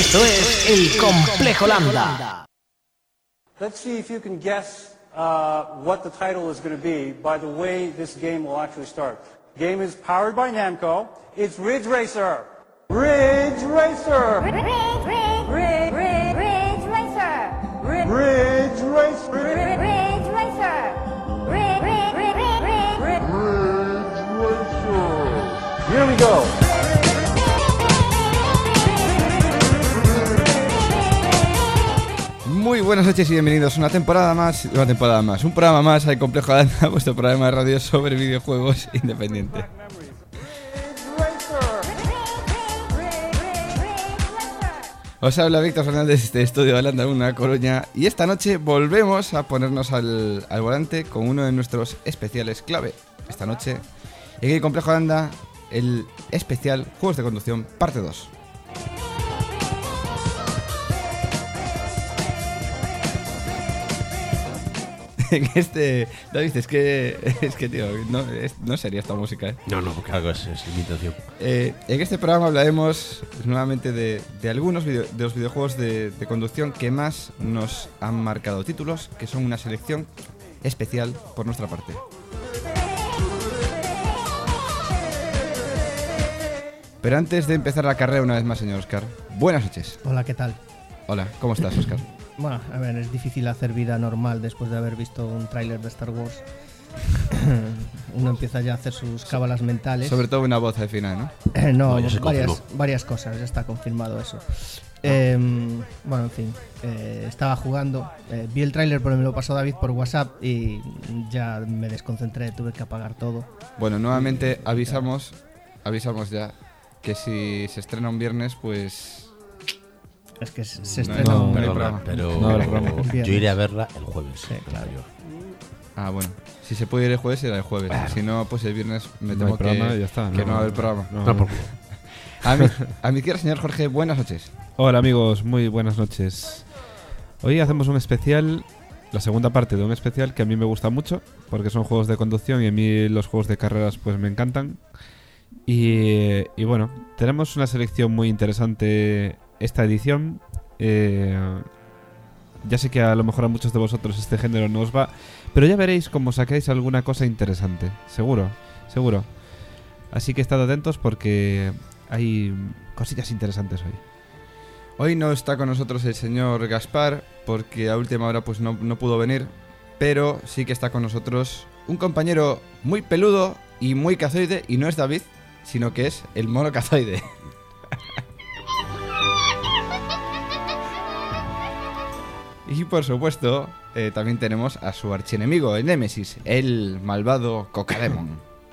Esto es El Complejo Lambda. Let's see if you can guess what the title is going to be by the way this game will actually start. The game is powered by Namco. It's Ridge Racer. Ridge Racer. Ridge Racer. Ridge Racer. Ridge Racer. Here we go. Muy buenas noches y bienvenidos a un programa más al Complejo Lambda, vuestro programa de radio sobre videojuegos independiente. Os habla Víctor Fernández de Estudio Lambda 1 Coruña y esta noche volvemos a ponernos al volante con uno de nuestros especiales clave. Esta noche en el Complejo Lambda, el especial Juegos de Conducción parte 2. David, es que tío, no sería esta música, ¿eh? No, porque algo es imitación. En este programa hablaremos nuevamente de algunos de los videojuegos de conducción que más nos han marcado, títulos que son una selección especial por nuestra parte. Pero antes de empezar la carrera una vez más, señor Oscar, buenas noches. Hola, ¿qué tal? Hola, ¿cómo estás, Oscar? Bueno, a ver, es difícil hacer vida normal después de haber visto un tráiler de Star Wars. Uno empieza ya a hacer sus cábalas mentales. Sobre todo una voz al final, ¿no? No, varias cosas, ya está confirmado eso. Bueno, en fin, estaba jugando, vi el tráiler, pero me lo pasó David por WhatsApp y ya me desconcentré, tuve que apagar todo. Bueno, nuevamente avisamos ya que si se estrena un viernes, pues... Es que se estrena un programa. Pero yo iré a verla el jueves. Sí, claro. Ah, bueno. Si se puede ir el jueves, será el jueves. Bueno. Si no, pues el viernes me no temo que ya está, no va a haber programa. No. A mi izquierda, señor Jorge, buenas noches. Hola amigos, muy buenas noches. Hoy hacemos un especial, la segunda parte de un especial que a mí me gusta mucho, porque son juegos de conducción y a mí los juegos de carreras pues me encantan. Y bueno, tenemos una selección muy interesante esta edición. Ya sé que a lo mejor a muchos de vosotros este género no os va, pero ya veréis cómo sacáis alguna cosa interesante, seguro. Así que estad atentos porque hay cosillas interesantes hoy. Hoy no está con nosotros el señor Gaspar, porque a última hora pues no pudo venir, pero sí que está con nosotros un compañero muy peludo y muy cazoide, y no es David, sino que es el mono cazoide. Y por supuesto, también tenemos a su archienemigo, el Némesis, el malvado Cocademon.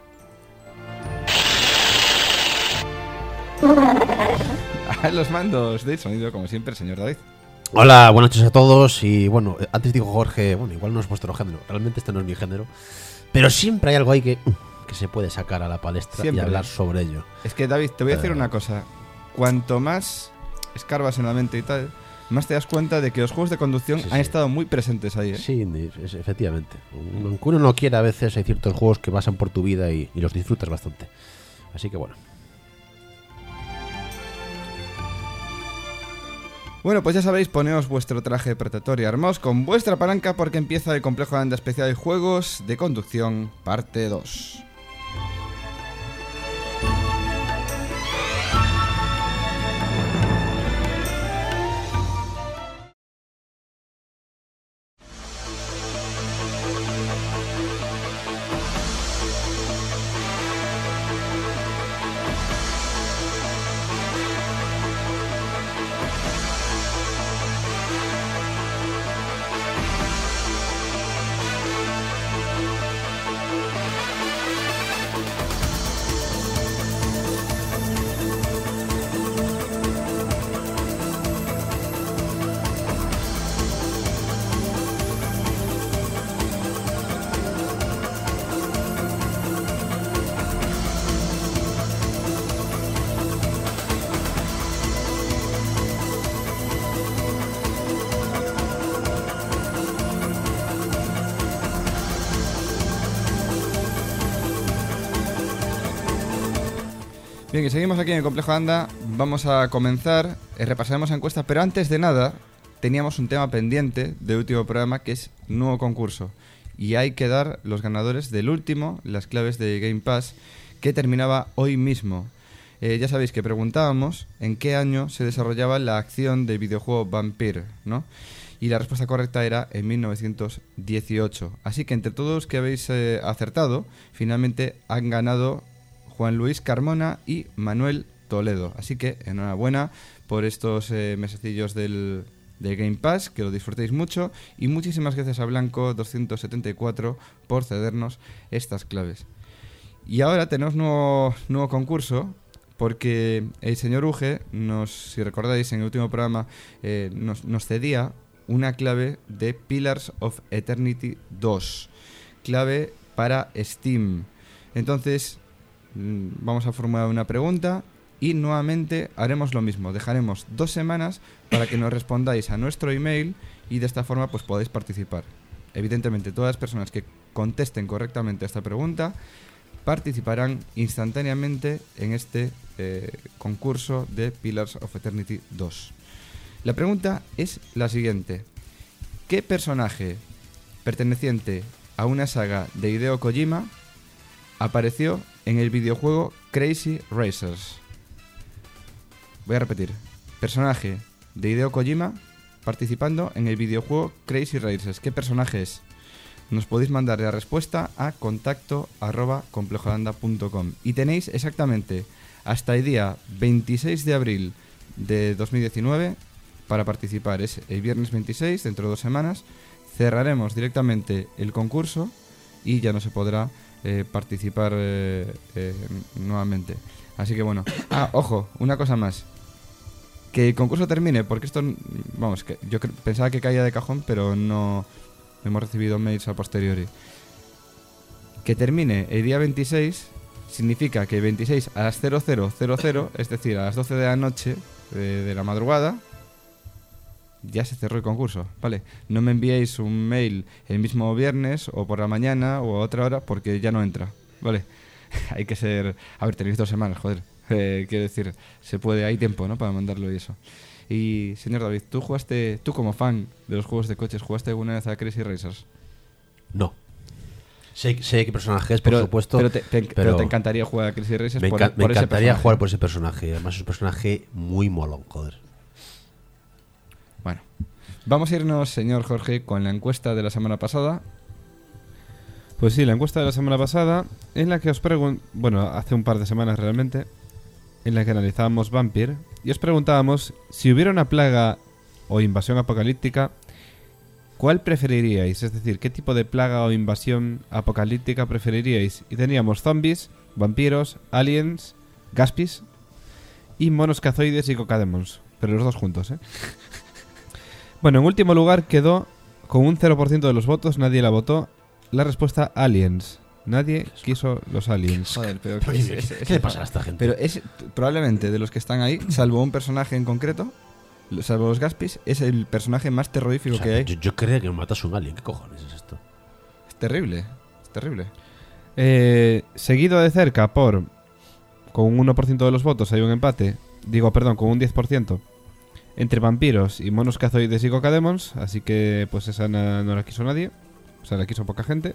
A los mandos del sonido, como siempre, el señor David. Hola, buenas noches a todos. Y bueno, antes dijo Jorge, bueno, igual no es vuestro género. Realmente este no es mi género. Pero siempre hay algo ahí que se puede sacar a la palestra siempre. Y hablar sobre ello. Es que, David, te voy a decir una cosa. Cuanto más escarbas en la mente y tal, más te das cuenta de que los juegos de conducción han estado muy presentes ahí, ¿eh? Sí, efectivamente. Aunque uno no quiera, a veces hay ciertos juegos que pasan por tu vida y los disfrutas bastante. Así que bueno. Bueno, pues ya sabéis, poneos vuestro traje protector y armaos con vuestra palanca porque empieza el Complejo Lambda especial de Juegos de Conducción parte 2. Bien, y seguimos aquí en el Complejo Landa. Vamos a comenzar, repasaremos la encuesta, pero antes de nada teníamos un tema pendiente del último programa, que es nuevo concurso. Y hay que dar los ganadores del último, las claves de Game Pass, que terminaba hoy mismo. Ya sabéis que preguntábamos en qué año se desarrollaba la acción del videojuego Vampire, ¿no? Y la respuesta correcta era en 1918. Así que entre todos los que habéis acertado, finalmente han ganado Juan Luis Carmona y Manuel Toledo. Así que enhorabuena por estos mesecillos del Game Pass, que lo disfrutéis mucho, y muchísimas gracias a Blanco274 por cedernos estas claves. Y ahora tenemos nuevo concurso, porque el señor Uge, si recordáis en el último programa, nos cedía una clave de Pillars of Eternity 2, clave para Steam. Entonces vamos a formular una pregunta y nuevamente haremos lo mismo. Dejaremos 2 semanas para que nos respondáis a nuestro email y de esta forma pues podéis participar. Evidentemente todas las personas que contesten correctamente a esta pregunta participarán instantáneamente en este concurso de Pillars of Eternity 2. La pregunta es la siguiente: ¿qué personaje perteneciente a una saga de Hideo Kojima apareció en el videojuego Crazy Racers? Voy a repetir: personaje de Hideo Kojima participando en el videojuego Crazy Racers. ¿Qué personaje es? Nos podéis mandar la respuesta a contacto@complejolanda.com y tenéis exactamente hasta el día 26 de abril de 2019 para participar. Es el viernes 26, dentro de 2 semanas. Cerraremos directamente el concurso y ya no se podrá participar nuevamente. Así que bueno. Ojo, una cosa más. Que el concurso termine, porque esto, vamos, que yo pensaba que caía de cajón, pero no hemos recibido mails a posteriori. Que termine el día 26 significa que el 26 a las 00:00, es decir, a las 12 de la noche de la madrugada, ya se cerró el concurso, ¿vale? No me enviéis un mail el mismo viernes o por la mañana o a otra hora porque ya no entra, ¿vale? Hay que ser... A ver, tenéis 2 semanas, joder. Quiero decir, se puede, hay tiempo, ¿no? Para mandarlo y eso. Y, señor David, tú como fan de los juegos de coches, ¿jugaste alguna vez a Crazy Racers? No. Sé qué personaje es, por supuesto. Pero te encantaría jugar a Crazy Racers me por ese encantaría personaje. Jugar por ese personaje. Además es un personaje muy molón, joder. Bueno, vamos a irnos, señor Jorge, con la encuesta de la semana pasada. Pues sí, la encuesta de la semana pasada, en la que os pregunto, bueno, hace un par de semanas realmente, en la que analizábamos Vampire, y os preguntábamos si hubiera una plaga o invasión apocalíptica, ¿cuál preferiríais? Es decir, ¿qué tipo de plaga o invasión apocalíptica preferiríais? Y teníamos zombies, vampiros, aliens, gaspis y monos cazoides y cocademons, pero los 2 juntos, ¿eh? Bueno, en último lugar quedó con un 0% de los votos, nadie la votó, la respuesta aliens. Nadie quiso los aliens. Joder, pero ¿Qué le pasa a esta gente? Pero es probablemente de los que están ahí, salvo un personaje en concreto, salvo los Gaspis, es el personaje más terrorífico que hay. Yo creía que matas un alien. ¿Qué cojones es esto? Es terrible, es terrible. Seguido de cerca por... Con un 1% de los votos hay un empate. Con un 10%. Entre vampiros y monos cazoides y cocademons. Así que pues esa no la quiso nadie. O sea, la quiso poca gente.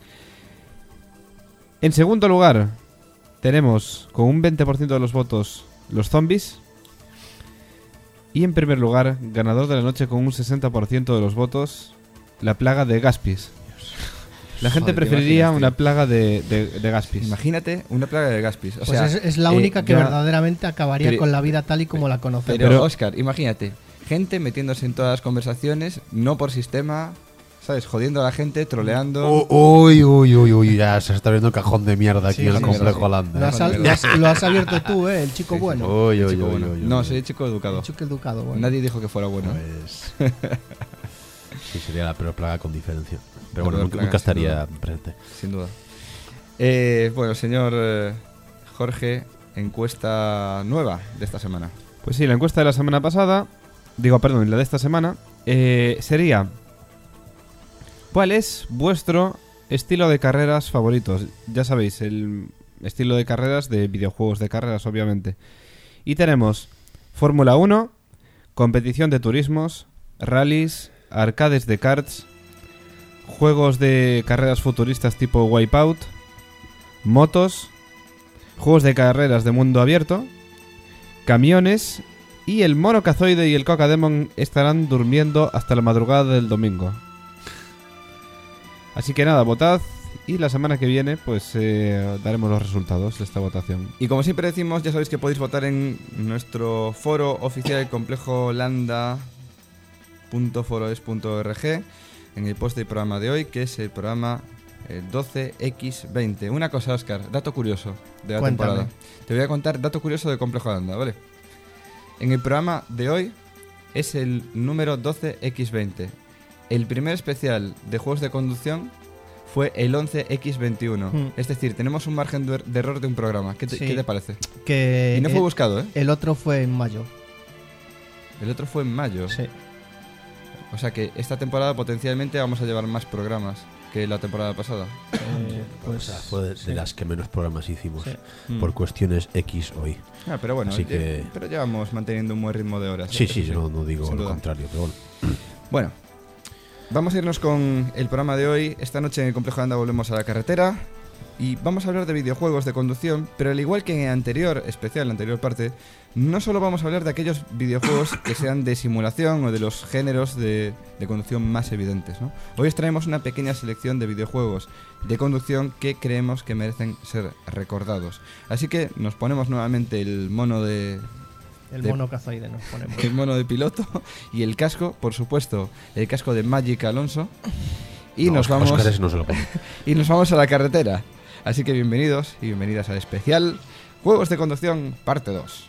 En segundo lugar tenemos con un 20% de los votos los zombies. Y en primer lugar, ganador de la noche con un 60% de los votos, la plaga de Gaspis. La gente preferiría una plaga de Gaspis. Imagínate una plaga de Gaspis. O pues sea, es la única que verdaderamente acabaría con la vida tal y como la conocemos. Pero, Óscar, imagínate, gente metiéndose en todas las conversaciones, no por sistema, ¿sabes? Jodiendo a la gente, troleando. Uy, ya se está abriendo un cajón de mierda aquí en el Complejo Landa. Lo has abierto tú, el chico bueno. No, soy el chico educado. El chico educado, bueno. Nadie dijo que fuera bueno. Pues... sí, sería la peor plaga con diferencia. Pero bueno, nunca estaría presente. Sin duda. Bueno, señor Jorge, encuesta nueva de esta semana. Pues sí, la encuesta de la semana pasada, la de esta semana, sería: ¿cuál es vuestro estilo de carreras favoritos? Ya sabéis, estilo de carreras de videojuegos de carreras, obviamente. Y tenemos Fórmula 1, competición de turismos, rallies, arcades de karts, juegos de carreras futuristas tipo Wipeout, motos, juegos de carreras de mundo abierto, camiones, y el mono cazoide y el Cocademon estarán durmiendo hasta la madrugada del domingo. Así que nada, votad y la semana que viene pues daremos los resultados de esta votación. Y como siempre decimos, ya sabéis que podéis votar en nuestro foro oficial complejolanda.foroes.org en el post del programa de hoy, que es el programa 12X20. Una cosa, Óscar, dato curioso de la temporada. Te voy a contar dato curioso de Complejo Landa, ¿vale? En el programa de hoy es el número 12X20. El primer especial de juegos de conducción fue el 11X21. Es decir, tenemos un margen de error de un programa. ¿Qué te parece? Que y no fue buscado, ¿eh? El otro fue en mayo. El otro fue en mayo. Sí. O sea que esta temporada potencialmente vamos a llevar más programas que la temporada pasada. Pues, o sea, fue de las que menos programas hicimos por cuestiones X hoy. Pero bueno, pero llevamos manteniendo un buen ritmo de horas. Sí, no digo lo contrario, pero bueno. Bueno, vamos a irnos con el programa de hoy. Esta noche en el Complejo Landa volvemos a la carretera y vamos a hablar de videojuegos de conducción, pero al igual que en el anterior especial, la anterior parte, no solo vamos a hablar de aquellos videojuegos que sean de simulación o de los géneros de conducción más evidentes, ¿no? Hoy os traemos una pequeña selección de videojuegos de conducción que creemos que merecen ser recordados. Así que nos ponemos nuevamente el mono mono cazoide nos ponemos. El mono de piloto y el casco, por supuesto, el casco de Magic Alonso. Y nos vamos y nos vamos a la carretera. Así que bienvenidos y bienvenidas al especial Juegos de Conducción parte 2.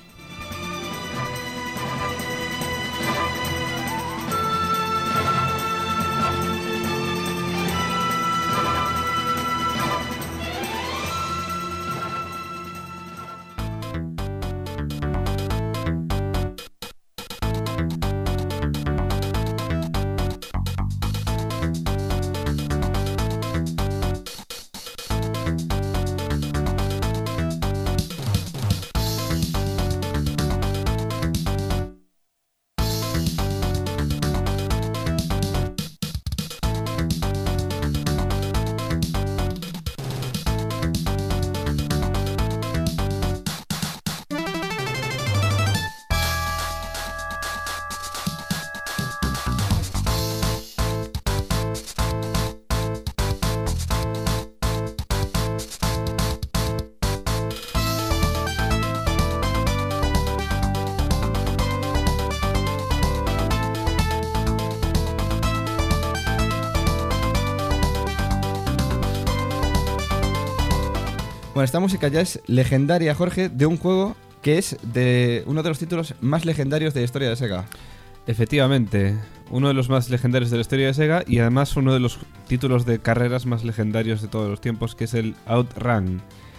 Bueno, esta música ya es legendaria, Jorge, de un juego que es de uno de los títulos más legendarios de la historia de Sega. Efectivamente, uno de los más legendarios de la historia de Sega y además uno de los títulos de carreras más legendarios de todos los tiempos, que es el OutRun.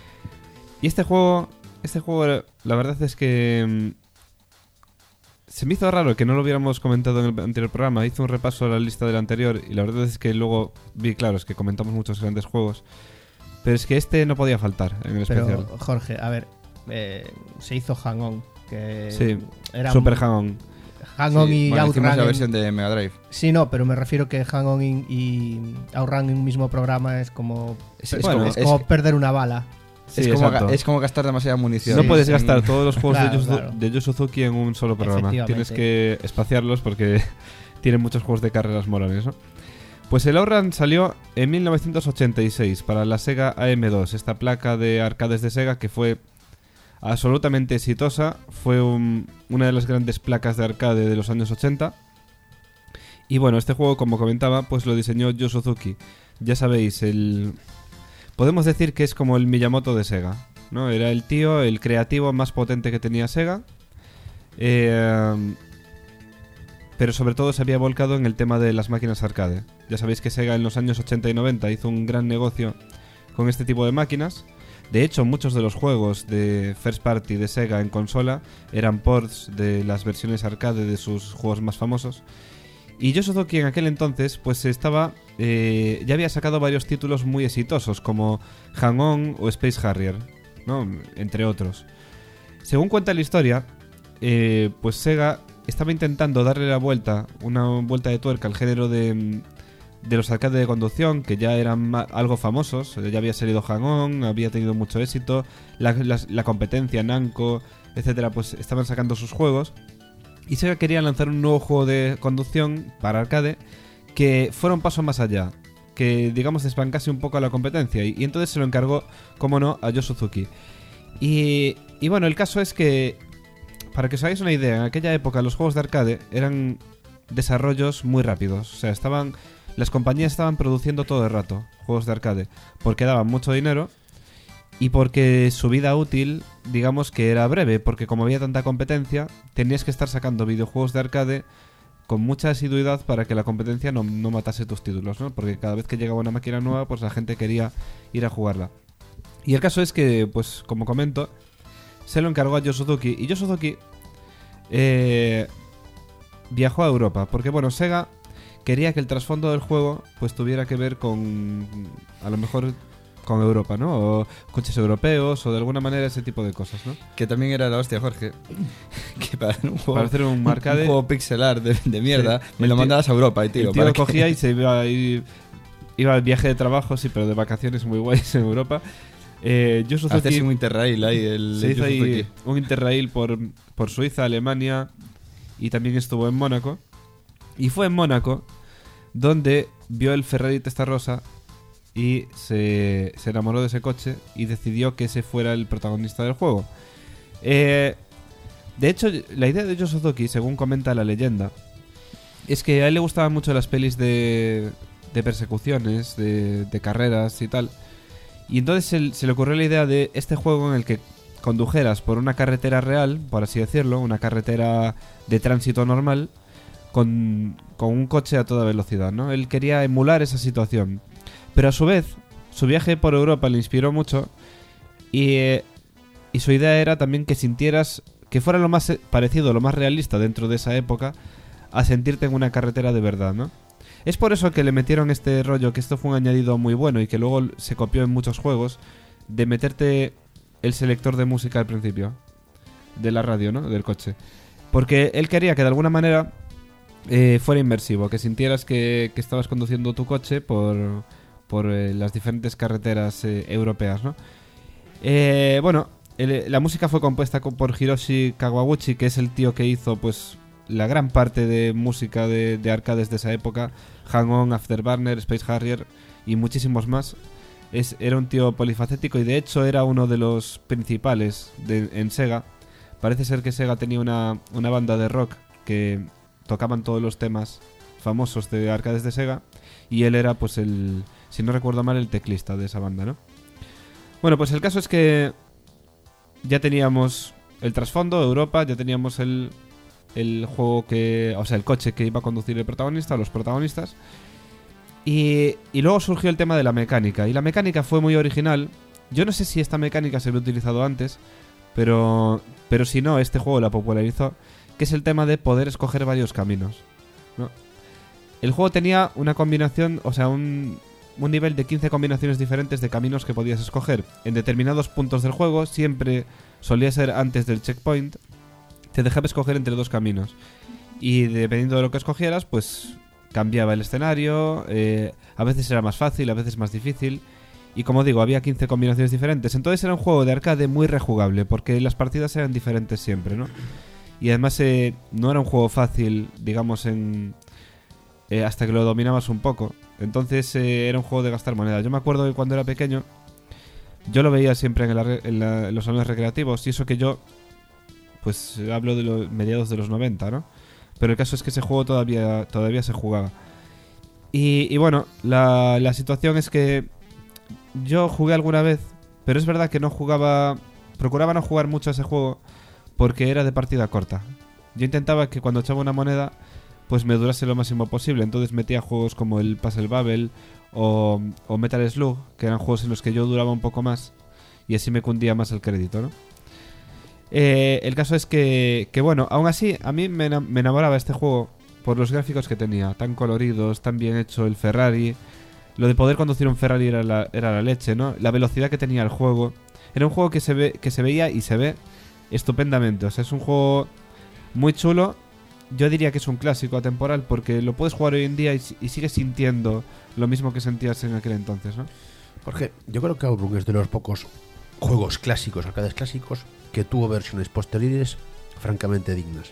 Y este juego, la verdad es que se me hizo raro que no lo hubiéramos comentado en el anterior programa. Hice un repaso a la lista del anterior y la verdad es que luego vi, claro, es que comentamos muchos grandes juegos. Pero es que este no podía faltar en el especial. Pero, Jorge, a ver, se hizo Hang-On. Sí, Super Hang-On. Hang-On y bueno, OutRun. la versión de Mega Drive. Sí, no, pero me refiero que Hang-On y OutRun en un mismo programa es como, como perder una bala. Sí, es como gastar demasiada munición. No puedes gastar todos los juegos de Yu Suzuki en un solo programa. Tienes que espaciarlos porque tienen muchos juegos de carreras molones, ¿no? Pues el OutRun salió en 1986 para la Sega AM2, esta placa de arcades de Sega que fue absolutamente exitosa. Fue una de las grandes placas de arcade de los años 80. Y bueno, este juego, como comentaba, pues lo diseñó Yu Suzuki. Ya sabéis, podemos decir que es como el Miyamoto de Sega, ¿no? Era el tío, el creativo más potente que tenía Sega. Pero sobre todo se había volcado en el tema de las máquinas arcade. Ya sabéis que Sega en los años 80 y 90 hizo un gran negocio con este tipo de máquinas. De hecho, muchos de los juegos de First Party de Sega en consola eran ports de las versiones arcade de sus juegos más famosos. Y Yu Suzuki en aquel entonces pues ya había sacado varios títulos muy exitosos como Hang-On o Space Harrier. ¿no? Entre otros. Según cuenta la historia, pues Sega estaba intentando darle una vuelta de tuerca al género de los arcades de conducción, que ya eran algo famosos. Ya había salido Hang-On, había tenido mucho éxito. La competencia, Namco, etcétera, pues estaban sacando sus juegos. Y Sega quería lanzar un nuevo juego de conducción para arcade que fuera un paso más allá, que digamos desbancase un poco a la competencia. Y entonces se lo encargó, como no, a Yu Suzuki. Y bueno, el caso es que, para que os hagáis una idea, en aquella época los juegos de arcade eran desarrollos muy rápidos. O sea, las compañías estaban produciendo todo el rato juegos de arcade, porque daban mucho dinero y porque su vida útil, digamos que era breve, porque como había tanta competencia, tenías que estar sacando videojuegos de arcade con mucha asiduidad para que la competencia no matase tus títulos, ¿no? Porque cada vez que llegaba una máquina nueva, pues la gente quería ir a jugarla. Y el caso es que, pues como comento, se lo encargó a Yu Suzuki. Y Yu Suzuki viajó a Europa, porque bueno, Sega quería que el trasfondo del juego pues tuviera que ver con, a lo mejor, con Europa, ¿no? O coches europeos o de alguna manera ese tipo de cosas, ¿no? Que también era la hostia, Jorge. Que para hacer un arcade, un juego pixelar de mierda, sí, me lo mandabas a Europa, tío. El tío lo cogía y se iba al viaje de trabajo, sí, pero de vacaciones muy guays en Europa. Yu Suzuki haces un Interrail ahí, se hizo ahí un Interrail por Suiza, Alemania, y también estuvo en Mónaco. Y fue en Mónaco donde vio el Ferrari Testarossa y se enamoró de ese coche y decidió que ese fuera el protagonista del juego. De hecho, la idea de Yu Suzuki, según comenta la leyenda, es que a él le gustaban mucho las pelis de persecuciones, de carreras y tal. Y entonces se le ocurrió la idea de este juego en el que condujeras por una carretera real, por así decirlo, una carretera de tránsito normal, con un coche a toda velocidad, ¿no? Él quería emular esa situación. Pero a su vez, su viaje por Europa le inspiró mucho y su idea era también que sintieras, que fuera lo más parecido, lo más realista dentro de esa época, a sentirte en una carretera de verdad, ¿no? Es por eso que le metieron este rollo, que esto fue un añadido muy bueno y que luego se copió en muchos juegos, de meterte el selector de música al principio de la radio, ¿no? Del coche. Porque él quería que de alguna manera fuera inmersivo, que sintieras que estabas conduciendo tu coche por las diferentes carreteras europeas, ¿no? Bueno, la música fue compuesta por Hiroshi Kawaguchi, que es el tío que hizo pues la gran parte de música de arcades de esa época, Hang-On, Afterburner, Space Harrier y muchísimos más. Era un tío polifacético y de hecho era uno de los principales en Sega. Parece ser que Sega tenía una banda de rock que tocaban todos los temas famosos de arcades de Sega y él era pues si no recuerdo mal, el teclista de esa banda, ¿no? Bueno, pues el caso es que ya teníamos el trasfondo, Europa, ya teníamos el juego el coche que iba a conducir el protagonista, los protagonistas. Y luego surgió el tema de la mecánica. Y la mecánica fue muy original. Yo no sé si esta mecánica se había utilizado antes, pero si no, este juego la popularizó, que es el tema de poder escoger varios caminos, ¿no? El juego tenía una combinación, o sea, un nivel de 15 combinaciones diferentes de caminos que podías escoger. En determinados puntos del juego, siempre solía ser antes del checkpoint, te dejaba escoger entre dos caminos. Y dependiendo de lo que escogieras, pues cambiaba el escenario, a veces era más fácil, a veces más difícil. Y como digo, había 15 combinaciones diferentes. Entonces era un juego de arcade muy rejugable, porque las partidas eran diferentes siempre, ¿no? Y además no era un juego fácil, digamos, hasta que lo dominabas un poco. Entonces era un juego de gastar moneda. Yo me acuerdo que cuando era pequeño yo lo veía siempre en los salones recreativos. Y eso que yo, pues hablo de los mediados de los 90, ¿no? Pero el caso es que ese juego todavía se jugaba. Y bueno, la situación es que yo jugué alguna vez, pero es verdad que procuraba no jugar mucho a ese juego porque era de partida corta. Yo intentaba que cuando echaba una moneda pues me durase lo máximo posible. Entonces metía juegos como el Puzzle Bubble o Metal Slug, que eran juegos en los que yo duraba un poco más y así me cundía más el crédito, ¿no? El caso es que bueno, aún así a mí me enamoraba este juego por los gráficos que tenía, tan coloridos, tan bien hecho el Ferrari. Lo de poder conducir un Ferrari era la leche, ¿no? La velocidad que tenía el juego. era un juego que se veía y se ve estupendamente. O sea, es un juego muy chulo. Yo diría que es un clásico atemporal porque lo puedes jugar hoy en día y sigues sintiendo lo mismo que sentías en aquel entonces, ¿no? Jorge, yo creo que Outrun es de los pocos juegos clásicos, arcades clásicos, que tuvo versiones posteriores francamente dignas.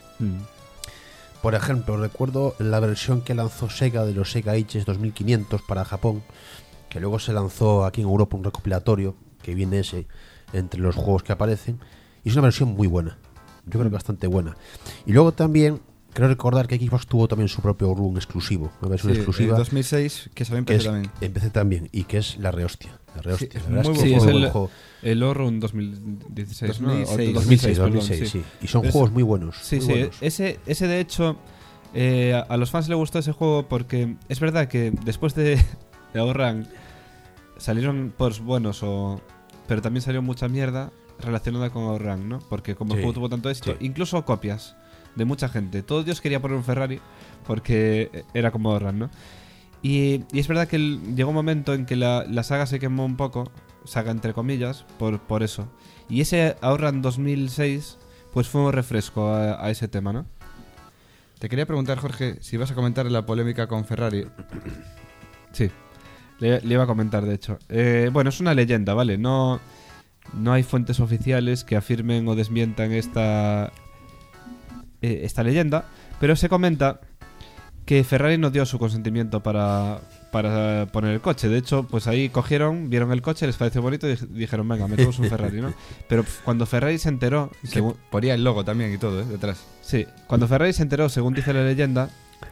Por ejemplo, recuerdo la versión que lanzó Sega de los Sega Ages 2500 para Japón, que luego se lanzó aquí en Europa un recopilatorio, que viene ese entre los juegos que aparecen, y es una versión muy buena, yo creo que bastante buena. Y luego también creo recordar que Xbox tuvo también su propio Outrun exclusivo, una versión exclusiva. En 2006, que salió en PC también. En PC también, y que es la rehostia. La rehostia. Sí, la verdad es es que muy es buen buen juego. El Outrun 2016, ¿no? 2006, sí. Y son juegos muy buenos. Sí, muy sí. buenos. Ese de hecho, a los fans le gustó ese juego porque es verdad que después de Outrun salieron ports buenos, pero también salió mucha mierda relacionada con Outrun, ¿no? Porque como el juego tuvo tanto éxito, incluso copias de mucha gente. Todo Dios quería poner un Ferrari porque era como Outrun, ¿no? Y es verdad que llegó un momento en que la saga se quemó un poco, saga entre comillas, por eso. Y ese Outrun 2006 pues fue un refresco a ese tema, ¿no? Te quería preguntar, Jorge, si vas a comentar la polémica con Ferrari. Sí, le iba a comentar, de hecho. Bueno, es una leyenda, ¿vale? No hay fuentes oficiales que afirmen o desmientan esta leyenda, pero se comenta que Ferrari no dio su consentimiento para poner el coche. De hecho, pues ahí vieron el coche, les pareció bonito y dijeron, venga, metemos un Ferrari, ¿no? Pero cuando Ferrari se enteró... Ponía el logo también y todo, detrás. Sí, cuando Ferrari se enteró, según dice la leyenda,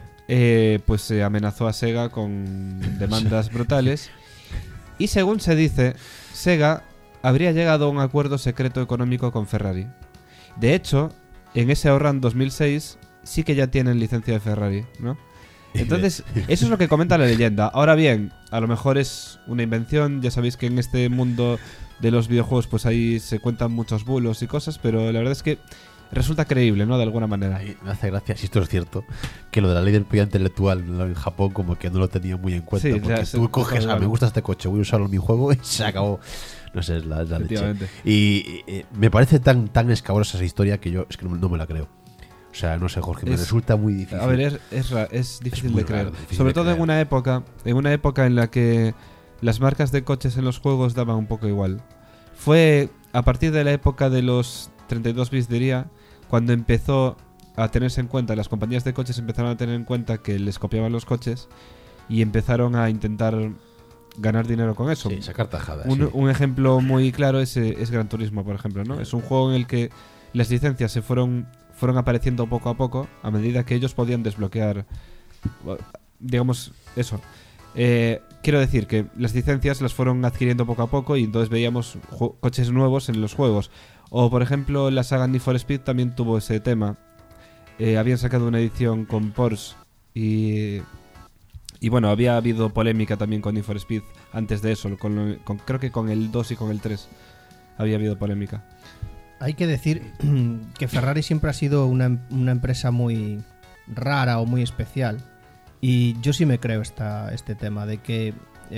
pues se amenazó a Sega con demandas brutales. Y según se dice, Sega habría llegado a un acuerdo secreto económico con Ferrari. De hecho, en ese Outrun 2006 sí que ya tienen licencia de Ferrari, ¿no? Entonces, eso es lo que comenta la leyenda. Ahora bien, a lo mejor es una invención. Ya sabéis que en este mundo de los videojuegos pues ahí se cuentan muchos bulos y cosas, pero la verdad es que resulta creíble, ¿no? De alguna manera. Me hace gracia, si esto es cierto, que lo de la ley del propiedad intelectual en Japón como que no lo tenía muy en cuenta. Sí, porque tú coges, me gusta este coche, voy a usarlo en mi juego y se acabó. No sé, es la leche. Y me parece tan escabrosa esa historia que yo es que no me la creo. O sea, no sé, Jorge, me resulta muy difícil. A ver, es difícil de creer. Difícil sobre de todo creer. en una época en la que las marcas de coches en los juegos daban un poco igual. Fue a partir de la época de los 32 bits, diría, cuando empezó a tenerse en cuenta, las compañías de coches empezaron a tener en cuenta que les copiaban los coches y empezaron a intentar ganar dinero con eso. Sí, sacar tajadas. Un ejemplo muy claro es Gran Turismo, por ejemplo, ¿no? Es un juego en el que las licencias se fueron apareciendo poco a poco a medida que ellos podían desbloquear, digamos, eso. Quiero decir que las licencias las fueron adquiriendo poco a poco y entonces veíamos coches nuevos en los juegos. O, por ejemplo, la saga Need for Speed también tuvo ese tema. Habían sacado una edición con Porsche y bueno, había habido polémica también con Need for Speed antes de eso. Creo que con el 2 y con el 3 había habido polémica. Hay que decir que Ferrari siempre ha sido una empresa muy rara o muy especial. Y yo sí me creo este tema de que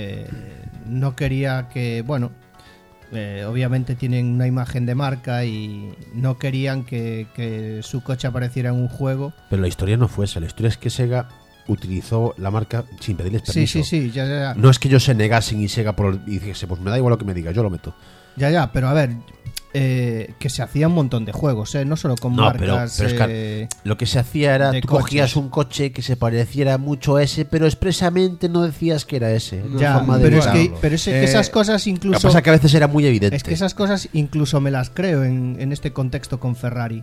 no quería que, bueno, obviamente tienen una imagen de marca y no querían que su coche apareciera en un juego. Pero la historia no fue esa, la historia es que Sega utilizó la marca sin pedirles permiso. Sí, ya. No es que ellos se negasen y Sega y dijese, pues me da igual lo que me diga, yo lo meto. Ya, pero a ver, que se hacía un montón de juegos, no solo con marcas. Pero es que lo que se hacía era, tú cogías un coche que se pareciera mucho a ese, pero expresamente no decías que era ese. Ya, pero es que esas cosas incluso... Lo que pasa es que a veces era muy evidente. Es que esas cosas incluso me las creo en este contexto con Ferrari.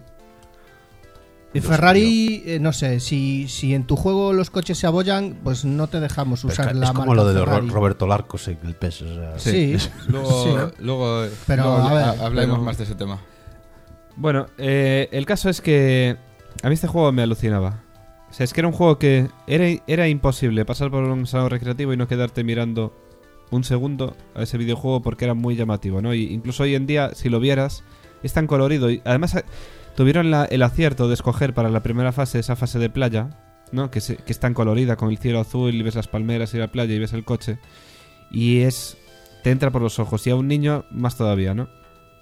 Ferrari, no sé, si en tu juego los coches se abollan, pues no te dejamos usar la marca. Es como lo de Ferrari. Roberto Larcos en el PES. O sea, sí. Luego hablaremos más de ese tema. Bueno, el caso es que a mí este juego me alucinaba. O sea, es que era un juego que era imposible pasar por un salón recreativo y no quedarte mirando un segundo a ese videojuego porque era muy llamativo, ¿no? Y incluso hoy en día, si lo vieras, es tan colorido y además... Tuvieron el acierto de escoger para la primera fase esa fase de playa, ¿no? Que es tan colorida con el cielo azul y ves las palmeras y la playa y ves el coche. Y te entra por los ojos. Y a un niño más todavía, ¿no?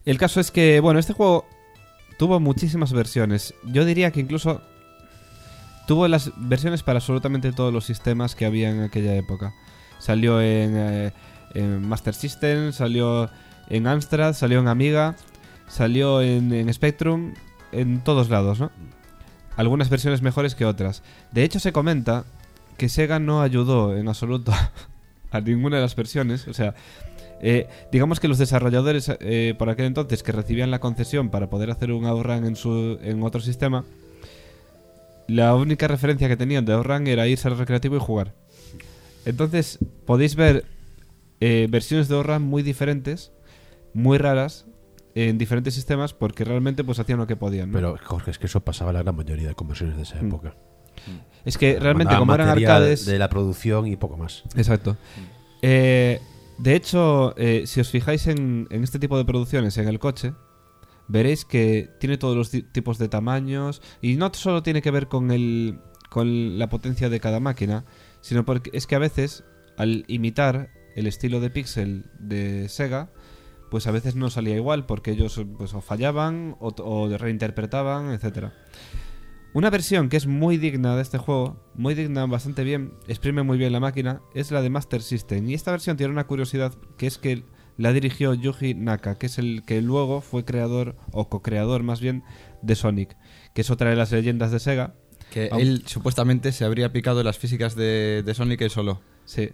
El caso es que, bueno, este juego tuvo muchísimas versiones. Yo diría que incluso tuvo las versiones para absolutamente todos los sistemas que había en aquella época. Salió en Master System, salió en Amstrad, salió en Amiga, salió en Spectrum, en todos lados, ¿no? Algunas versiones mejores que otras. De hecho, se comenta que Sega no ayudó en absoluto a ninguna de las versiones. O sea, digamos que los desarrolladores por aquel entonces que recibían la concesión para poder hacer un outrun en otro sistema, la única referencia que tenían de outrun era irse al recreativo y jugar. Entonces podéis ver versiones de outrun muy diferentes, muy raras, en diferentes sistemas, porque realmente pues hacían lo que podían, ¿no? Pero, Jorge, es que eso pasaba en la gran mayoría de conversiones de esa época. Es que realmente, Mandaban como eran material arcades... de la producción y poco más. Exacto. De hecho, si os fijáis en este tipo de producciones en el coche, veréis que tiene todos los tipos de tamaños, y no solo tiene que ver con la potencia de cada máquina, sino porque es que a veces, al imitar el estilo de píxel de Sega, pues a veces no salía igual, porque ellos pues o fallaban o reinterpretaban, etcétera. Una versión que es muy digna de este juego, muy digna, bastante bien, exprime muy bien la máquina, es la de Master System. Y esta versión tiene una curiosidad, que es que la dirigió Yuji Naka, que es el que luego fue creador, o co-creador más bien, de Sonic, que es otra de las leyendas de Sega. Que él supuestamente se habría picado las físicas de Sonic él solo. Sí.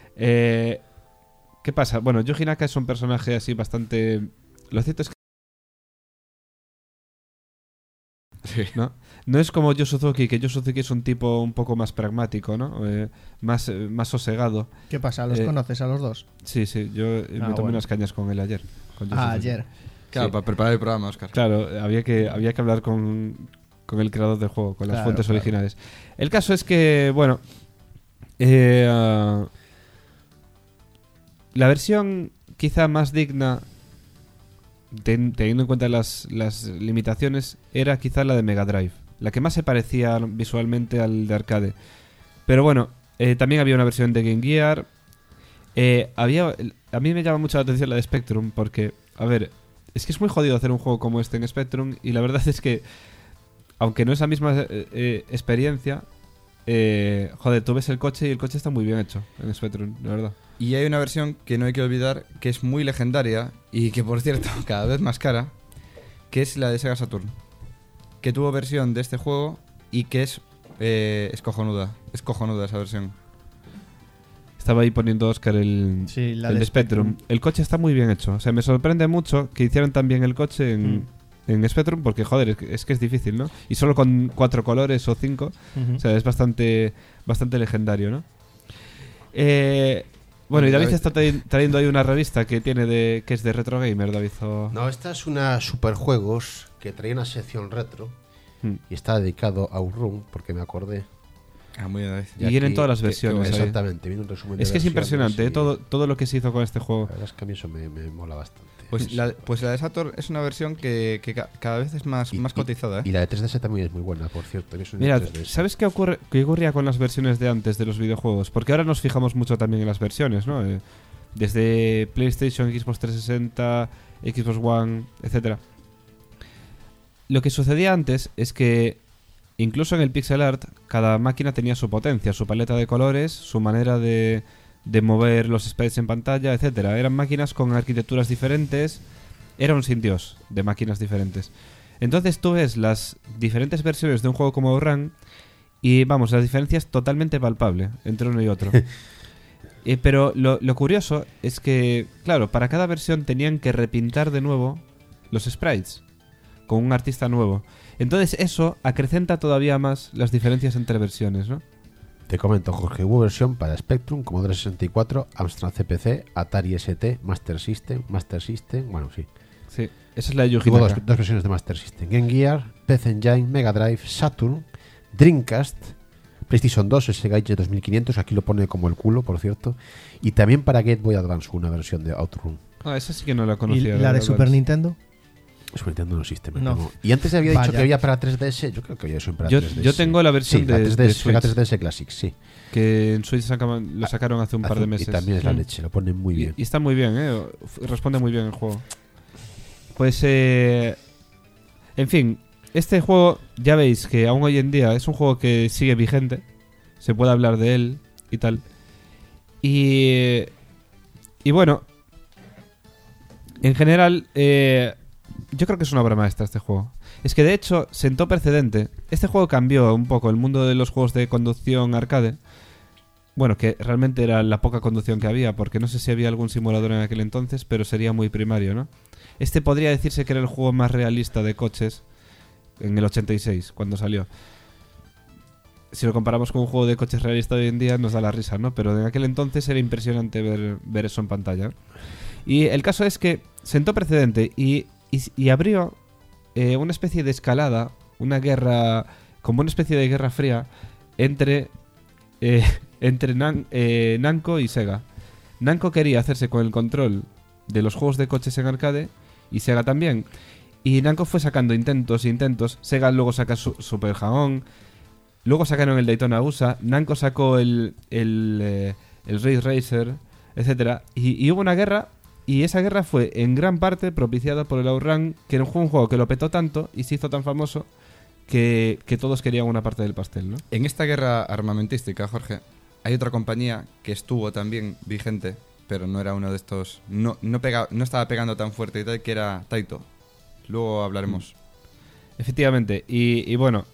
¿Qué pasa? Bueno, Yuji Naka es un personaje así bastante... Lo cierto es que... Sí. No es como Yu Suzuki, que Yu Suzuki es un tipo un poco más pragmático, ¿no? Más sosegado. ¿Qué pasa? ¿Los conoces a los dos? Sí, yo me tomé unas cañas con él ayer. Con Yu Suzuki. Ayer. Claro, Sí. para preparar el programa, Óscar. Claro, había que hablar con el creador del juego, con las fuentes originales. El caso es que, bueno... la versión quizá más digna, teniendo en cuenta las limitaciones, era quizá la de Mega Drive, la que más se parecía visualmente al de arcade. Pero bueno, también había una versión de Game Gear. A mí me llama mucho la atención la de Spectrum, porque, a ver, es que es muy jodido hacer un juego como este en Spectrum, y la verdad es que, aunque no es la misma experiencia, joder, tú ves el coche y el coche está muy bien hecho en Spectrum, la verdad. Y hay una versión que no hay que olvidar, que es muy legendaria y que, por cierto, cada vez más cara, que es la de Sega Saturn, que tuvo versión de este juego y que es cojonuda. Es cojonuda esa versión. Estaba ahí poniendo Oscar el de Spectrum. El coche está muy bien hecho. O sea, me sorprende mucho que hicieran tan bien el coche en Spectrum, porque, joder, es que es difícil, ¿no? Y solo con 4 colores o 5. O sea, es bastante legendario, ¿no? Bueno, y David está trayendo ahí una revista que tiene que es de Retro Gamer, David. No, esta es una Superjuegos que trae una sección retro y está dedicado a Outrun, porque me acordé. Ah, muy bien, David. Y vienen todas las versiones. Exactamente, viene un resumen de es que es impresionante, y todo lo que se hizo con este juego. La verdad es que a mí eso me mola bastante. Pues la de Saturn es una versión que cada vez es más cotizada, ¿eh? Y la de 3DS también es muy buena, por cierto. Mira, ¿sabes qué ocurría con las versiones de antes de los videojuegos? Porque ahora nos fijamos mucho también en las versiones, ¿no? Desde PlayStation, Xbox 360, Xbox One, etcétera. Lo que sucedía antes es que incluso en el pixel art cada máquina tenía su potencia, su paleta de colores, su manera de mover los sprites en pantalla, etcétera. Eran máquinas con arquitecturas diferentes. Era un sin Dios de máquinas diferentes. Entonces tú ves las diferentes versiones de un juego como Outrun y, vamos, la diferencia es totalmente palpable entre uno y otro. Pero lo curioso es que, claro, para cada versión tenían que repintar de nuevo los sprites con un artista nuevo. Entonces eso acrecenta todavía más las diferencias entre versiones, ¿no? Te comento, Jorge, hubo versión para Spectrum, Commodore 64, Amstrad CPC, Atari ST, Master System, bueno, sí. Sí, esa es la de Yuji Hubo Naka. dos versiones de Master System: Game Gear, PC Engine, Mega Drive, Saturn, Dreamcast, PlayStation 2, Sega Age 2500, aquí lo pone como el culo, por cierto, y también para Game Boy Advance una versión de Outrun. Ah, esa sí que no la ¿Y conocía. la de Super Nintendo? Super Nintendo no existe, me No. temo. Y antes había dicho Vaya. que había para 3DS, yo creo que había eso para Yo 3DS. yo tengo la versión Sí, de, la 3DS, de Sega Switch, 3DS Classic, sí. que en Switch lo sacaron hace un par de meses. Y también es la leche, lo ponen muy bien. Y está muy bien, responde muy bien el juego. Pues, en fin, este juego ya veis que aún hoy en día es un juego que sigue vigente. Se puede hablar de él y tal. Y bueno, en general, yo creo que es una obra maestra este juego. Es que de hecho sentó precedente. Este juego cambió un poco el mundo de los juegos de conducción arcade. Bueno, que realmente era la poca conducción que había, porque no sé si había algún simulador en aquel entonces, pero sería muy primario, ¿no? Este podría decirse que era el juego más realista de coches en el 86, cuando salió. Si lo comparamos con un juego de coches realista de hoy en día, nos da la risa, ¿no? Pero en aquel entonces era impresionante ver eso en pantalla. Y el caso es que sentó precedente y abrió una especie de escalada, una guerra, como una especie de guerra fría entre Namco y Sega. Namco quería hacerse con el control de los juegos de coches en arcade y Sega también. Y Namco fue sacando intentos. Sega luego saca Super Hang-On. Luego sacaron el Daytona USA. Namco sacó el Ridge Racer, etcétera. Y hubo una guerra. Y esa guerra fue en gran parte propiciada por el Outrun, que era un juego que lo petó tanto y se hizo tan famoso que todos querían una parte del pastel, ¿no? En esta guerra armamentística, Jorge, hay otra compañía que estuvo también vigente, pero no era uno de estos... No estaba pegando tan fuerte y tal, que era Taito. Luego hablaremos. Efectivamente. Y bueno,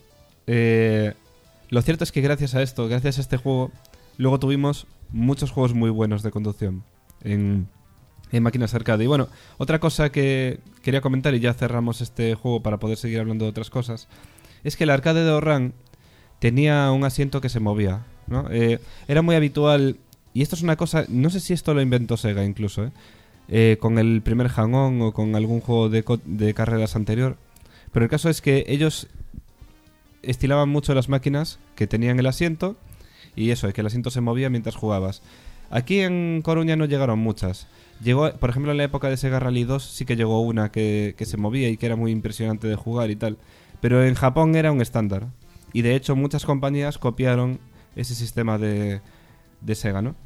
lo cierto es que gracias a este juego, luego tuvimos muchos juegos muy buenos de conducción en máquinas arcade. Y bueno, otra cosa que quería comentar, y ya cerramos este juego para poder seguir hablando de otras cosas, es que el arcade de Outrun tenía un asiento que se movía, ¿no? Era muy habitual, y esto es una cosa, no sé si esto lo inventó Sega incluso, con el primer Hang-On o con algún juego de carreras anterior, pero el caso es que ellos estilaban mucho las máquinas que tenían el asiento, y eso, que el asiento se movía mientras jugabas. Aquí en Coruña no llegaron muchas. Llegó, por ejemplo, en la época de Sega Rally 2 sí que llegó una que se movía y que era muy impresionante de jugar y tal. Pero en Japón era un estándar. Y de hecho muchas compañías copiaron ese sistema de Sega, ¿no?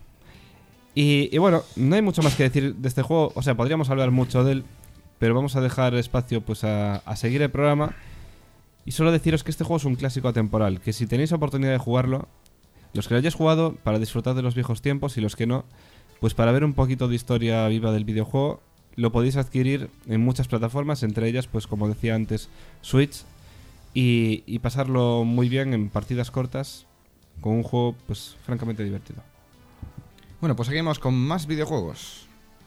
Y bueno, no hay mucho más que decir de este juego. O sea, podríamos hablar mucho de él, pero vamos a dejar espacio pues a seguir el programa. Y solo deciros que este juego es un clásico atemporal, que si tenéis oportunidad de jugarlo, los que lo hayáis jugado, para disfrutar de los viejos tiempos, y los que no, pues para ver un poquito de historia viva del videojuego, lo podéis adquirir en muchas plataformas, entre ellas, pues como decía antes, Switch, y pasarlo muy bien en partidas cortas con un juego pues francamente divertido. Bueno, pues seguimos con más videojuegos.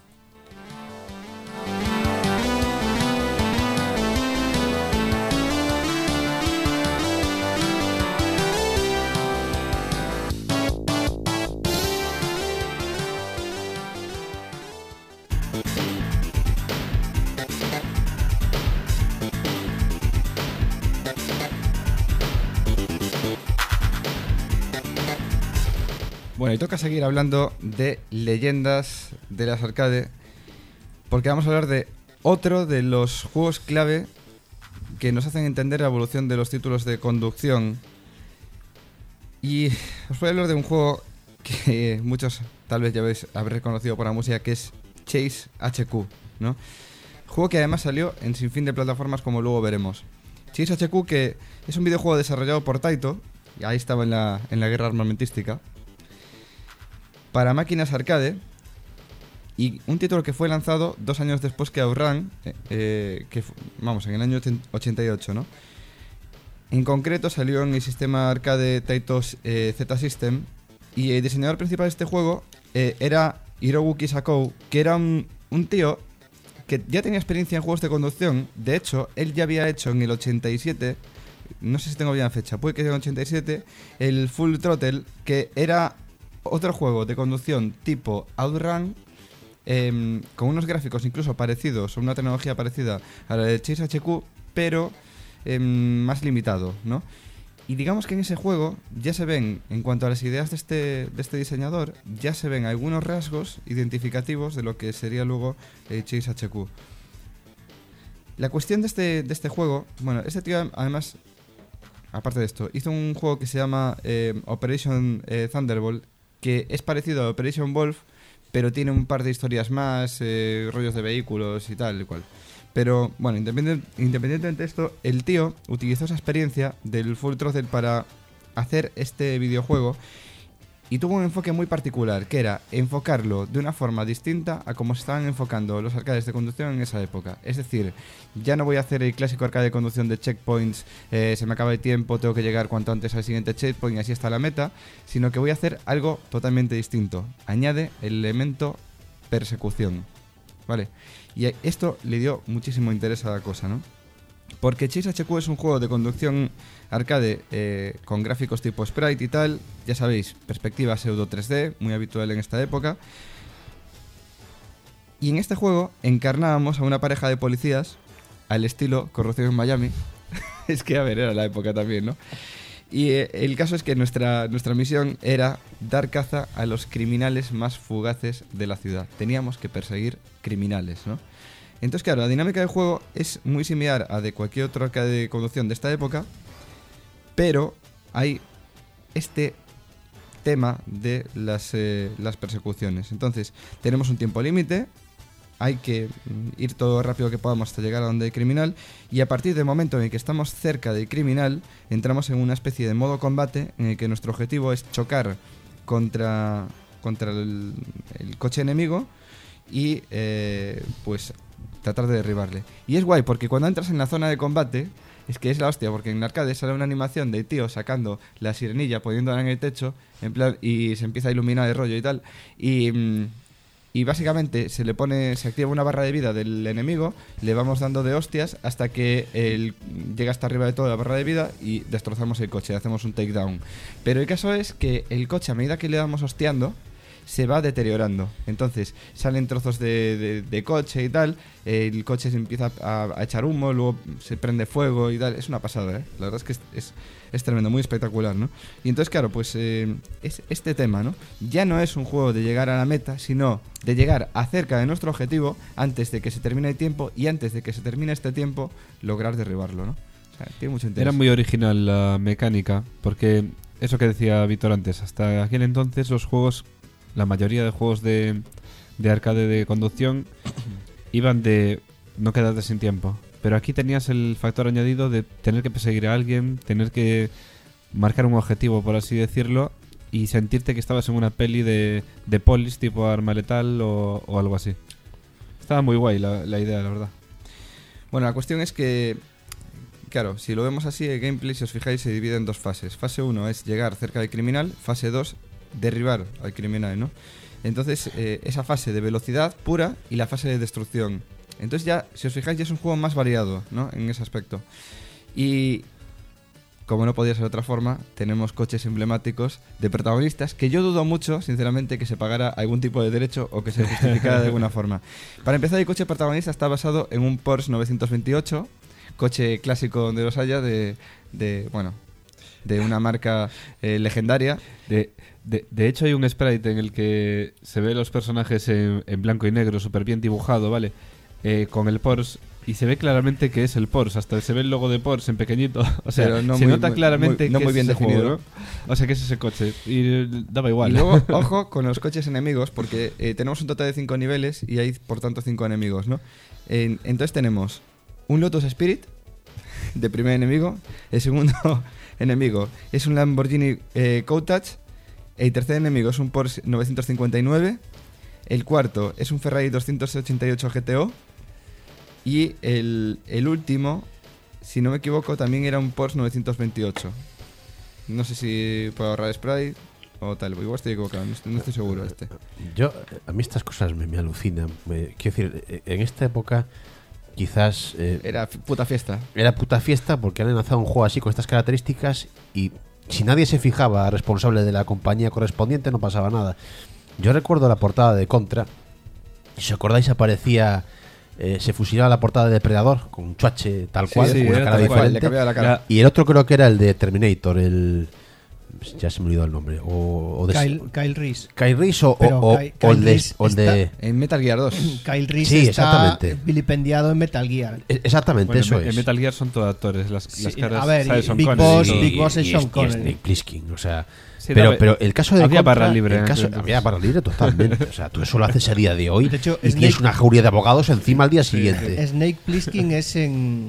Bueno, y toca seguir hablando de leyendas de las arcade, porque vamos a hablar de otro de los juegos clave que nos hacen entender la evolución de los títulos de conducción. Y os voy a hablar de un juego que muchos tal vez ya habréis reconocido por la música, que es Chase HQ, ¿no? Juego que además salió en sinfín de plataformas, como luego veremos. Chase HQ, que es un videojuego desarrollado por Taito, y ahí estaba en la guerra armamentística, para máquinas arcade, y un título que fue lanzado 2 años después que Outrun, en el año 88, ¿no? En concreto salió en el sistema arcade Taito Z-System, y el diseñador principal de este juego era Hiroyuki Sakou, que era un tío que ya tenía experiencia en juegos de conducción. De hecho, él ya había hecho en el 87, no sé si tengo bien la fecha, puede que sea en el 87, el Full Throttle, que era otro juego de conducción tipo Outrun, con unos gráficos incluso parecidos, o una tecnología parecida a la de Chase HQ, pero más limitado, ¿no? Y digamos que en ese juego ya se ven, en cuanto a las ideas de este diseñador, ya se ven algunos rasgos identificativos de lo que sería luego Chase HQ. La cuestión de este juego, bueno, este tío además, aparte de esto, hizo un juego que se llama Operation Thunderbolt, que es parecido a Operation Wolf, pero tiene un par de historias más, rollos de vehículos y tal y cual. Pero bueno, independientemente de esto, el tío utilizó esa experiencia del Full Throttle para hacer este videojuego y tuvo un enfoque muy particular, que era enfocarlo de una forma distinta a como se estaban enfocando los arcades de conducción en esa época. Es decir, ya no voy a hacer el clásico arcade de conducción de checkpoints, se me acaba el tiempo, tengo que llegar cuanto antes al siguiente checkpoint y así está la meta, sino que voy a hacer algo totalmente distinto. Añade el elemento persecución, ¿vale? Y esto le dio muchísimo interés a la cosa, ¿no? Porque Chase HQ es un juego de conducción arcade con gráficos tipo sprite y tal, ya sabéis, perspectiva pseudo 3D, muy habitual en esta época. Y en este juego encarnábamos a una pareja de policías al estilo Corrupción en Miami. Es que, a ver, era la época también, ¿no? Y el caso es que nuestra misión era dar caza a los criminales más fugaces de la ciudad. Teníamos que perseguir criminales, ¿no? Entonces, claro, la dinámica del juego es muy similar a de cualquier otro arcade de conducción de esta época, pero hay este tema de las persecuciones. Entonces, tenemos un tiempo límite, hay que ir todo rápido que podamos hasta llegar a donde hay criminal, y a partir del momento en el que estamos cerca del criminal, entramos en una especie de modo combate en el que nuestro objetivo es chocar contra el coche enemigo y pues tratar de derribarle. Y es guay porque cuando entras en la zona de combate es que es la hostia, porque en el arcade sale una animación de tío sacando la sirenilla, poniéndola en el techo, en plan, y se empieza a iluminar el rollo y tal, y básicamente se activa una barra de vida del enemigo, le vamos dando de hostias hasta que él llega hasta arriba de toda la barra de vida y destrozamos el coche, hacemos un takedown. Pero el caso es que el coche, a medida que le vamos hostiando, se va deteriorando. Entonces salen trozos de coche y tal, el coche se empieza a echar humo, luego se prende fuego y tal. Es una pasada, ¿eh? La verdad es que es tremendo, muy espectacular, ¿no? Y entonces, claro, pues es este tema, ¿no? Ya no es un juego de llegar a la meta, sino de llegar acerca de nuestro objetivo antes de que se termine el tiempo, y antes de que se termine este tiempo lograr derribarlo, ¿no? O sea, tiene mucho interés. Era muy original la mecánica, porque eso que decía Víctor antes, hasta aquel entonces los juegos, la mayoría de juegos de arcade de conducción iban de no quedarte sin tiempo. Pero aquí tenías el factor añadido de tener que perseguir a alguien, tener que marcar un objetivo, por así decirlo, y sentirte que estabas en una peli de polis tipo Arma Letal o algo así. Estaba muy guay la idea, la verdad. Bueno, la cuestión es que, claro, si lo vemos así, el gameplay, si os fijáis, se divide en dos fases. Fase 1 es llegar cerca del criminal, fase 2 derribar al criminal, ¿no? Entonces, esa fase de velocidad pura y la fase de destrucción. Entonces ya, si os fijáis, ya es un juego más variado, ¿no? En ese aspecto. Y, como no podía ser de otra forma, tenemos coches emblemáticos de protagonistas que yo dudo mucho, sinceramente, que se pagara algún tipo de derecho o que se justificara de alguna forma. Para empezar, el coche protagonista está basado en un Porsche 928, coche clásico donde los haya, de una marca legendaria. De hecho, hay un sprite en el que se ve los personajes en blanco y negro, súper bien dibujado, ¿vale? Con el Porsche, y se ve claramente que es el Porsche, hasta se ve el logo de Porsche en pequeñito. O sea, no se nota claramente no que muy es bien ese definido, juego, ¿no? O sea, que es ese coche, y daba igual. Y luego, ojo con los coches enemigos, porque tenemos un total de 5 niveles y hay, por tanto, 5 enemigos, ¿no? Entonces tenemos un Lotus Spirit de primer enemigo, el segundo enemigo es un Lamborghini Countach, el tercer enemigo es un Porsche 959, el cuarto es un Ferrari 288 GTO, y el último, si no me equivoco, también era un Porsche 928. No sé si puedo ahorrar sprite o tal, igual estoy equivocado, no estoy seguro de este. A mí estas cosas me alucinan. Quiero decir, en esta época quizás... era puta fiesta. Era puta fiesta porque han lanzado un juego así con estas características y si nadie se fijaba responsable de la compañía correspondiente no pasaba nada. Yo recuerdo la portada de Contra, y si os acordáis aparecía... se fusilaba la portada de Depredador con un chuache tal cual, con una cara diferente. Le cambiaba la cara. Y el otro creo que era el de Terminator, Ya se me olvidó el nombre. O de Kyle Reese. Kyle Reese Pero o el de. Reese O el de En Metal Gear 2. Kyle Reese Sí, está exactamente. vilipendiado en Metal Gear. Exactamente, Bueno, eso en es. Metal Gear son todos actores. Las caras. a ver, ¿sabes? Son Big Connery Boss, y todo. Big Boss es Y Sean y Connery. Snake Plissken, o sea. Sí, pero el caso de había Contra, barra libre, el caso, entonces. había barra libre totalmente. O sea, tú eso lo haces a día de hoy De hecho, y tienes una jauría de abogados encima al día siguiente. Snake Plissken es en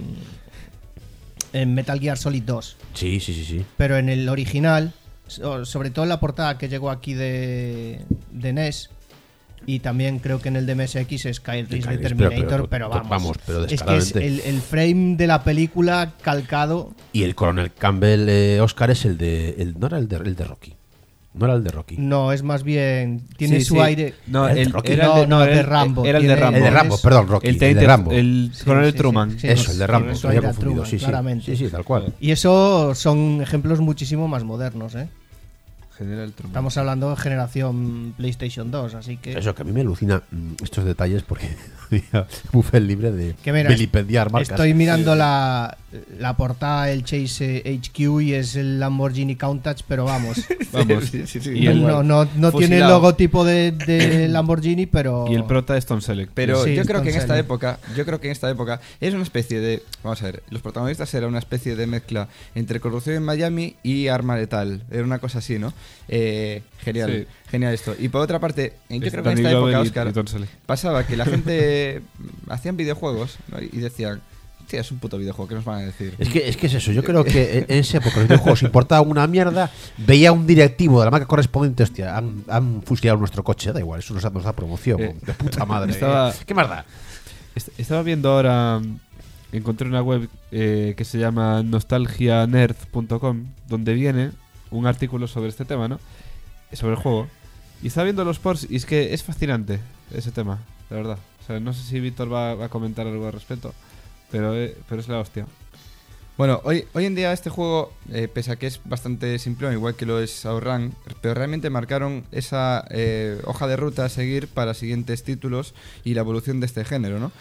Metal Gear Solid 2. Sí. Pero en el original, sobre todo en la portada que llegó aquí de NES, y también creo que en el de MSX es Kyle Reese de Terminator, pero vamos. pero es que es descaradamente. el frame de la película calcado. Y el coronel Campbell Oscar es el de. No era el de Rocky. No era el de Rocky. No, es más bien. Tiene Sí, su sí. aire. No, El el, Rocky. era el de, No, de el- Rambo. Era el de Tiene- Rambo. El de Rambo, perdón, Rocky. El, El de Rambo. El Sí, coronel sí, Truman. sí. Eso, el de Rambo. Tiene Se su había aire a confundido. Truman, Sí, claramente. sí, tal cual. Y eso son ejemplos muchísimo más modernos, ¿eh? General Truman. Estamos hablando de generación PlayStation 2, así que. Eso que a mí me alucina estos detalles porque había buffet libre de Que mira, vilipendiar marcas. Estoy mirando la portada del Chase HQ y es el Lamborghini Countach, pero vamos. Vamos. Sí. Y el- no tiene el Fusilado. logotipo de Lamborghini, pero. Y el prota es Tom Selleck. Pero Sí, yo creo que en Tom esta época es una especie de, vamos a ver, los protagonistas era una especie de mezcla entre Corrupción en Miami y Arma Letal, era una cosa así, ¿no? Genial, genial esto. Y por otra parte, yo creo que en Danny esta Glover época, y Oscar, Tom Selleck. pasaba que la gente hacían videojuegos, ¿no? Y decían, sí, es un puto videojuego, ¿qué nos van a decir? Es que es eso, yo creo que en esa época los videojuegos importaban una mierda, veía un directivo de la marca correspondiente, hostia, han fusilado nuestro coche, da igual, eso nos da promoción, de puta madre. estaba- ¿Qué más da? Estaba viendo ahora. Encontré una web que se llama nostalgianerd.com, donde viene un artículo sobre este tema, ¿no? Sobre el juego. Y estaba viendo los ports y es que es fascinante ese tema, la verdad. O sea, no sé si Víctor va a comentar algo al respecto, pero es la hostia. Bueno, hoy en día este juego, pese a que es bastante simplón, igual que lo es Outrun, pero realmente marcaron esa hoja de ruta a seguir para siguientes títulos y la evolución de este género, ¿no?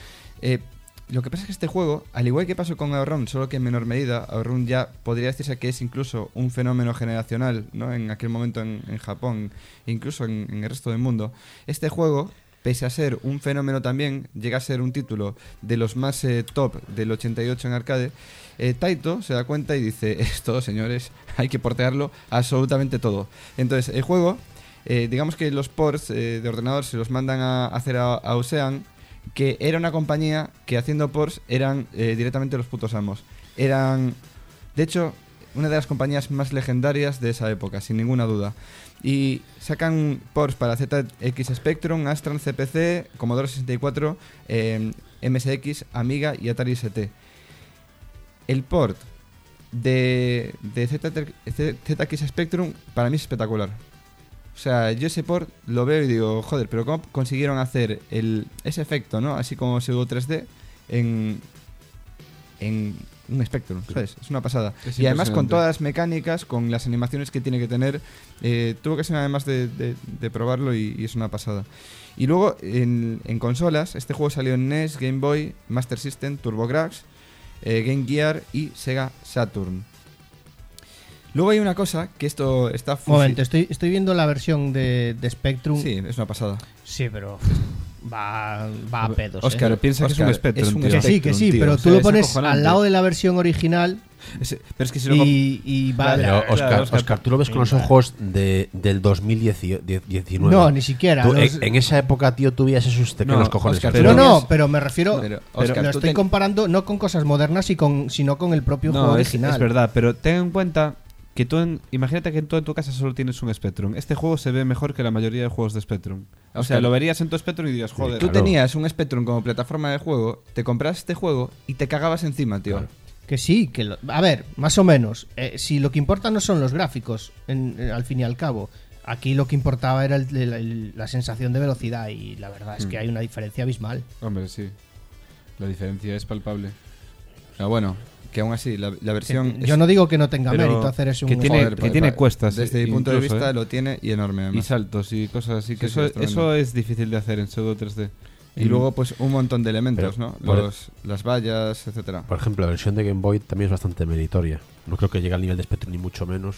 Lo que pasa es que este juego, al igual que pasó con Outrun, solo que en menor medida, Outrun ya podría decirse que es incluso un fenómeno generacional, ¿no? En aquel momento en Japón, incluso en el resto del mundo. Este juego, pese a ser un fenómeno también, llega a ser un título de los más top del 88 en arcade. Taito se da cuenta y dice, esto, señores, hay que portearlo absolutamente todo. Entonces, el juego, digamos que los ports de ordenador se los mandan a hacer a Ocean, que era una compañía que haciendo ports eran directamente los putos amos. Eran, de hecho, una de las compañías más legendarias de esa época, sin ninguna duda. Y sacan ports para ZX Spectrum, Astron CPC, Commodore 64, MSX, Amiga y Atari ST. El port de ZX Spectrum para mí es espectacular. O sea, yo ese port lo veo y digo, joder, pero ¿cómo consiguieron hacer ese efecto, ¿no? Así como pseudo 3D en un Spectrum, ¿sabes? Es una pasada. Es y además con impresionante. todas las mecánicas, con las animaciones que tiene que tener, tuvo que ser además de probarlo y es una pasada. Y luego en consolas, este juego salió en NES, Game Boy, Master System, TurboGrafx, Game Gear y Sega Saturn. Luego hay una cosa que esto está Un momento, estoy viendo la versión de Spectrum. Sí, es una pasada. Sí, pero va a pedos. Oscar, ¿eh? piensa que es un Oscar, Spectrum, es un tío. Que sí, Spectrum, tío, pero o tú sea, lo es pones acojonante. al lado de la versión original Pero es que si lo y va. Pero Claro, Oscar, tú lo ves con los ojos del 2019. No, ni siquiera. Tú, los- en esa época, tío, tú veías esos No, los cojones. Oscar, pero- no, pero me refiero. Pero, Lo Oscar, tú estoy comparando no con cosas modernas sino con el propio juego No, es original. verdad, pero ten en cuenta que imagínate que tú en tu casa solo tienes un Spectrum. Este juego se ve mejor que la mayoría de juegos de Spectrum. O sea, Oscar, lo verías en tu Spectrum y dirías, joder. Tú Claro. tenías un Spectrum como plataforma de juego, te comprabas este juego y te cagabas encima, tío. Claro. Que sí, a ver, más o menos. Si lo que importa no son los gráficos, al fin y al cabo. Aquí lo que importaba era la sensación de velocidad y la verdad es que hay una diferencia abismal. Hombre, sí. La diferencia es palpable. Pero bueno, que aún así, la versión... Yo no digo que no tenga pero mérito hacer eso. que tiene- Joder, que tiene cuestas, Desde mi punto de incluso, vista ¿eh? lo tiene y enorme, Y además. saltos y cosas así. Que Sí, sí, es tremendo. eso es difícil de hacer en pseudo 3D. Y luego, pues, un montón de elementos, Pero, ¿no? por- Las vallas, etcétera. Por ejemplo, la versión de Game Boy también es bastante meritoria. No creo que llegue al nivel de Spectrum ni mucho menos,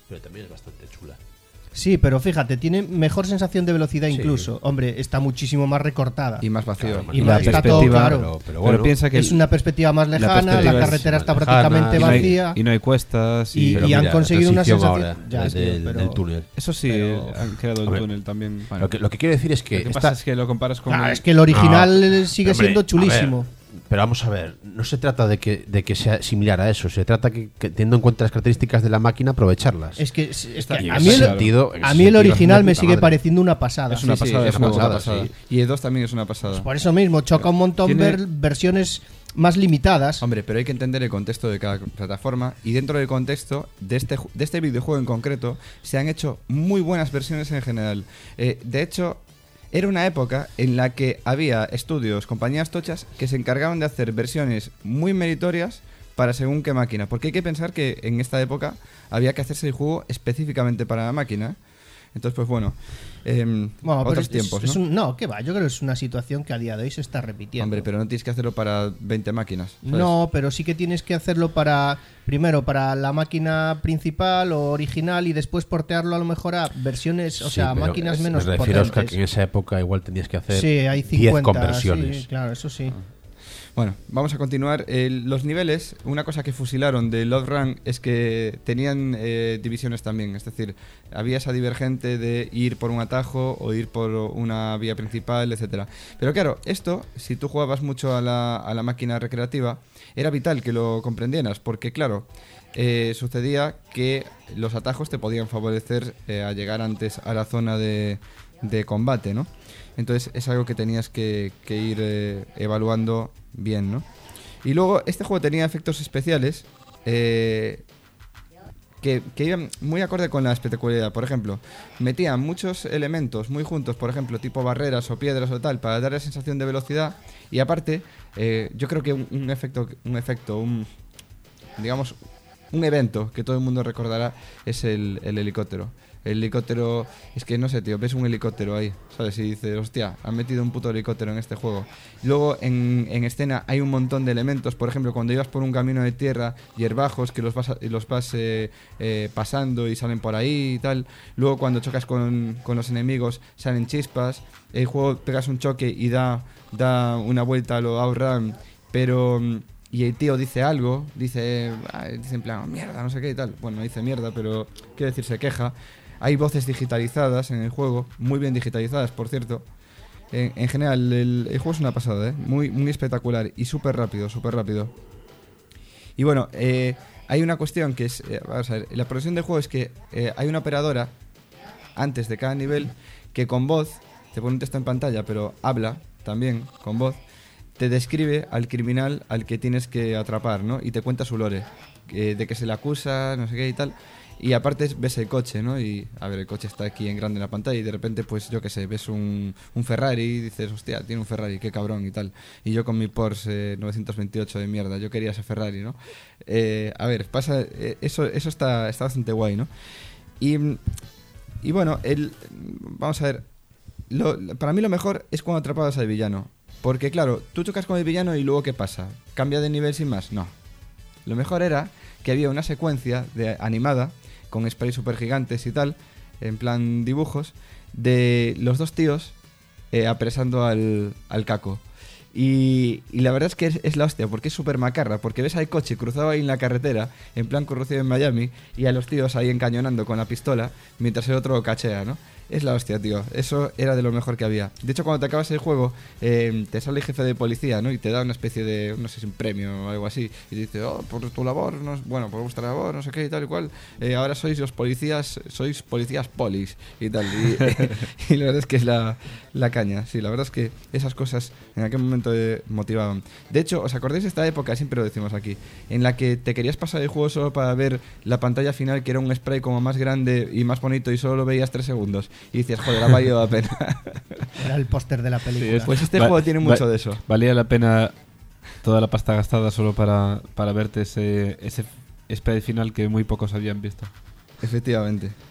pero también es bastante chula. Sí, pero fíjate, tiene mejor sensación de velocidad Sí. incluso. Hombre, está muchísimo más recortada. Y más vacío. Claro, Y la está todo perspectiva, claro. pero bueno, piensa que Es una perspectiva más lejana, perspectiva la es carretera está más prácticamente lejana, vacía. y no hay cuestas Y- pero han conseguido una transición sensación- ahora Ya, tío, del, pero- del túnel. Eso sí, Pero- han creado el Hombre, túnel también. Lo que quiero decir es que Lo que esta- pasa es que lo comparas con... Ah, es que el original No, sigue hombre, siendo a chulísimo. ver, pero vamos a ver, no se trata de que sea similar a eso, se trata que teniendo en cuenta las características de la máquina, aprovecharlas. Es que, Y a en mí ese el, sentido- en a ese mí el sentido, original es me de puta sigue madre. pareciendo una pasada. Es una Sí, sí, pasada, es es una una puta pasada, pasada. sí. Y el 2 también es una pasada. Por eso mismo, choca un montón Tiene- ver versiones más limitadas. Hombre, pero hay que entender el contexto de cada plataforma y dentro del contexto de este videojuego en concreto se han hecho muy buenas versiones en general. De hecho, era una época en la que había estudios, compañías tochas que se encargaban de hacer versiones muy meritorias para según qué máquina. Porque hay que pensar que en esta época había que hacerse el juego específicamente para la máquina. Entonces, pues bueno, Bueno, pero otros tiempos, ¿no? no, ¿qué va? Yo creo que es una situación que a día de hoy se está repitiendo. Hombre, pero no tienes que hacerlo para 20 máquinas. ¿sabes? No, pero sí que tienes que hacerlo primero para la máquina principal o original y después portearlo a lo mejor a versiones, o Sí, sea, pero máquinas menos me refiero, Oscar, potentes. que en esa época igual tenías que hacer Sí, hay 10 50 conversiones. Sí, claro, eso sí. Bueno, vamos a continuar. Los niveles, una cosa que fusilaron de Love Run es que tenían divisiones también. Es decir, había esa divergente de ir por un atajo o ir por una vía principal, etcétera. Pero claro, esto, si tú jugabas mucho a la máquina recreativa, era vital que lo comprendieras, porque claro, sucedía que los atajos te podían favorecer a llegar antes a la zona de combate, ¿no? Entonces es algo que tenías que ir evaluando bien, ¿no? Y luego este juego tenía efectos especiales que iban muy acorde con la espectacularidad. Por ejemplo, metían muchos elementos muy juntos, por ejemplo, tipo barreras o piedras o tal, para dar la sensación de velocidad. Y aparte, yo creo que un evento que todo el mundo recordará es el helicóptero. El helicóptero, es que no sé, tío, ves un helicóptero ahí, ¿sabes? Y dices, hostia, han metido un puto helicóptero en este juego. Luego en escena hay un montón de elementos, por ejemplo, cuando ibas por un camino de tierra, hierbajos que los vas pasando y salen por ahí y tal. Luego cuando chocas con los enemigos salen chispas. El juego pegas un choque y da una vuelta a lo outrun, pero... Y el tío dice algo, dice en plan, mierda, no sé qué y tal. Bueno, no dice mierda, pero quiere decir, se queja. Hay voces digitalizadas en el juego, muy bien digitalizadas, por cierto. En general, el juego es una pasada, ¿eh? Muy, muy espectacular y súper rápido, súper rápido. Y bueno, hay una cuestión que es, vamos a ver, la progresión del juego es que hay una operadora antes de cada nivel que con voz, te pone un texto en pantalla, pero habla también con voz, te describe al criminal al que tienes que atrapar, ¿no? Y te cuenta su lore, de que se le acusa, no sé qué y tal. Y aparte ves el coche, ¿no? Y a ver, el coche está aquí en grande en la pantalla y de repente, pues yo qué sé, ves un Ferrari y dices, hostia, tiene un Ferrari, qué cabrón y tal. Y yo con mi Porsche 928 de mierda, yo quería ese Ferrari, ¿no? A ver, pasa, eso está bastante guay, ¿no? Y bueno, vamos a ver, para mí lo mejor es cuando atrapabas al villano. Porque claro, tú chocas con el villano y luego ¿qué pasa? ¿Cambia de nivel sin más? No. Lo mejor era que había una secuencia animada con sprays super gigantes y tal, en plan dibujos, de los dos tíos apresando al caco. Y la verdad es que es la hostia, porque es súper macarra, porque ves al coche cruzado ahí en la carretera, en plan corrupción en Miami, y a los tíos ahí encañonando con la pistola, mientras el otro cachea, ¿no? Es la hostia, tío. Eso era de lo mejor que había. De hecho, cuando te acabas el juego, te sale el jefe de policía, ¿no? Y te da una especie de, no sé si un premio o algo así. Y te dice, oh, por tu labor, bueno, por vuestra labor, no sé qué y tal y cual. Ahora sois policías polis y tal. Y la verdad es que es la caña. Sí, la verdad es que esas cosas en aquel momento motivaban. De hecho, ¿os acordáis de esta época? Siempre lo decimos aquí. En la que te querías pasar el juego solo para ver la pantalla final, que era un spray como más grande y más bonito y solo lo veías 3 segundos. Y dices, joder, ha valido la pena. Era el póster de la película. Sí, Pues este juego tiene mucho de eso. Valía la pena toda la pasta gastada solo para verte ese spray final que muy pocos habían visto. Efectivamente.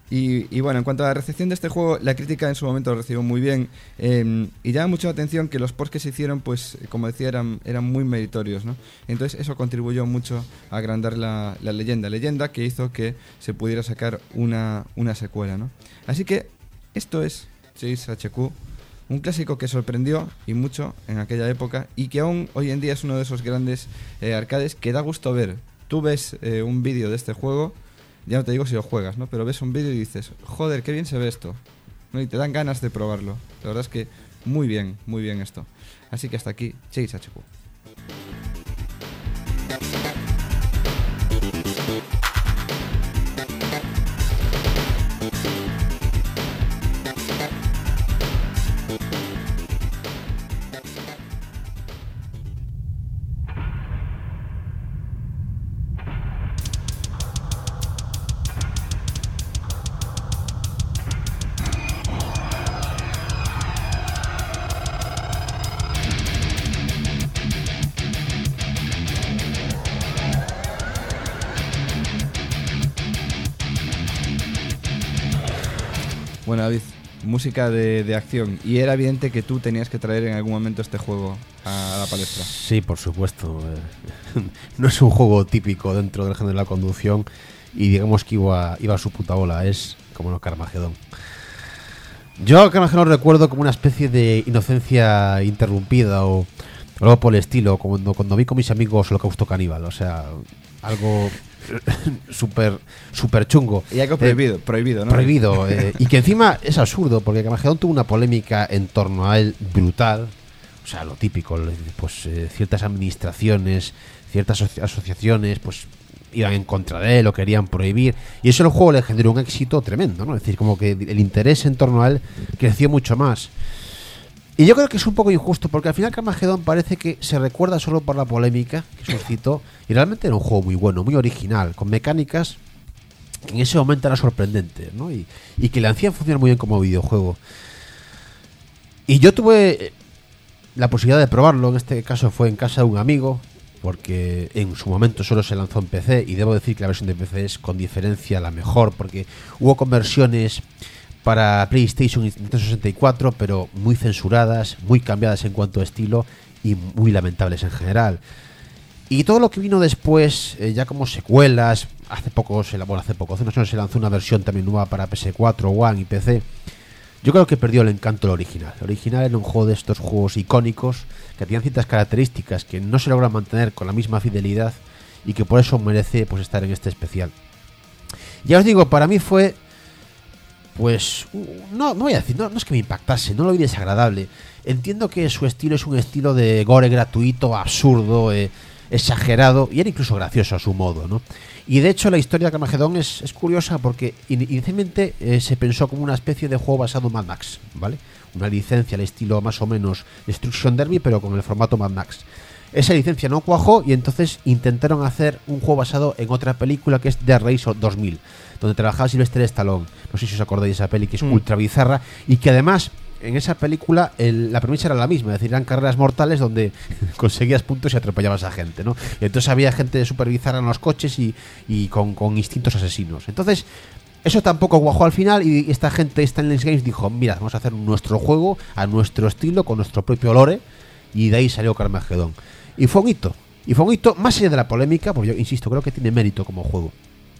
Y bueno, en cuanto a la recepción de este juego, la crítica en su momento lo recibió muy bien, y llama mucho la atención que los ports que se hicieron, pues como decía, eran muy meritorios, ¿no? Entonces eso contribuyó mucho a agrandar la leyenda que hizo que se pudiera sacar una secuela, ¿no? Así que esto es Chase HQ, un clásico que sorprendió y mucho en aquella época y que aún hoy en día es uno de esos grandes arcades que da gusto ver. Tú ves un vídeo de este juego, ya no te digo si lo juegas, ¿no? Pero ves un vídeo y dices, joder, qué bien se ve esto, ¿no? Y te dan ganas de probarlo. La verdad es que muy bien esto. Así que hasta aquí, Chase HQ. Bueno, David, música de acción. Y era evidente que tú tenías que traer en algún momento este juego a la palestra. Sí, por supuesto. No es un juego típico dentro del género de la conducción y digamos que iba a su puta bola. Es como los Carmageddon. Yo a Carmageddon lo recuerdo como una especie de inocencia interrumpida o algo por el estilo, cuando vi con mis amigos Holocausto Caníbal. O sea, algo súper chungo. Y algo prohibido, ¿no? Prohibido. Y que encima es absurdo, porque Carmageddon tuvo una polémica en torno a él brutal. O sea, lo típico, pues ciertas administraciones, ciertas asociaciones, pues iban en contra de él, lo querían prohibir. Y eso el juego le generó un éxito tremendo, ¿no? Es decir, como que el interés en torno a él creció mucho más. Y yo creo que es un poco injusto, porque al final Carmageddon parece que se recuerda solo por la polémica que suscitó, y realmente era un juego muy bueno, muy original, con mecánicas que en ese momento eran sorprendentes, ¿no? Y que le hacían funcionar muy bien como videojuego. Y yo tuve la posibilidad de probarlo, en este caso fue en casa de un amigo, porque en su momento solo se lanzó en PC, y debo decir que la versión de PC es con diferencia la mejor, porque hubo conversiones para PlayStation y Nintendo 64, pero muy censuradas, muy cambiadas en cuanto a estilo y muy lamentables en general. Y todo lo que vino después, ya como secuelas, hace unos años se lanzó una versión también nueva para PS4, One y PC. Yo creo que perdió el encanto del original. El original era un juego de estos juegos icónicos que tenían ciertas características que no se logran mantener con la misma fidelidad y que por eso merece pues estar en este especial. Ya os digo, para mí fue, pues, no voy a decir, no es que me impactase, no lo vi desagradable. Entiendo que su estilo es un estilo de gore gratuito, absurdo, exagerado, y era incluso gracioso a su modo, ¿no? Y de hecho la historia de Carmageddon es curiosa porque inicialmente se pensó como una especie de juego basado en Mad Max, ¿vale? Una licencia al estilo más o menos Destruction Derby, pero con el formato Mad Max. Esa licencia no cuajó y entonces intentaron hacer un juego basado en otra película que es The Race 2000, donde trabajaba Sylvester Stallone. No sé si os acordáis de esa peli, que es ultra bizarra y que además en esa película la premisa era la misma, es decir, eran carreras mortales donde conseguías puntos y atropellabas a gente, ¿no? Y entonces había gente súper bizarra en los coches y con instintos asesinos. Entonces eso tampoco cuajó al final y esta gente, Stainless Games, dijo, mira, vamos a hacer nuestro juego a nuestro estilo, con nuestro propio lore, y de ahí salió Carmageddon. Y fue un hito, más allá de la polémica, porque yo insisto, creo que tiene mérito como juego.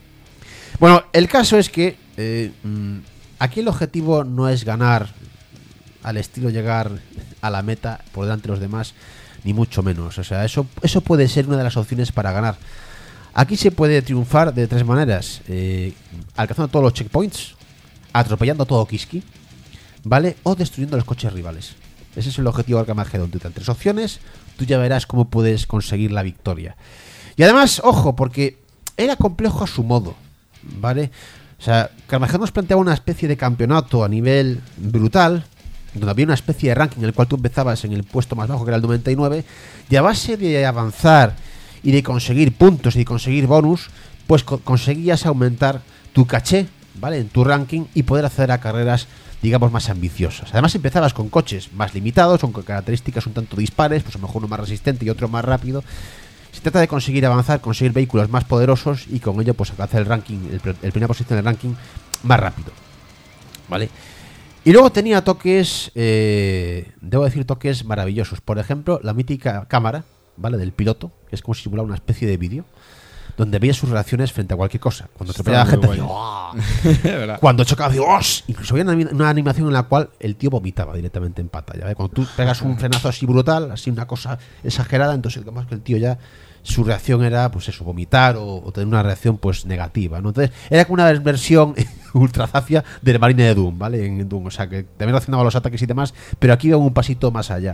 Bueno, el caso es que aquí el objetivo no es ganar al estilo llegar a la meta por delante de los demás, ni mucho menos. O sea, eso puede ser una de las opciones para ganar. Aquí se puede triunfar de tres maneras: alcanzando todos los checkpoints, atropellando todo Kiski, ¿vale? O destruyendo los coches rivales. Ese es el objetivo de Carmageddon. Tú te dan tres opciones, tú ya verás cómo puedes conseguir la victoria. Y además, ojo, porque era complejo a su modo, ¿vale? O sea, Carmageddon nos planteaba una especie de campeonato a nivel brutal, donde había una especie de ranking en el cual tú empezabas en el puesto más bajo, que era el 99, y a base de avanzar y de conseguir puntos y de conseguir bonus, pues conseguías aumentar tu caché, ¿vale? En tu ranking y poder acceder a carreras, digamos, más ambiciosas. Además empezabas con coches más limitados, con características un tanto dispares, pues a lo mejor uno más resistente y otro más rápido. Se trata de conseguir avanzar, conseguir vehículos más poderosos y con ello pues alcanzar el ranking, el primera posición del ranking más rápido, ¿vale? Y luego tenía toques, debo decir, toques maravillosos. Por ejemplo, la mítica cámara, ¿vale? Del piloto, que es como si simulara una especie de vídeo, donde veía sus reacciones frente a cualquier cosa. Cuando atropellaba a la gente, decía, ¡oh! Cuando chocaba, decía, ¡oh! Incluso había una animación en la cual el tío vomitaba directamente en pantalla, ¿vale? Cuando tú pegas un frenazo así brutal, así una cosa exagerada, entonces digamos que el tío ya, su reacción era, pues eso, vomitar o tener una reacción, pues, negativa, ¿no? Entonces, era como una versión ultra zafia del Marine de Doom, ¿vale? En Doom, o sea, que también relacionaba los ataques y demás, pero aquí iba un pasito más allá.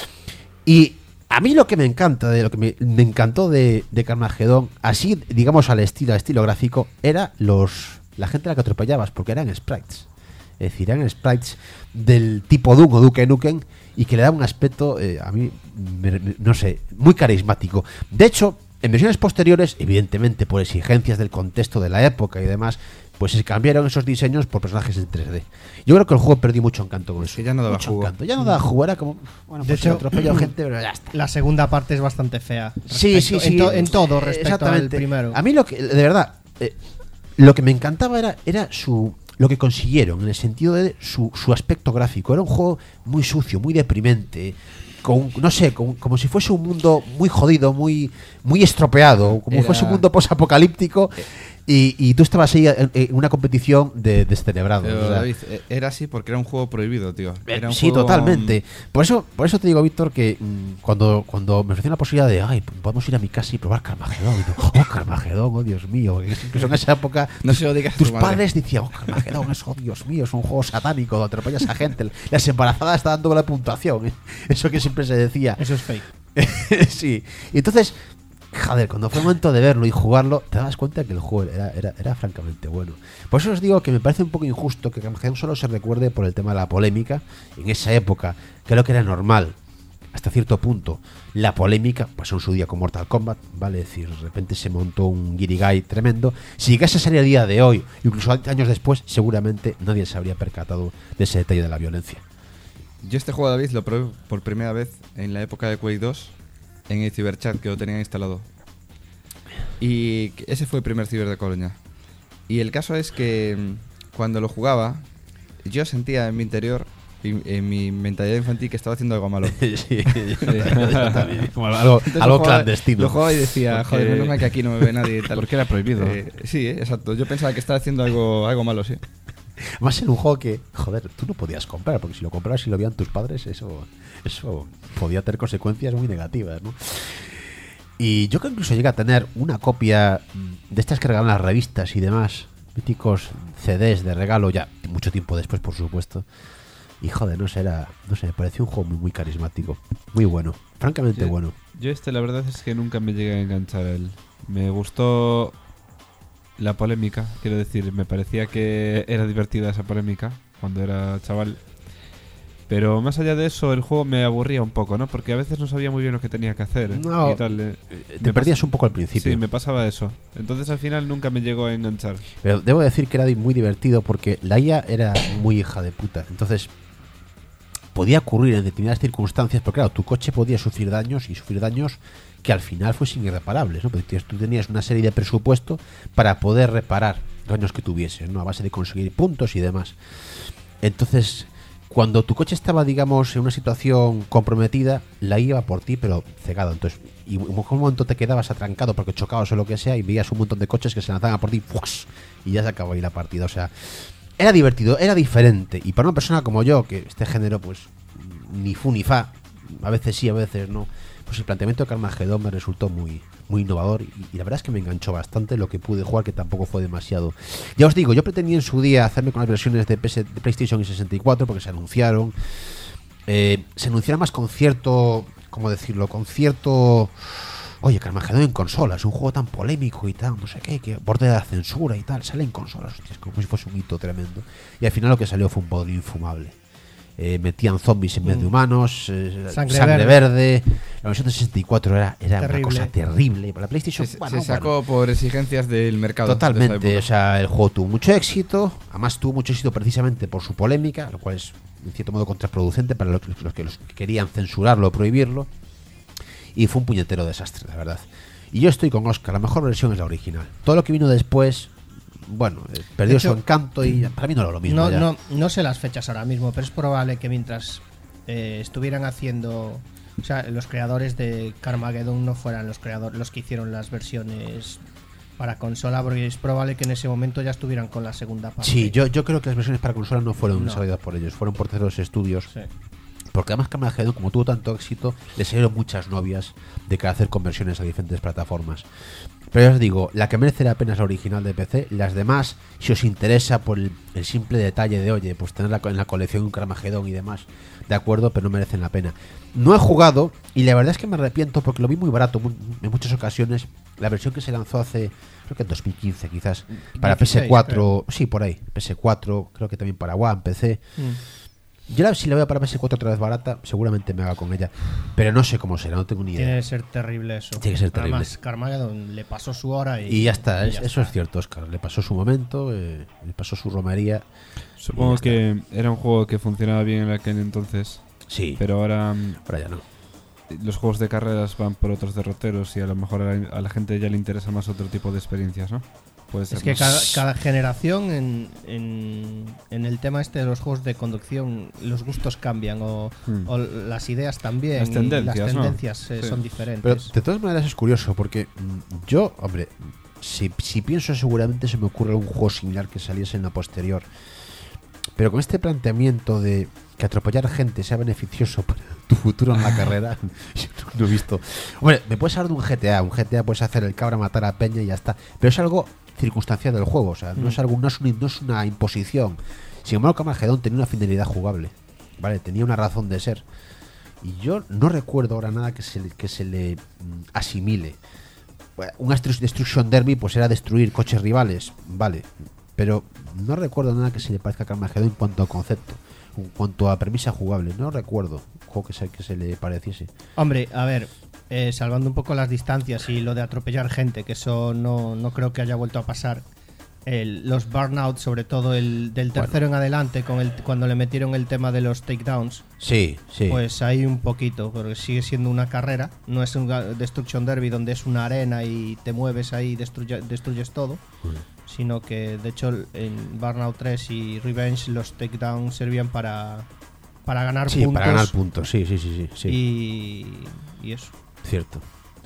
Y a mí lo que me encanta, lo que me encantó de Carmageddon, así, digamos, al estilo gráfico, era la gente a la que atropellabas, porque eran sprites. Es decir, eran sprites del tipo Doom o Duke Nukem, y que le daba un aspecto, a mí, no sé, muy carismático. De hecho, en versiones posteriores, evidentemente por exigencias del contexto de la época y demás, pues se cambiaron esos diseños por personajes en 3D. Yo creo que el juego perdió mucho encanto con eso. Que ya no daba mucho jugo. encanto. Ya no daba jugo, era como, bueno, De pues hecho, atropello gente, pero ya está. La segunda parte es bastante fea. Sí. En todo respecto Exactamente. al primero. A mí lo que, de verdad, lo que me encantaba era lo que consiguieron, en el sentido de su aspecto gráfico. Era un juego muy sucio, muy deprimente, no sé, como si fuese un mundo muy jodido, muy estropeado, como fuese un mundo posapocalíptico. Y tú estabas ahí en una competición de descerebrados. Pero, o sea, David, era así porque era un juego prohibido, tío. Era un sí, juego, totalmente. Por eso te digo, Víctor, que cuando me ofrecieron la posibilidad de, ay, podemos ir a mi casa y probar Carmageddon. Y digo, oh, Carmageddon, oh, Dios mío. Incluso en esa época, No se lo digas a tus tu madre. padres decían, oh, Carmageddon, eso, Dios mío, es un juego satánico, donde atropellas a gente. Las embarazadas están dando la puntuación. Eso que siempre se decía. Eso es fake. Sí. Y entonces, joder, cuando fue el momento de verlo y jugarlo, te das cuenta que el juego era francamente bueno. Por eso os digo que me parece un poco injusto que Carmageddon solo se recuerde por el tema de la polémica. En esa época, creo que era normal, hasta cierto punto, la polémica, pasó en su día con Mortal Kombat, ¿vale? Es decir, de repente se montó un guirigay tremendo. Si llegase a salir a día de hoy, incluso años después, seguramente nadie se habría percatado de ese detalle de la violencia. Yo este juego, David, lo probé por primera vez en la época de Quake 2 en el ciberchat que lo tenía instalado. Y ese fue el primer ciber de Coruña. Y el caso es que cuando lo jugaba, yo sentía en mi interior, en mi mentalidad infantil, que estaba haciendo algo malo. Sí, algo Entonces clandestino. Lo jugaba y decía, Porque- joder, menos mal que aquí no me ve nadie y tal. Porque era prohibido. Sí, exacto. Yo pensaba que estaba haciendo algo malo, sí. Más en un juego que, joder, tú no podías comprar, porque si lo comprabas y lo veían tus padres, eso podía tener consecuencias muy negativas, ¿no? Y yo que incluso llegué a tener una copia de estas que regalan las revistas y demás, míticos CDs de regalo, ya mucho tiempo después, por supuesto. Y joder, no sé, me pareció un juego muy, muy carismático, muy bueno, francamente Sí. bueno. Yo la verdad es que nunca me llegué a enganchar a él. Me gustó la polémica, quiero decir, me parecía que era divertida esa polémica cuando era chaval. Pero más allá de eso, el juego me aburría un poco, ¿no? Porque a veces no sabía muy bien lo que tenía que hacer. No, y tal. Te perdías un poco al principio. Sí, me pasaba eso. Entonces al final nunca me llegó a enganchar. Pero debo decir que era muy divertido porque la IA era muy hija de puta. Entonces, podía ocurrir en determinadas circunstancias, porque claro, tu coche podía sufrir daños que al final fuesen irreparables, ¿no? Porque tú tenías una serie de presupuesto para poder reparar daños que tuvieses, ¿no? A base de conseguir puntos y demás. Entonces, cuando tu coche estaba, digamos, en una situación comprometida, la iba por ti, pero cegado. Entonces, y en un momento te quedabas atrancado porque chocabas o lo que sea y veías un montón de coches que se lanzaban a por ti, ¡fuas! Y ya se acabó ahí la partida. O sea, era divertido, era diferente. Y para una persona como yo, que este género, pues, ni fu ni fa, a veces sí, a veces no, pues el planteamiento de Carmageddon me resultó muy, muy innovador y la verdad es que me enganchó bastante lo que pude jugar, que tampoco fue demasiado. Ya os digo, yo pretendía en su día hacerme con las versiones de PlayStation y 64 porque se anunciaron. Se anunciaron más con cierto, ¿cómo decirlo? Con cierto... Oye, Carmageddon en consolas, un juego tan polémico y tal, no sé qué, que borde de la censura y tal, sale en consolas, hostia, es como si fuese un hito tremendo. Y al final lo que salió fue un bodrio infumable. Metían zombies en vez de humanos, sangre verde. La versión de 64 era una cosa terrible. Para la PlayStation Se sacó por exigencias del mercado. Totalmente, o sea, el juego tuvo mucho éxito, además tuvo mucho éxito precisamente por su polémica, lo cual es en cierto modo contraproducente para los que querían censurarlo o prohibirlo. Y fue un puñetero desastre, la verdad. Y yo estoy con Oscar, la mejor versión es la original. Todo lo que vino después, bueno, perdió De hecho, su encanto y para mí no era lo mismo. ya. No sé las fechas ahora mismo, pero es probable que mientras estuvieran haciendo, o sea, los creadores de Carmageddon no fueran los que hicieron las versiones para consola, porque es probable que en ese momento ya estuvieran con la segunda parte. Sí, yo creo que las versiones para consola no fueron No. desarrolladas por ellos, fueron por terceros estudios. Sí. Porque además Carmageddon, como tuvo tanto éxito, le salieron muchas novias de que hacer conversiones a diferentes plataformas. Pero ya os digo, la que merece la pena es la original de PC. Las demás, si os interesa por el simple detalle de, oye, pues tenerla en la colección un Carmageddon y demás, de acuerdo, pero no merecen la pena. No he jugado y la verdad es que me arrepiento porque lo vi muy barato en muchas ocasiones. La versión que se lanzó hace, creo que en 2015 quizás, para 16, PS4, creo. sí, por ahí, PS4, creo que también para One, PC. Yo si la veo para PS4 otra vez barata, seguramente me haga con ella. Pero no sé cómo será, no tengo ni idea. Tiene que ser terrible eso. Tiene que ser terrible. Además, Carmageddon le pasó su hora Y ya está, y ya eso está. es cierto, Oscar. Le pasó su momento, le pasó su romería. Supongo Y ya que era un juego que funcionaba bien en aquel entonces, Sí, pero ahora ahora ya no. los juegos de carreras van por otros derroteros y a lo mejor a la gente ya le interesa más otro tipo de experiencias, ¿no? Puede ser Es que más. cada generación en el tema este de los juegos de conducción los gustos cambian o las ideas también. Las tendencias, y las ¿no? tendencias Sí. son diferentes. Pero de todas maneras es curioso porque yo, hombre, si pienso seguramente se me ocurre algún juego similar que saliese en la posterior. Pero con este planteamiento de que atropellar gente sea beneficioso para tu futuro en la carrera, yo no he visto. Hombre, me puedes hablar de un GTA puedes hacer el cabra matar a peña y ya está. Pero es algo circunstancial del juego, o sea, no es algo, no es una imposición. Sin embargo, Carmageddon tenía una finalidad jugable, ¿vale? Tenía una razón de ser. Y yo no recuerdo ahora nada que se le asimile. Bueno, una Destruction Derby pues era destruir coches rivales, vale, pero no recuerdo nada que se le parezca a Carmageddon en cuanto a concepto, en cuanto a premisa jugable. No recuerdo un juego que se le pareciese. Hombre, a ver, salvando un poco las distancias y lo de atropellar gente, que eso no creo que haya vuelto a pasar. Los Burnout, sobre todo el del tercero en adelante, cuando le metieron el tema de los takedowns, Sí. pues hay un poquito, porque sigue siendo una carrera, no es un Destruction Derby donde es una arena y te mueves ahí y destruyes todo, sino que de hecho en Burnout 3 y Revenge los takedowns servían para ganar Sí, puntos. para ganar puntos, sí. Y eso. Cierto.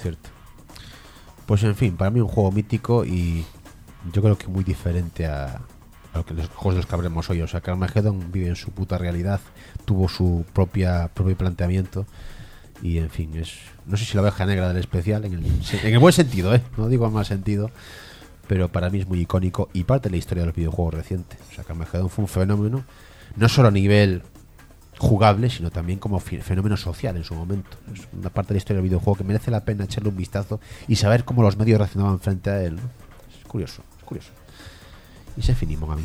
Pues en fin, para mí un juego mítico y yo creo que muy diferente a lo que los juegos de los que hablemos hoy. O sea, Carmageddon vive en su puta realidad, tuvo su propio planteamiento y en fin, no sé si la oveja negra del especial en el buen sentido, no digo en mal sentido, pero para mí es muy icónico y parte de la historia de los videojuegos recientes. O sea, Carmageddon fue un fenómeno no solo a nivel jugable, sino también como fenómeno social en su momento. Es una parte de la historia del videojuego que merece la pena echarle un vistazo y saber cómo los medios reaccionaban frente a él, ¿no? Es curioso. Y se finimos a mí.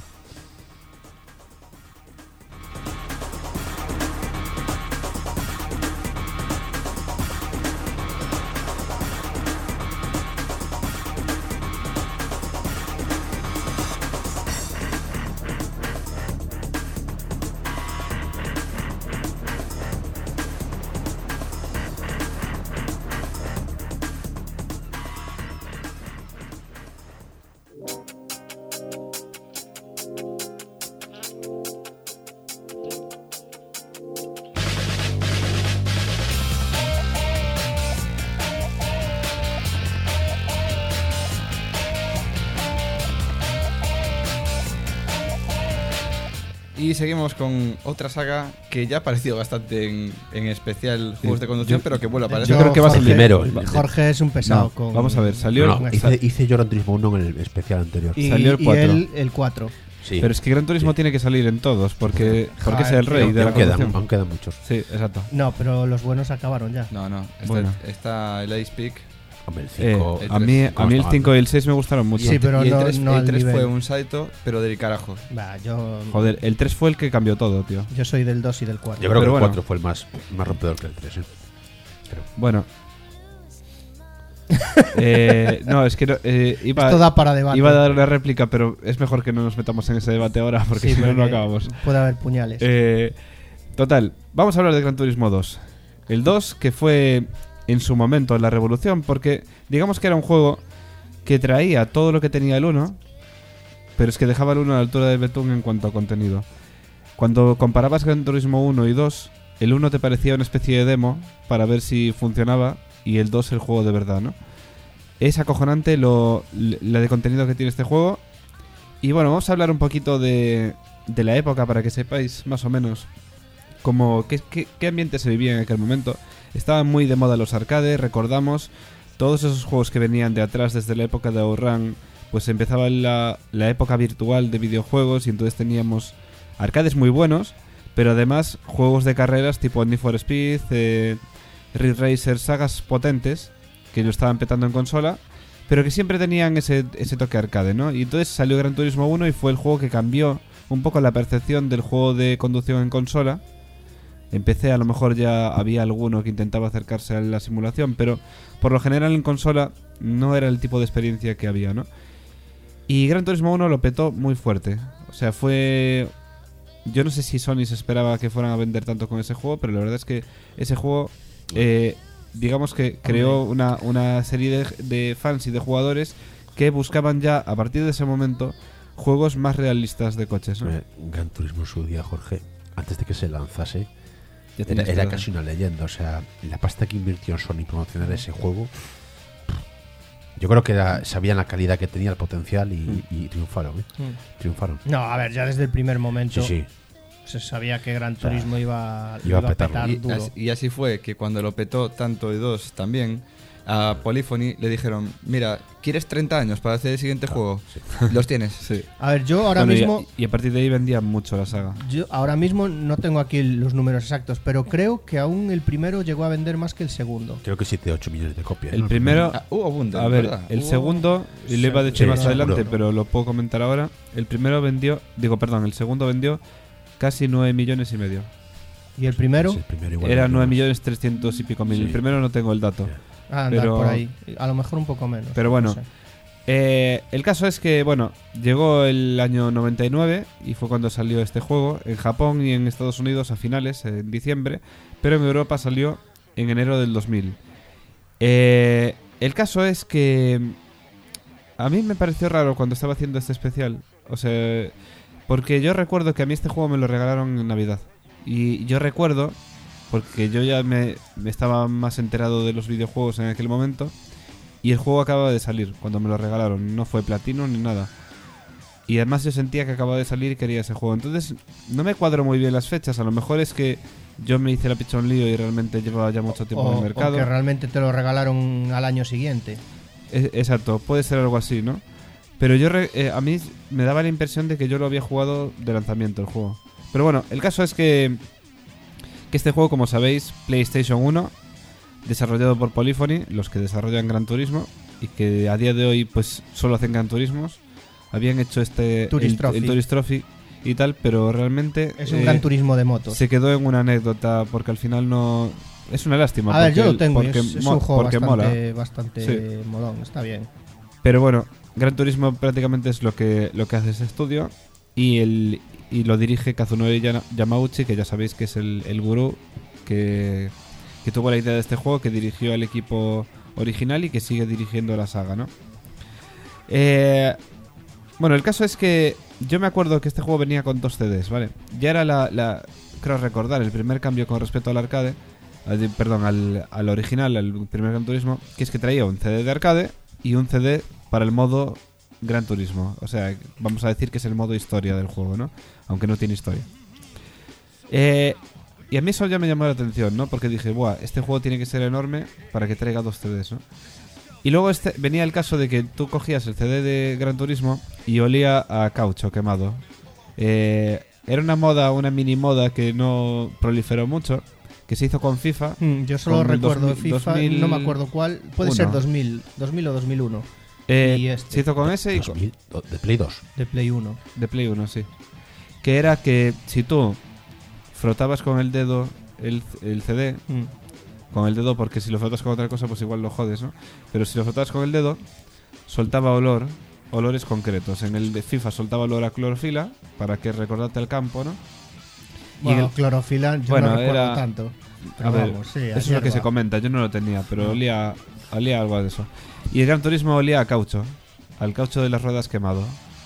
Y seguimos con otra saga que ya ha aparecido bastante en especial juegos de conducción, pero que vuelve a aparecer. Yo creo que va a ser primero. Jorge es un pesado No, con. vamos a ver, salió No, hice yo Gran Turismo 1 en el especial anterior. Y, salió el y 4. él el 4. Sí. Pero es que Gran Turismo tiene que salir en todos porque es el rey de la conducción. Aún quedan muchos. Sí, exacto. No, pero los buenos acabaron ya. No, Bueno. está el Ice Peak. Hombre, el 5. A mí el 5 y el 6 me gustaron mucho. Sí, pero y el no- 3, no el al 3 fue nivel. un salto, pero del carajo. Va, yo Joder, el 3 fue el que cambió todo, tío. soy del 2 y del 4. Yo creo que Pero el bueno. 4 fue el más rompedor que el 3. Bueno. No, es que no, iba, Esto da para debate. iba a dar una réplica, pero es mejor que no nos metamos en ese debate ahora porque Sí, si no, no porque acabamos. Puede haber puñales. Total, vamos a hablar de Gran Turismo 2. El 2 que fue en su momento la revolución, porque digamos que era un juego que traía todo lo que tenía el 1, pero es que dejaba el 1 a la altura de Betún en cuanto a contenido. Cuando comparabas Gran Turismo 1 y 2, el 1 te parecía una especie de demo para ver si funcionaba y el 2 el juego de verdad, ¿no? Es acojonante la de contenido que tiene este juego. Y bueno, vamos a hablar un poquito de la época para que sepáis más o menos qué ambiente se vivía en aquel momento. Estaban muy de moda los arcades, recordamos todos esos juegos que venían de atrás desde la época de Outrun, pues empezaba la época virtual de videojuegos y entonces teníamos arcades muy buenos, pero además juegos de carreras tipo Need for Speed, Ridge Racer, sagas potentes que lo estaban petando en consola, pero que siempre tenían ese toque arcade, ¿no? Y entonces salió Gran Turismo 1 y fue el juego que cambió un poco la percepción del juego de conducción en consola. En PC a lo mejor ya había alguno que intentaba acercarse a la simulación, pero por lo general en consola no era el tipo de experiencia que había, ¿no? Y Gran Turismo 1 lo petó muy fuerte. O sea, fue... Yo no sé si Sony se esperaba que fueran a vender tanto con ese juego, pero la verdad es que ese juego, digamos que creó una serie de fans y de jugadores que buscaban ya, a partir de ese momento, juegos más realistas de coches, ¿no? Gran Turismo en su día, Jorge, antes de que se lanzase, Ya era tenías casi una leyenda. O sea, la pasta que invirtió en Sony promocionar ese juego, yo creo que sabían la calidad que tenía, el potencial y triunfaron, triunfaron. No, a ver, ya desde el primer momento Sí. se sabía que Gran Turismo iba a petarlo. petar duro. Y así fue que cuando lo petó tanto y 2 también, a Polyphony le dijeron, mira, ¿quieres 30 años para hacer el siguiente juego? Sí. Los tienes. Sí. A ver, yo ahora Bueno, mismo... y a partir de ahí vendía mucho la saga. Yo ahora mismo no tengo aquí los números exactos, pero creo que aún el primero llegó a vender más que el segundo. Creo que 7-8 millones de copias. El ¿no? primero... Hubo bundle, A ver, ¿verdad? el segundo, y le iba a decir Sí, más seguro. adelante, pero lo puedo comentar ahora. El segundo vendió casi 9 millones y medio. ¿Y el primero? Sí, el primero igual Era vendió 9 más. millones 300 y pico mil. Sí. El primero no tengo el dato. Andar pero- por ahí. A lo mejor un poco menos. Pero bueno. no sé. El caso es que, bueno, llegó el año 99 y fue cuando salió este juego. En Japón y en Estados Unidos a finales, en diciembre. Pero en Europa salió en enero del 2000. El caso es que a mí me pareció raro cuando estaba haciendo este especial. O sea, porque yo recuerdo que a mí este juego me lo regalaron en Navidad. Y yo recuerdo, porque yo ya me estaba más enterado de los videojuegos en aquel momento, y el juego acababa de salir cuando me lo regalaron. No fue platino ni nada. Y además yo sentía que acababa de salir y quería ese juego. Entonces no me cuadro muy bien las fechas. A lo mejor es que yo me hice la picha un lío y realmente llevaba ya mucho tiempo en el mercado. O que realmente te lo regalaron al año siguiente. Exacto, puede ser algo así, ¿no? Pero a mí me daba la impresión de que yo lo había jugado de lanzamiento el juego. Pero bueno, el caso es que este juego, como sabéis, PlayStation 1, desarrollado por Polyphony, los que desarrollan Gran Turismo, y que a día de hoy pues solo hacen Gran Turismos, habían hecho Tourist Trophy. el Tourist Trophy y tal, pero realmente Es un Gran Turismo de motos. se quedó en una anécdota porque al final no... Es una lástima. A ver, porque yo lo tengo. y porque es un juego porque mola. bastante Sí. molón. Está bien. Pero bueno, Gran Turismo prácticamente es lo que hace ese estudio y lo dirige Kazunori Yamauchi, que ya sabéis que es el gurú que tuvo la idea de este juego, que dirigió al equipo original y que sigue dirigiendo la saga, ¿no? Bueno, el caso es que yo me acuerdo que este juego venía con 2 CDs, ¿vale? Ya era creo recordar, el primer cambio con respecto al arcade, al original, al primer Gran Turismo, que es que traía un CD de arcade y un CD para el modo Gran Turismo. O sea, vamos a decir que es el modo historia del juego, ¿no? Aunque no tiene historia. Y a mí eso ya me llamó la atención, ¿no? Porque dije, buah, este juego tiene que ser enorme para que traiga 2 CDs, ¿no? Y luego venía el caso de que tú cogías el CD de Gran Turismo y olía a caucho quemado. Era una mini moda que no proliferó mucho, que se hizo con FIFA. Yo solo Con el recuerdo 2000, FIFA, no me acuerdo cuál. Puede ser 2000 o 2001. Y este. Se hizo con ese y 2000, de Play 2. De Play 1. de Play 1, sí. Que era que si tú frotabas con el dedo el CD, con el dedo, porque si lo frotas con otra cosa pues igual lo jodes, ¿no? Pero si lo frotabas con el dedo, soltaba olores concretos. En el de FIFA soltaba olor a clorofila para que recordarte el campo, ¿no? Bueno, clorofila, yo bueno, no recuerdo era- tanto. A Pero ver, vamos, sí, eso es lo que se comenta. Yo no lo tenía, pero olía algo de eso. Y el Gran Turismo olía a caucho, al caucho de las ruedas quemado.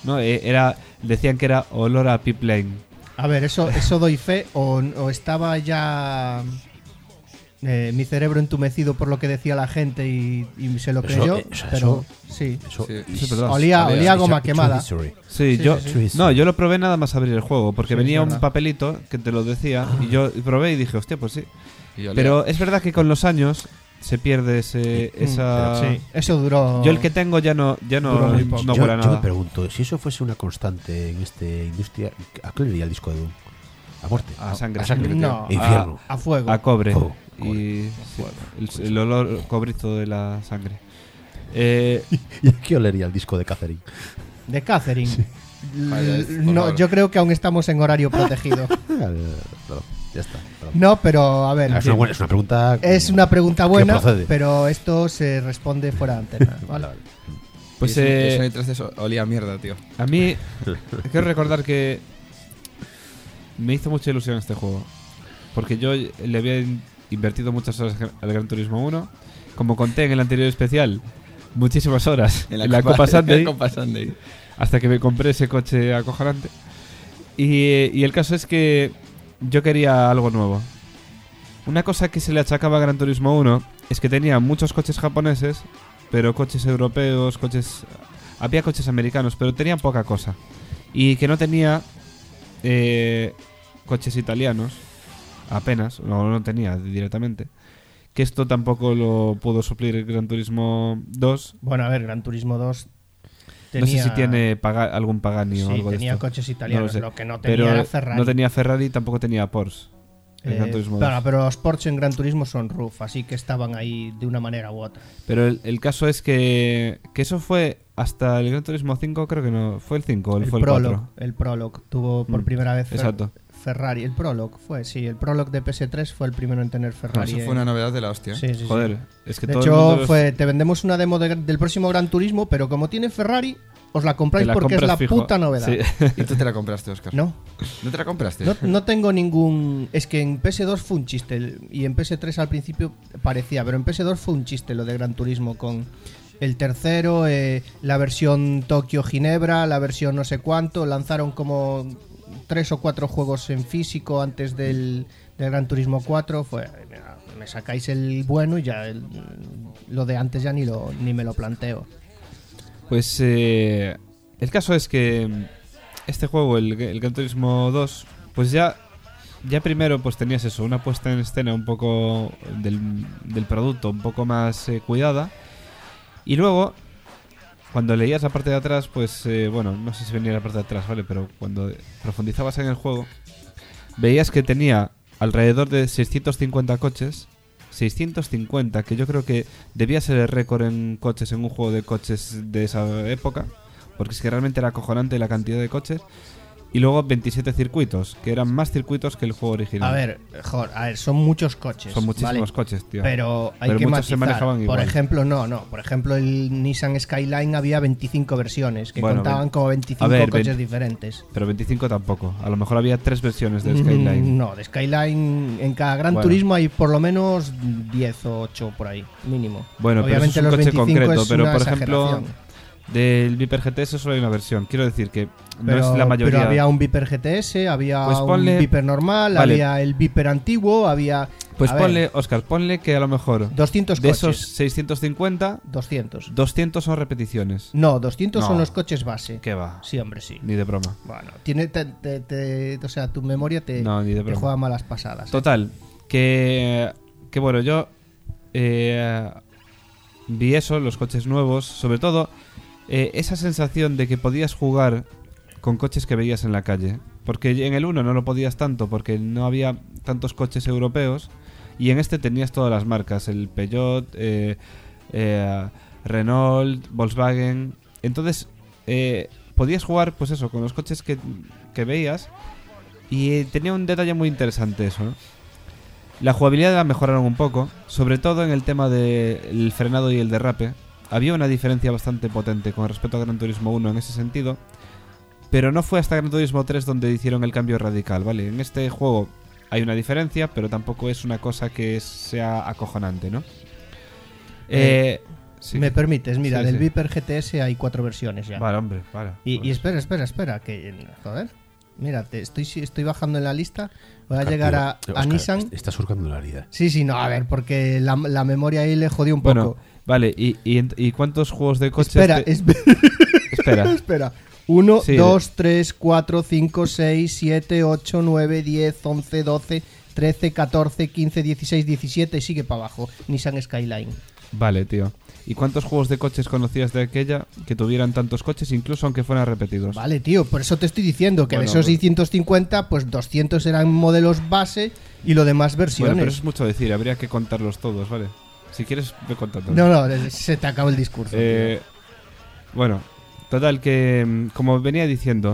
No, decían que era olor a Pip Lane. A ver, eso doy fe o estaba ya mi cerebro entumecido por lo que decía la gente y se lo creyó, pero sí. Olía a goma quemada. Sí, yo lo probé nada más abrir el juego, porque venía un papelito que te lo decía y yo probé y dije, hostia, pues sí. Pero es verdad que con los años se pierde esa... Sí, eso duró... Yo el que tengo ya no huele a nada. Yo me pregunto, si eso fuese una constante en esta industria, ¿a qué le diría el disco de Doom? ¿A muerte? A sangre. No, Infierno. a fuego. A cobre. Oh, Y el olor cobrizo de la sangre. ¿Y a qué olería el disco de Catherine? De Catherine. Vaya, No, yo creo que aún estamos en horario protegido. Ya está. No, pero a ver. Es una pregunta. Es una pregunta buena, procede. pero esto se responde fuera de antena. ¿Vale? Pues eso detrás de eso olía a mierda, tío. a mí quiero recordar que me hizo mucha ilusión este juego, porque yo le había invertido muchas horas al Gran Turismo 1. Como conté en el anterior especial, muchísimas horas en la Copa Sunday, hasta que me compré ese coche acojonante. Y el caso es que yo quería algo nuevo. Una cosa que se le achacaba a Gran Turismo 1 es que tenía muchos coches japoneses, pero coches europeos, había coches americanos, pero tenían poca cosa. Y que no tenía coches italianos, apenas, no tenía directamente. Que esto tampoco lo pudo suplir Gran Turismo 2. Bueno, a ver, Gran Turismo 2 no sé si tiene algún Pagani o algo de esto. Tenía coches italianos, lo que no tenía pero era Ferrari. No tenía Ferrari, tampoco tenía Porsche. En Gran Turismo 2. Claro, pero los Porsche en Gran Turismo son RUF, así que estaban ahí de una manera u otra. Pero el caso es que eso fue hasta el Gran Turismo 5, creo que no. ¿Fue el 5 o fue el 4? El Prologue tuvo por primera vez Ferrari. El Prologue el Prologue de PS3 fue el primero en tener Ferrari. Eso fue una novedad de la hostia. Sí. Joder, es que de todo hecho, el mundo te vendemos una demo del próximo Gran Turismo, pero como tiene Ferrari, os la compráis la porque es la fijo. puta novedad. Sí. ¿Y tú te la compraste, Óscar? No. ¿No te la compraste? No tengo ningún... Es que en PS2 fue un chiste y en PS3 al principio parecía, pero en PS2 fue un chiste lo de Gran Turismo con el tercero, la versión Tokio-Ginebra, la versión no sé cuánto. Lanzaron como 3 o 4 juegos en físico antes del Gran Turismo 4. Me sacáis el bueno y ya lo de antes ya ni me lo planteo. Pues el caso es que este juego, el Gran Turismo 2, pues ya primero pues tenías eso, una puesta en escena un poco del producto, un poco más cuidada. Y luego, cuando leías la parte de atrás, pues bueno, no sé si venía la parte de atrás, ¿vale? Pero cuando profundizabas en el juego, veías que tenía alrededor de 650 coches. 650, que yo creo que debía ser el récord en coches, en un juego de coches de esa época, porque es que realmente era acojonante la cantidad de coches. Y luego 27 circuitos, que eran más circuitos que el juego original. A ver, son muchos coches. Son muchísimos ¿vale? coches, tío. Pero hay que muchos se manejaban matizar. igual. Por ejemplo, por ejemplo, el Nissan Skyline había 25 versiones, que contaban como 25 coches diferentes. Pero 25 tampoco. A lo mejor había 3 versiones de Skyline. No, de Skyline en cada Gran Turismo hay por lo menos 10 o 8 por ahí, mínimo. Bueno, obviamente pero eso es un coche concreto. Pero por ejemplo, del Viper GTS solo hay una versión. Quiero decir que no es la mayoría. Pero había un Viper GTS, había pues un Viper normal, había el Viper antiguo, había... Pues Óscar, ponle que a lo mejor 200 de coches. esos 650, 200 son repeticiones. No, 200 son los coches base. ¿Qué va? Sí, hombre, sí. Ni de broma. Bueno, o sea, tu memoria te juega malas pasadas. Total, que bueno, yo vi eso, los coches nuevos, sobre todo esa sensación de que podías jugar con coches que veías en la calle. Porque en el 1 no lo podías tanto porque no había tantos coches europeos. Y en este tenías todas las marcas, el Peugeot, Renault, Volkswagen. Entonces podías jugar pues eso, con los coches que veías. Y tenía un detalle muy interesante eso, ¿no? La jugabilidad la mejoraron un poco, sobre todo en el tema del frenado y el derrape. Había una diferencia bastante potente con respecto a Gran Turismo 1 en ese sentido. Pero no fue hasta Gran Turismo 3 donde hicieron el cambio radical, ¿vale? En este juego hay una diferencia, pero tampoco es una cosa que sea acojonante, ¿no? sí. Me permites, mira, Sí, del sí. Viper GTS hay 4 versiones ya. Vale, hombre, vale. Y espera, que joder. Mira, estoy bajando en la lista. Voy a llegar a Oscar, Nissan. Está surcando la herida. Sí, no, a ver, porque la memoria ahí le jodió un poco. Bueno, vale, ¿y cuántos juegos de coches? Espera. Espera. 1, Sí. 2, 3, 4, 5, 6, 7, 8, 9, 10, 11, 12, 13, 14, 15, 16, 17 y sigue para abajo. Nissan Skyline. Vale, tío. ¿Y cuántos juegos de coches conocías de aquella que tuvieran tantos coches, incluso aunque fueran repetidos? Vale, tío, por eso te estoy diciendo que Bueno, de esos pues- 650, pues 200 eran modelos base y lo demás versiones. Bueno, pero eso es mucho decir, habría que contarlos todos, ¿vale? Si quieres, ve contando. No, se te acaba el discurso. Bueno, total, que como venía diciendo,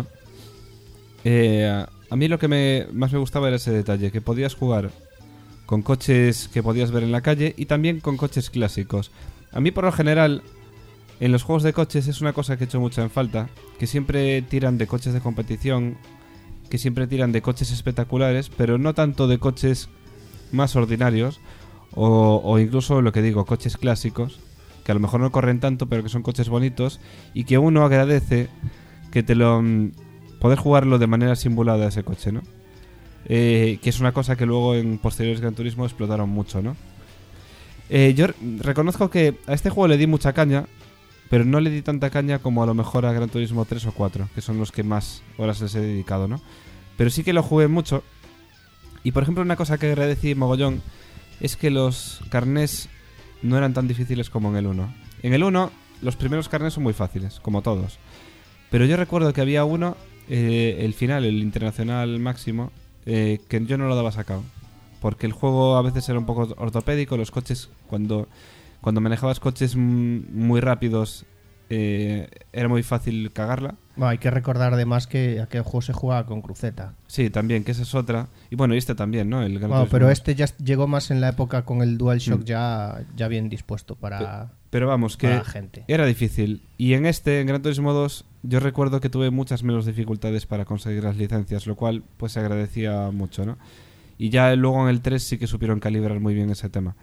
a mí lo que más me gustaba era ese detalle, que podías jugar con coches que podías ver en la calle y también con coches clásicos. A mí, por lo general, en los juegos de coches es una cosa que he hecho mucho en falta, que siempre tiran de coches de competición, que siempre tiran de coches espectaculares, pero no tanto de coches más ordinarios, o incluso, lo que digo, coches clásicos, que a lo mejor no corren tanto, pero que son coches bonitos, y que uno agradece que poder jugarlo de manera simulada ese coche, ¿no? Que es una cosa que luego en posteriores Gran Turismo explotaron mucho, ¿no? Yo reconozco que a este juego le di mucha caña, pero no le di tanta caña como a lo mejor a Gran Turismo 3 o 4, que son los que más horas les he dedicado, ¿no? Pero sí que lo jugué mucho. Y por ejemplo, una cosa que agradecí mogollón es que los carnés no eran tan difíciles como en el 1. En el 1, los primeros carnés son muy fáciles, como todos. Pero yo recuerdo que había uno, el final, el internacional máximo, que yo no lo daba sacado. Porque el juego a veces era un poco ortopédico, los coches, cuando manejabas coches muy rápidos, era muy fácil cagarla. Bueno, hay que recordar además que aquel juego se jugaba con cruceta. Sí, también, que esa es otra. Y bueno, y este también, ¿no? El Gran Bueno, Turismo pero 2. este ya llegó más en la época con el DualShock ya bien dispuesto para Pero vamos, que la gente. era difícil. Y en Gran Turismo 2, yo recuerdo que tuve muchas menos dificultades para conseguir las licencias, lo cual pues se agradecía mucho, ¿no? Y ya luego en el 3 sí que supieron calibrar muy bien ese tema.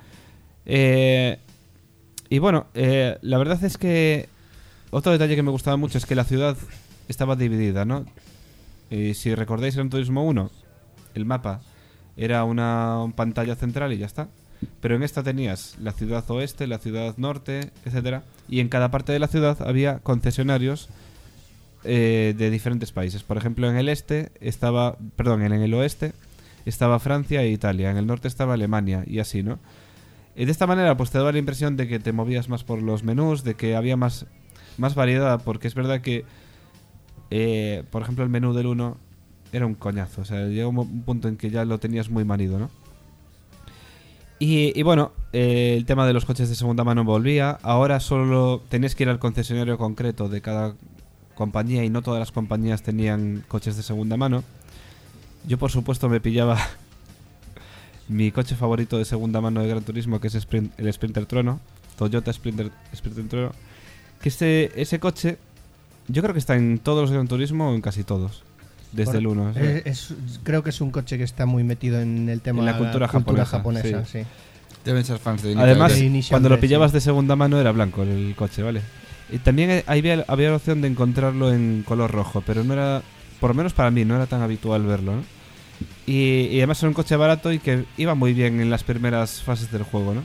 Y bueno, la verdad es que otro detalle que me gustaba mucho es que la ciudad estaba dividida, ¿no? Si recordáis Gran Turismo 1, el mapa era una pantalla central y ya está. Pero en esta tenías la ciudad oeste, la ciudad norte, etcétera, y en cada parte de la ciudad había concesionarios de diferentes países. Por ejemplo, en el en el oeste estaba Francia e Italia, en el norte estaba Alemania y así, ¿no? De esta manera pues te daba la impresión de que te movías más por los menús, de que había más variedad, porque es verdad que por ejemplo el menú del 1 era un coñazo, o sea, llegó un punto en que ya lo tenías muy manido, ¿no? Y bueno, el tema de los coches de segunda mano volvía. Ahora solo tenías que ir al concesionario concreto de cada compañía y no todas las compañías tenían coches de segunda mano. Yo por supuesto me pillaba mi coche favorito de segunda mano de Gran Turismo, que es el Sprinter Trueno, Toyota Sprinter Trueno, que ese coche yo creo que está en todos los Gran Turismo o en casi todos. Desde el 1. Creo que es un coche que está muy metido en el tema en la cultura japonesa, sí. Deben ser fans de Además, de Initial cuando lo D, pillabas sí. de segunda mano era blanco el coche, ¿vale? Y también había la opción de encontrarlo en color rojo, pero no era, por lo menos para mí, no era tan habitual verlo, ¿no? Y además era un coche barato y que iba muy bien en las primeras fases del juego, ¿no?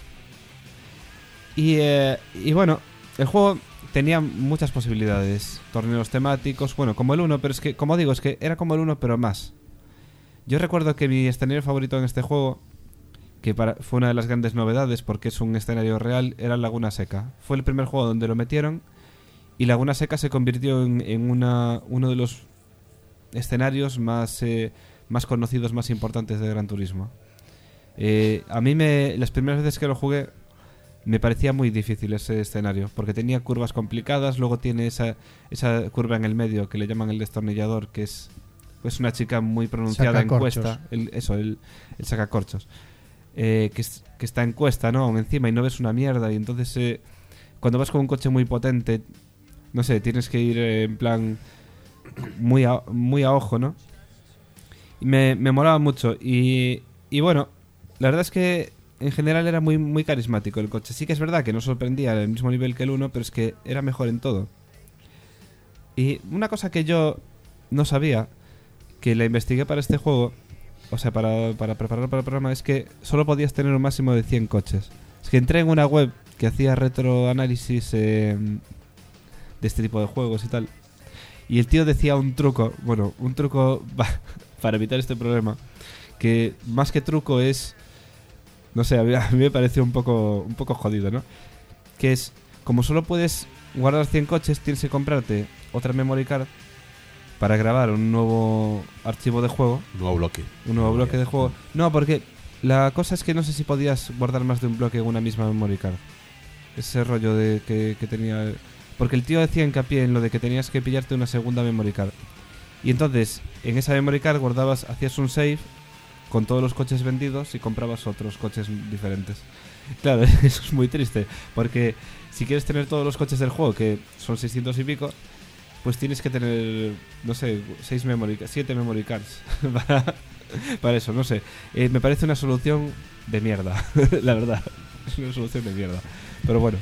Y bueno, el juego tenía muchas posibilidades, torneos temáticos, bueno, como el 1, pero es que, como digo, es que era como el 1, pero más. Yo recuerdo que mi escenario favorito en este juego, que fue una de las grandes novedades porque es un escenario real, era Laguna Seca. Fue el primer juego donde lo metieron y Laguna Seca se convirtió en uno de los escenarios más conocidos, más importantes de Gran Turismo. A mí las primeras veces que lo jugué me parecía muy difícil ese escenario, porque tenía curvas complicadas, luego tiene esa curva en el medio que le llaman el destornillador, que es pues una chica muy pronunciada en cuesta, el sacacorchos, que está en cuesta, ¿no? Aún encima, y no ves una mierda, y entonces cuando vas con un coche muy potente, no sé, tienes que ir en plan muy a ojo, ¿no? Y me molaba mucho, y bueno, la verdad es que en general era muy, muy carismático el coche. Sí que es verdad que no sorprendía al mismo nivel que el 1, pero es que era mejor en todo. Y una cosa que yo no sabía, que la investigué para este juego, o sea, para prepararlo para el programa, es que solo podías tener un máximo de 100 coches. Es que entré en una web que hacía retroanálisis de este tipo de juegos y tal, y el tío decía un truco para evitar este problema, que más que truco es, no sé, a mí me pareció un poco jodido, ¿no? Que es, como solo puedes guardar 100 coches, tienes que comprarte otra memory card para grabar un nuevo archivo de juego. Un nuevo bloque De juego. No, porque la cosa es que no sé si podías guardar más de un bloque en una misma memory card. Ese rollo de que tenía... Porque el tío hacía hincapié en lo de que tenías que pillarte una segunda memory card. Y entonces, en esa memory card hacías un save con todos los coches vendidos y comprabas otros coches diferentes. Claro, eso es muy triste, porque si quieres tener todos los coches del juego, que son 600 y pico, pues tienes que tener, no sé, 7 memory cards para eso, no sé. Me parece una solución de mierda, la verdad. Es una solución de mierda. Pero bueno.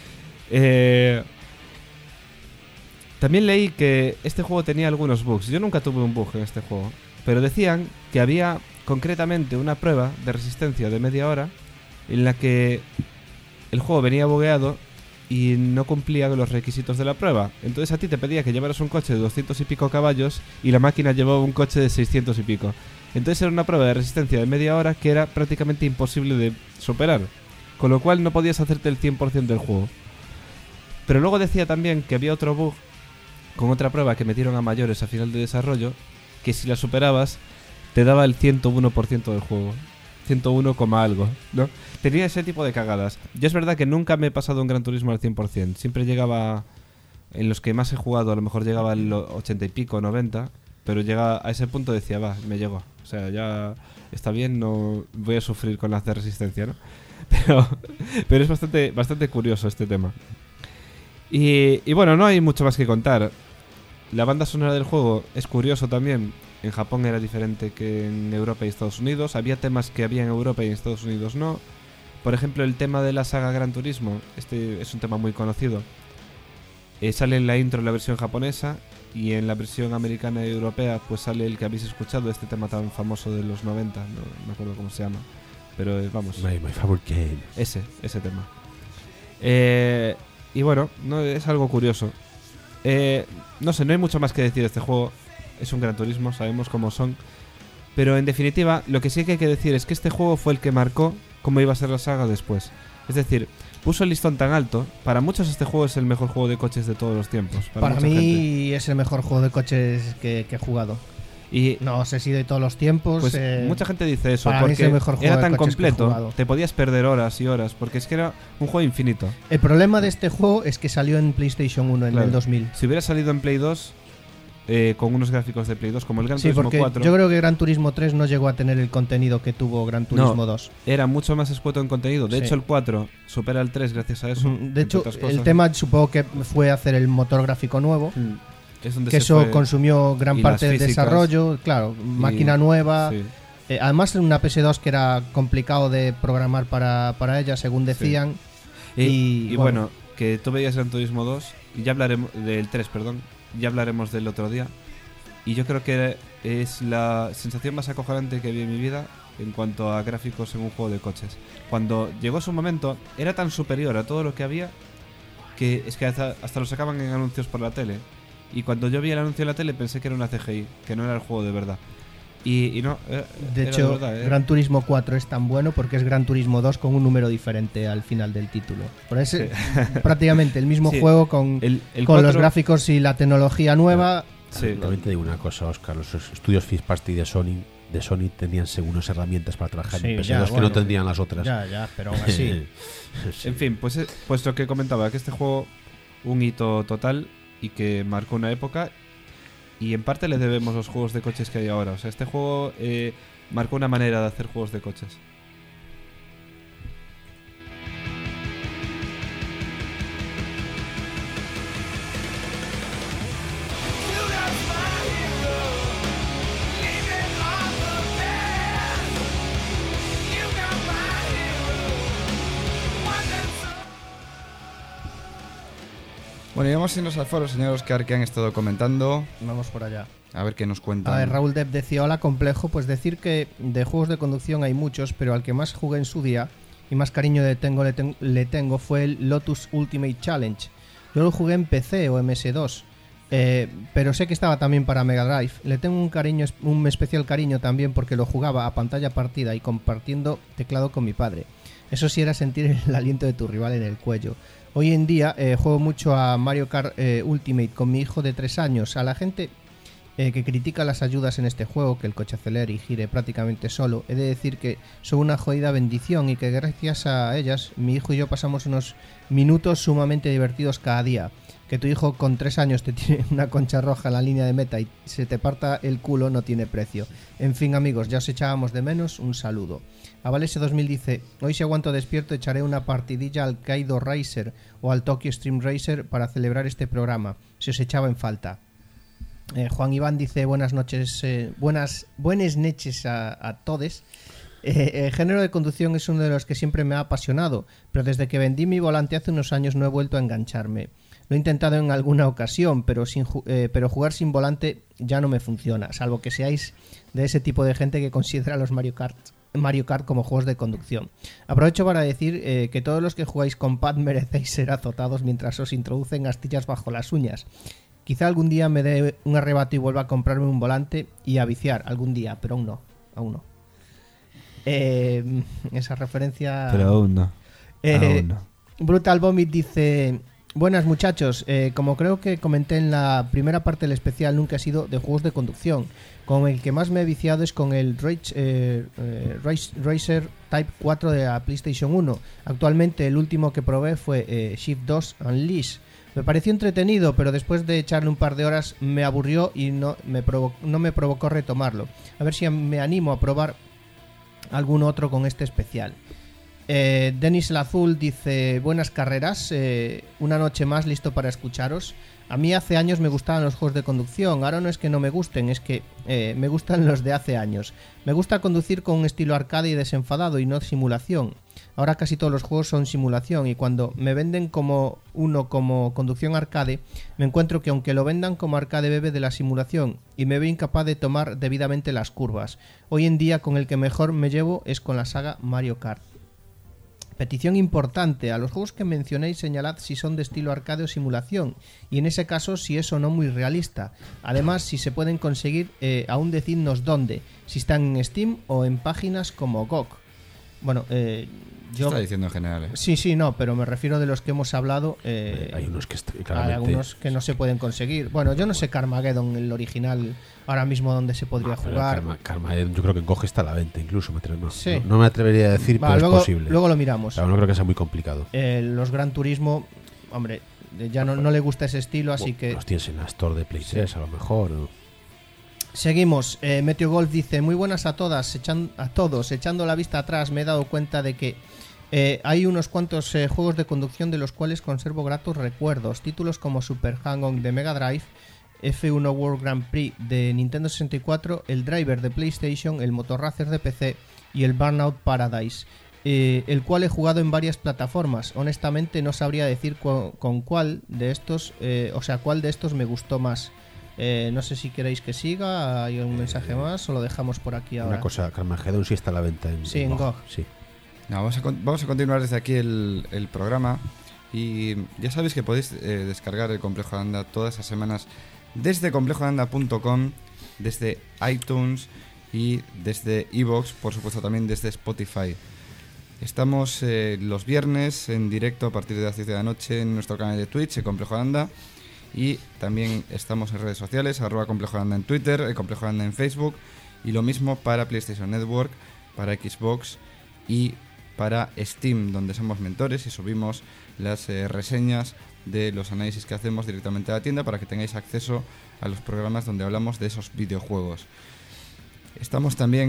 También leí que este juego tenía algunos bugs. Yo nunca tuve un bug en este juego, pero decían que había concretamente una prueba de resistencia de media hora en la que el juego venía bugueado y no cumplía con los requisitos de la prueba. Entonces a ti te pedía que llevaras un coche de 200 y pico caballos y la máquina llevaba un coche de 600 y pico. Entonces era una prueba de resistencia de media hora que era prácticamente imposible de superar, con lo cual no podías hacerte el 100% del juego. Pero luego decía también que había otro bug con otra prueba que metieron a mayores a final de desarrollo, que si la superabas te daba el 101% del juego. 101, algo, ¿no? Tenía ese tipo de cagadas. Yo es verdad que nunca me he pasado un Gran Turismo al 100%. Siempre llegaba... En los que más he jugado a lo mejor llegaba al 80 y pico, 90. Pero llega a ese punto decía, va, me llegó. O sea, ya está bien, no voy a sufrir con las de resistencia, ¿no? Pero es bastante curioso este tema. Y bueno, no hay mucho más que contar. La banda sonora del juego es curioso también. En Japón era diferente que en Europa y Estados Unidos. Había temas que había en Europa y en Estados Unidos no. Por ejemplo, el tema de la saga Gran Turismo. Este es un tema muy conocido. Sale en la intro en la versión japonesa. Y en la versión americana y europea pues sale el que habéis escuchado. Este tema tan famoso de los 90. No me acuerdo cómo se llama. Pero vamos. My favorite game. Ese tema. Y bueno, no, es algo curioso. No sé, no hay mucho más que decir de este juego. Es un Gran Turismo, sabemos cómo son. Pero en definitiva, lo que sí que hay que decir es que este juego fue el que marcó cómo iba a ser la saga después. Es decir, puso el listón tan alto. Para muchos este juego es el mejor juego de coches de todos los tiempos. Para mí es el mejor juego de coches que he jugado. Y no sé si de todos los tiempos. Pues mucha gente dice eso, para mí es el mejor juego era de tan coches completo, te podías perder horas y horas, porque es que era un juego infinito. El problema de este juego es que salió en PlayStation 1 en el 2000. Si hubiera salido en Play 2, con unos gráficos de Play 2, como el Gran Sí, Turismo porque 4... yo creo que Gran Turismo 3 no llegó a tener el contenido que tuvo Gran Turismo 2. Era mucho más escueto en contenido. De Sí. hecho, el 4 supera el 3 gracias a eso. De hecho, el tema supongo que fue hacer el motor gráfico nuevo. Es donde Que se eso fue, consumió gran y parte las del físicas, desarrollo. Claro, máquina nueva. sí. Además, en una PS2 que era complicado de programar para ella, según decían. Y bueno, que tú veías Gran Turismo 2, y ya hablaremos del 3, perdón. Ya hablaremos del otro día. Y yo creo que es la sensación más acojonante que vi en mi vida en cuanto a gráficos en un juego de coches. Cuando llegó su momento, era tan superior a todo lo que había que es que hasta lo sacaban en anuncios por la tele. Y cuando yo vi el anuncio en la tele pensé que era una CGI, que no era el juego de verdad. Y no, de hecho, Gran Turismo 4 es tan bueno porque es Gran Turismo 2 con un número diferente al final del título. Por eso prácticamente el mismo juego con los gráficos y la tecnología nueva. Sí. También te digo una cosa, Oscar, los estudios First Party de Sony tenían unas herramientas para trabajar en PS2 que no tendrían las otras. Ya, pero aún así. Sí. En fin, pues lo que comentaba, que este juego, un hito total y que marcó una época, y en parte le debemos los juegos de coches que hay ahora. O sea, este juego marcó una manera de hacer juegos de coches. Bueno, y vamos a irnos al foro, señor Oscar, que han estado comentando. Vamos por allá. A ver qué nos cuentan. A ver, Raúl Depp decía, hola, complejo. Pues decir que de juegos de conducción hay muchos, pero al que más jugué en su día y más cariño le tengo fue el Lotus Ultimate Challenge. Yo lo jugué en PC o MS2, pero sé que estaba también para Mega Drive. Le tengo un especial cariño también porque lo jugaba a pantalla partida y compartiendo teclado con mi padre. Eso sí era sentir el aliento de tu rival en el cuello. Hoy en día juego mucho a Mario Kart Ultimate con mi hijo de 3 años. A la gente que critica las ayudas en este juego, que el coche acelere y gire prácticamente solo, he de decir que son una jodida bendición y que gracias a ellas mi hijo y yo pasamos unos minutos sumamente divertidos cada día. Que tu hijo con 3 años te tire una concha roja en la línea de meta y se te parta el culo no tiene precio. En fin, amigos, ya os echábamos de menos. Un saludo. Avalese 2000 dice, hoy si aguanto despierto echaré una partidilla al Kaido Racer o al Tokyo Stream Racer para celebrar este programa. Se os echaba en falta. Juan Iván dice, buenas noches, buenas noches a todos. El género de conducción es uno de los que siempre me ha apasionado, pero desde que vendí mi volante hace unos años no he vuelto a engancharme. Lo he intentado en alguna ocasión, pero jugar sin volante ya no me funciona, salvo que seáis de ese tipo de gente que considera los Mario Kart como juegos de conducción. Aprovecho para decir que todos los que jugáis con pad merecéis ser azotados mientras os introducen astillas bajo las uñas. Quizá algún día me dé un arrebato y vuelva a comprarme un volante y a viciar algún día, pero aún no. Esa referencia... Pero aún no. Brutal Vomit dice... Buenas muchachos, como creo que comenté en la primera parte del especial, nunca he sido de juegos de conducción. Con el que más me he viciado es con el Racer Type 4 de la PlayStation 1. Actualmente el último que probé fue Shift 2 Unleashed. Me pareció entretenido, pero después de echarle un par de horas me aburrió y no me provocó retomarlo. A ver si me animo a probar algún otro con este especial. Denis el Azul dice, buenas carreras, una noche más listo para escucharos. A mí hace años me gustaban los juegos de conducción, ahora no es que no me gusten, es que me gustan los de hace años. Me gusta conducir con un estilo arcade y desenfadado y no simulación. Ahora casi todos los juegos son simulación y cuando me venden como conducción arcade, me encuentro que aunque lo vendan como arcade bebe de la simulación y me veo incapaz de tomar debidamente las curvas. Hoy en día con el que mejor me llevo es con la saga Mario Kart. Petición importante, a los juegos que mencionéis señalad si son de estilo arcade o simulación y en ese caso si es o no muy realista. Además, si se pueden conseguir, aún decidnos dónde, si están en Steam o en páginas como GOG. Bueno, yo... Está diciendo en general. Sí, no, pero me refiero de los que hemos hablado. Hay unos que hay algunos que no se pueden conseguir. Bueno, yo no sé Carmageddon, el original, ahora mismo dónde se podría jugar. Carmageddon, yo creo que en GOG está a la venta, incluso. Sí. No me atrevería a decir, pero luego, es posible. Luego lo miramos. Claro, no creo que sea muy complicado. Los Gran Turismo, hombre, ya no le gusta ese estilo, así que... Los tienes en la Store de Play 3, a lo mejor. Seguimos. Meteo Golf dice, muy buenas a todos. Echando la vista atrás me he dado cuenta de que hay unos cuantos juegos de conducción de los cuales conservo gratos recuerdos. Títulos como Super Hang-On de Mega Drive, F1 World Grand Prix de Nintendo 64, el Driver de PlayStation, el Motorracer de PC y el Burnout Paradise, el cual he jugado en varias plataformas. Honestamente no sabría decir con cuál de estos, cuál de estos me gustó más. No sé si queréis que siga, hay un mensaje más o lo dejamos por aquí ahora. Una cosa, Carmageddon sí está a la venta en GOG. Sí. No, vamos a continuar desde aquí el programa y ya sabéis que podéis descargar el Complejo de Anda todas las semanas desde complejodeanda.com, desde iTunes y desde iVoox, por supuesto también desde Spotify. Estamos los viernes en directo a partir de las 10 de la noche en nuestro canal de Twitch, el Complejo de Anda, y también estamos en redes sociales, @Complejo de Anda en Twitter, el Complejo de Anda en Facebook, y lo mismo para PlayStation Network, para Xbox y para Steam, donde somos mentores y subimos las reseñas de los análisis que hacemos directamente a la tienda para que tengáis acceso a los programas donde hablamos de esos videojuegos. Estamos también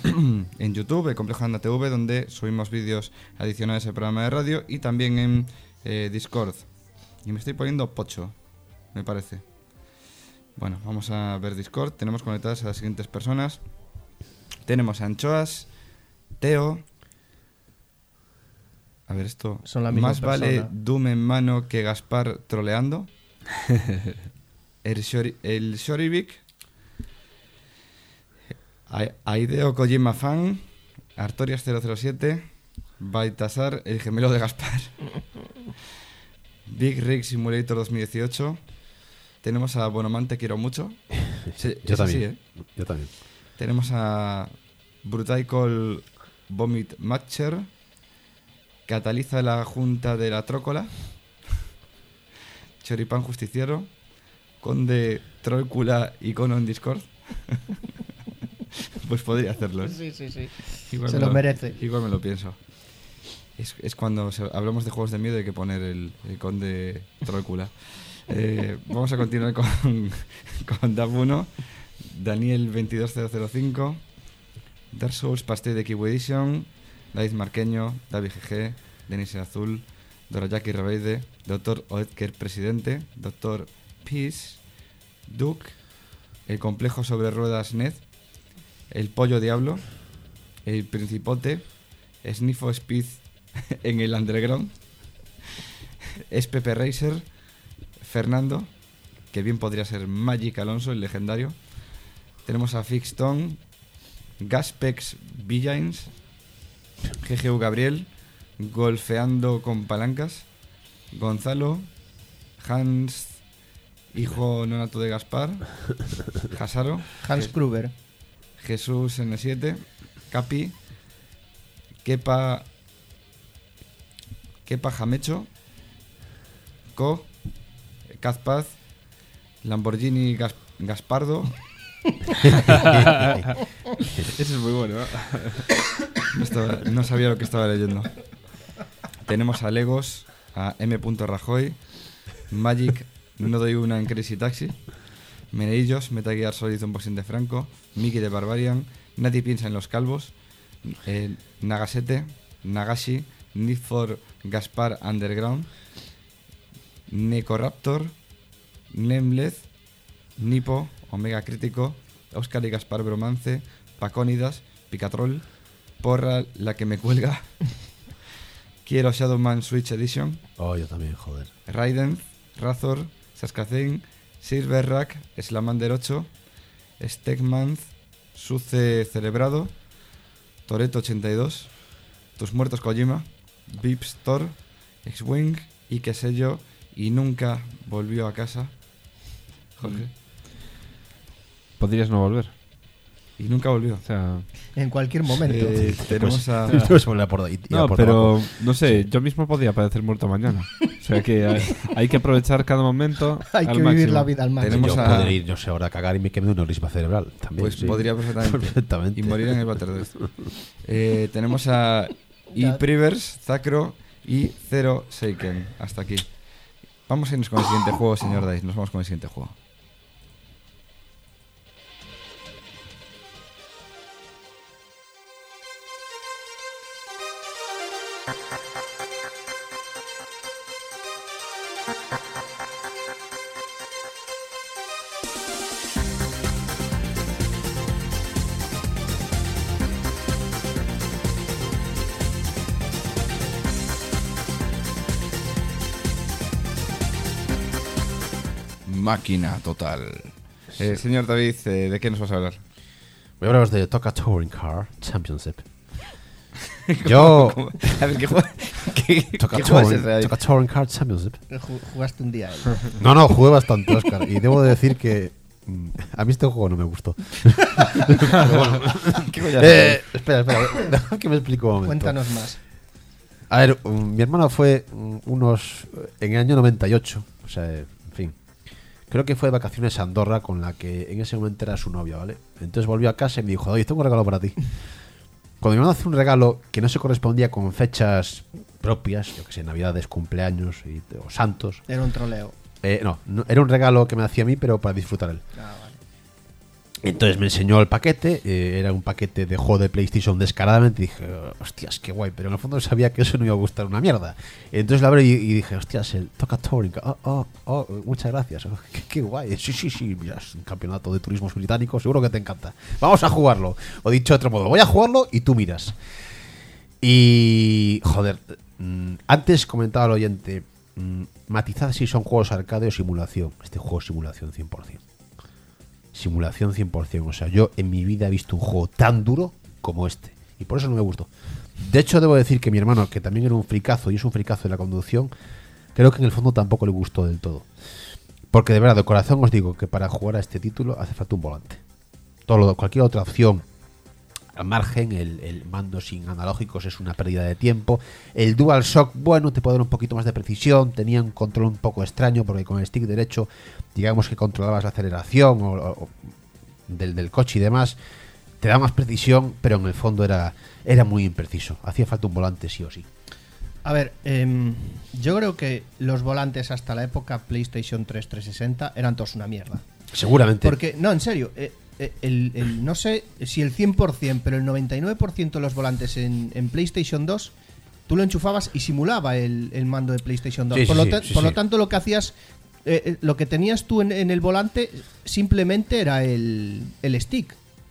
en YouTube, el Complejo Anda TV, donde subimos vídeos adicionales al programa de radio, y también en Discord. Y me estoy poniendo pocho, me parece. Bueno, vamos a ver Discord. Tenemos conectadas a las siguientes personas. Tenemos a Anchoas, Teo, A ver, esto. Son la misma Más vale persona. Doom en mano que Gaspar troleando. El Shorivik. Aideo Kojima fan. Artorias 007. Baltasar, el gemelo de Gaspar. Big Rig Simulator 2018. Tenemos a Bonomante Quiero Mucho. Sí, Yo es así, también. Yo también. Tenemos a Brutaicol Vomit Matcher. Cataliza la Junta de la Trócola. Choripán Justiciero. Conde Trócula Icono en Discord. Pues podría hacerlo, ¿eh? Sí. Igual Se me lo merece. Igual me lo pienso. Es cuando hablamos de juegos de miedo hay que poner el Conde Trócula. Vamos a continuar con DAB 1. Daniel 22005. Dark Souls Pastel de Kiwi Edition. David Marqueño, David GG, Denis Azul, Dorayaki Rebeide, Dr. Oetker Presidente, Dr. Peace, Duke, El Complejo sobre Ruedas Ned, El Pollo Diablo, El Principote, Sniffo Speed en el Underground, Es Pepe Racer, Fernando, que bien podría ser Magic Alonso, el legendario. Tenemos a Fixton, Gaspex Villains, GGU Gabriel, Golfeando con Palancas, Gonzalo, Hans, hijo nonato de Gaspar, Hasaro, Hans Kruger. Jesús N7, Capi, Kepa Jamecho, Co, Kazpaz, Lamborghini Gaspardo. Ese es muy bueno. No sabía lo que estaba leyendo. Tenemos a Legos, a M. Rajoy, Magic, no doy una en Crazy Taxi, Meneillos, Metal Gear Solid Unboxing de Franco, Mickey de Barbarian, Nadie piensa en los calvos, Nagasete, Nagashi, Need for Gaspar Underground, Necoraptor, Nemlez, Nipo, Omega Crítico, Oscar y Gaspar Bromance, Pacónidas, Picatrol, Porra, la que me cuelga, Quiero Shadowman Switch Edition, Oh, yo también, joder. Raiden, Razor, Saskathin, Silverrack, Slamander 8, Stegman, Suce Cerebrado, Toreto 82, Tus Muertos Kojima, Vips Thor, X-Wing, y qué sé yo, y nunca volvió a casa. Jorge. Podrías no volver. Y nunca volvió. O sea, En cualquier momento. Tenemos a... no, pero no sé, yo mismo podría parecer muerto mañana. O sea que hay que aprovechar cada momento. Hay al que vivir máximo. la vida al máximo. Tenemos Yo a- podría ir, no sé, ahora a cagar y me queme de un aneurisma cerebral. También, Pues sí. podría perfectamente. Perfectamente. Y morir en el váter de esto. Tenemos a Privers, Zacro y Zero Seiken. Hasta aquí. Vamos a irnos con el siguiente juego, señor Dice. Nos vamos con el siguiente juego. Máquina total. Señor David, ¿de qué nos vas a hablar? Voy a hablaros de Toca Touring Car Championship. Yo... A ver, ¿qué juego? Toca ¿Qué juego es ese, David? Touring Car Championship. Jugaste un día. No, jugué bastante, Oscar. Y debo de decir que a mí este juego no me gustó. ¿Qué coño es? Espera, déjame que me explico un momento. Cuéntanos más. A ver, mi hermano fue en el año 98, o sea, en fin. Creo que fue de vacaciones a Andorra, con la que en ese momento era su novia, ¿vale? Entonces volvió a casa y me dijo, oye, tengo un regalo para ti. Cuando mi hermano hace un regalo que no se correspondía con fechas propias, yo que sé, navidades, cumpleaños o santos, Era un troleo. no, era un regalo que me hacía a mí, pero para disfrutar él. Ah, vale. Entonces me enseñó el paquete, era un paquete de juego de PlayStation descaradamente, y dije, hostias, qué guay, pero en el fondo sabía que eso no iba a gustar una mierda. Entonces lo abrí y dije, hostias, el Toca Touring, muchas gracias, qué guay, sí, mira, es un campeonato de turismos británicos, seguro que te encanta. Vamos a jugarlo. O dicho de otro modo, voy a jugarlo y tú miras. Y, joder, antes comentaba al oyente, matizad si son juegos arcade o simulación. Este juego es simulación 100%. Simulación 100%. O sea, yo en mi vida he visto un juego tan duro como este. Y por eso no me gustó. De hecho, debo decir que mi hermano, que también era un fricazo y es un fricazo de la conducción, creo que en el fondo tampoco le gustó del todo. Porque de verdad, de corazón os digo que para jugar a este título hace falta un volante. Cualquier otra opción al margen, el mando sin analógicos es una pérdida de tiempo. El DualShock, bueno, te puede dar un poquito más de precisión. Tenía un control un poco extraño porque con el stick derecho, digamos que controlabas la aceleración o del coche y demás. Te da más precisión, pero en el fondo era muy impreciso. Hacía falta un volante sí o sí. A ver, yo creo que los volantes hasta la época PlayStation 3 360 eran todos una mierda. Seguramente. Porque, no, en serio, no sé si el 100%, pero el 99% de los volantes en PlayStation 2, tú lo enchufabas y simulaba el mando de PlayStation 2. Sí, por lo tanto, lo que hacías, lo que tenías tú en el volante simplemente era el stick.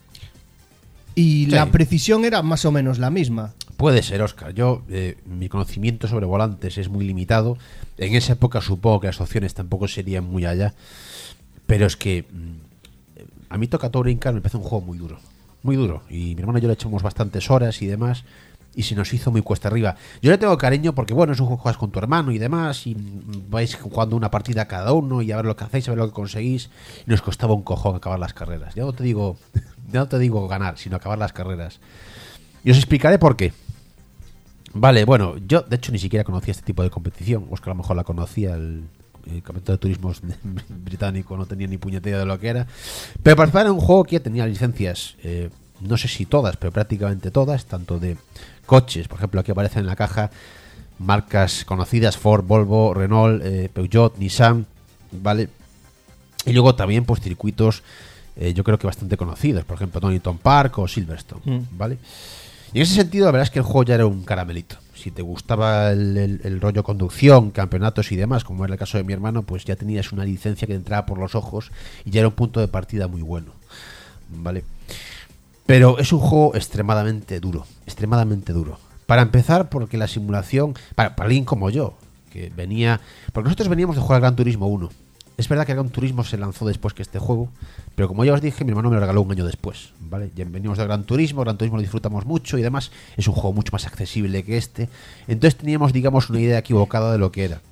Y la precisión era más o menos la misma. Puede ser, Óscar. Yo, mi conocimiento sobre volantes es muy limitado. En esa época supongo que las opciones tampoco serían muy allá. Pero es que a mí Toca Touring Car me parece un juego muy duro. Muy duro. Y mi hermano y yo le echamos bastantes horas y demás. Y se nos hizo muy cuesta arriba. Yo le tengo cariño porque, bueno, es un juego que juegas con tu hermano y demás. Y vais jugando una partida cada uno y a ver lo que hacéis, a ver lo que conseguís. Y nos costaba un cojón acabar las carreras. Ya no te digo ganar, sino acabar las carreras. Y os explicaré por qué. Vale, bueno, yo de hecho ni siquiera conocía este tipo de competición. Oscar a lo mejor la conocía, el campeonato de turismo británico, no tenía ni puñetera de lo que era. Pero participar en un juego que ya tenía licencias, no sé si todas, pero prácticamente todas, tanto de coches, por ejemplo, aquí aparecen en la caja marcas conocidas, Ford, Volvo, Renault, Peugeot, Nissan, ¿vale? Y luego también pues circuitos, yo creo que bastante conocidos, por ejemplo, Donington Park o Silverstone, ¿vale? Y en ese sentido, la verdad es que el juego ya era un caramelito. Si te gustaba el rollo conducción, campeonatos y demás, como era el caso de mi hermano, pues ya tenías una licencia que te entraba por los ojos y ya era un punto de partida muy bueno, ¿vale? Pero es un juego extremadamente duro, extremadamente duro. Para empezar, porque la simulación, para alguien como yo, que venía... Porque nosotros veníamos de jugar al Gran Turismo 1. Es verdad que el Gran Turismo se lanzó después que este juego, pero como ya os dije, mi hermano me lo regaló un año después, ¿vale? Ya venimos del Gran Turismo lo disfrutamos mucho y demás. Es un juego mucho más accesible que este. Entonces teníamos, digamos, una idea equivocada de lo que era.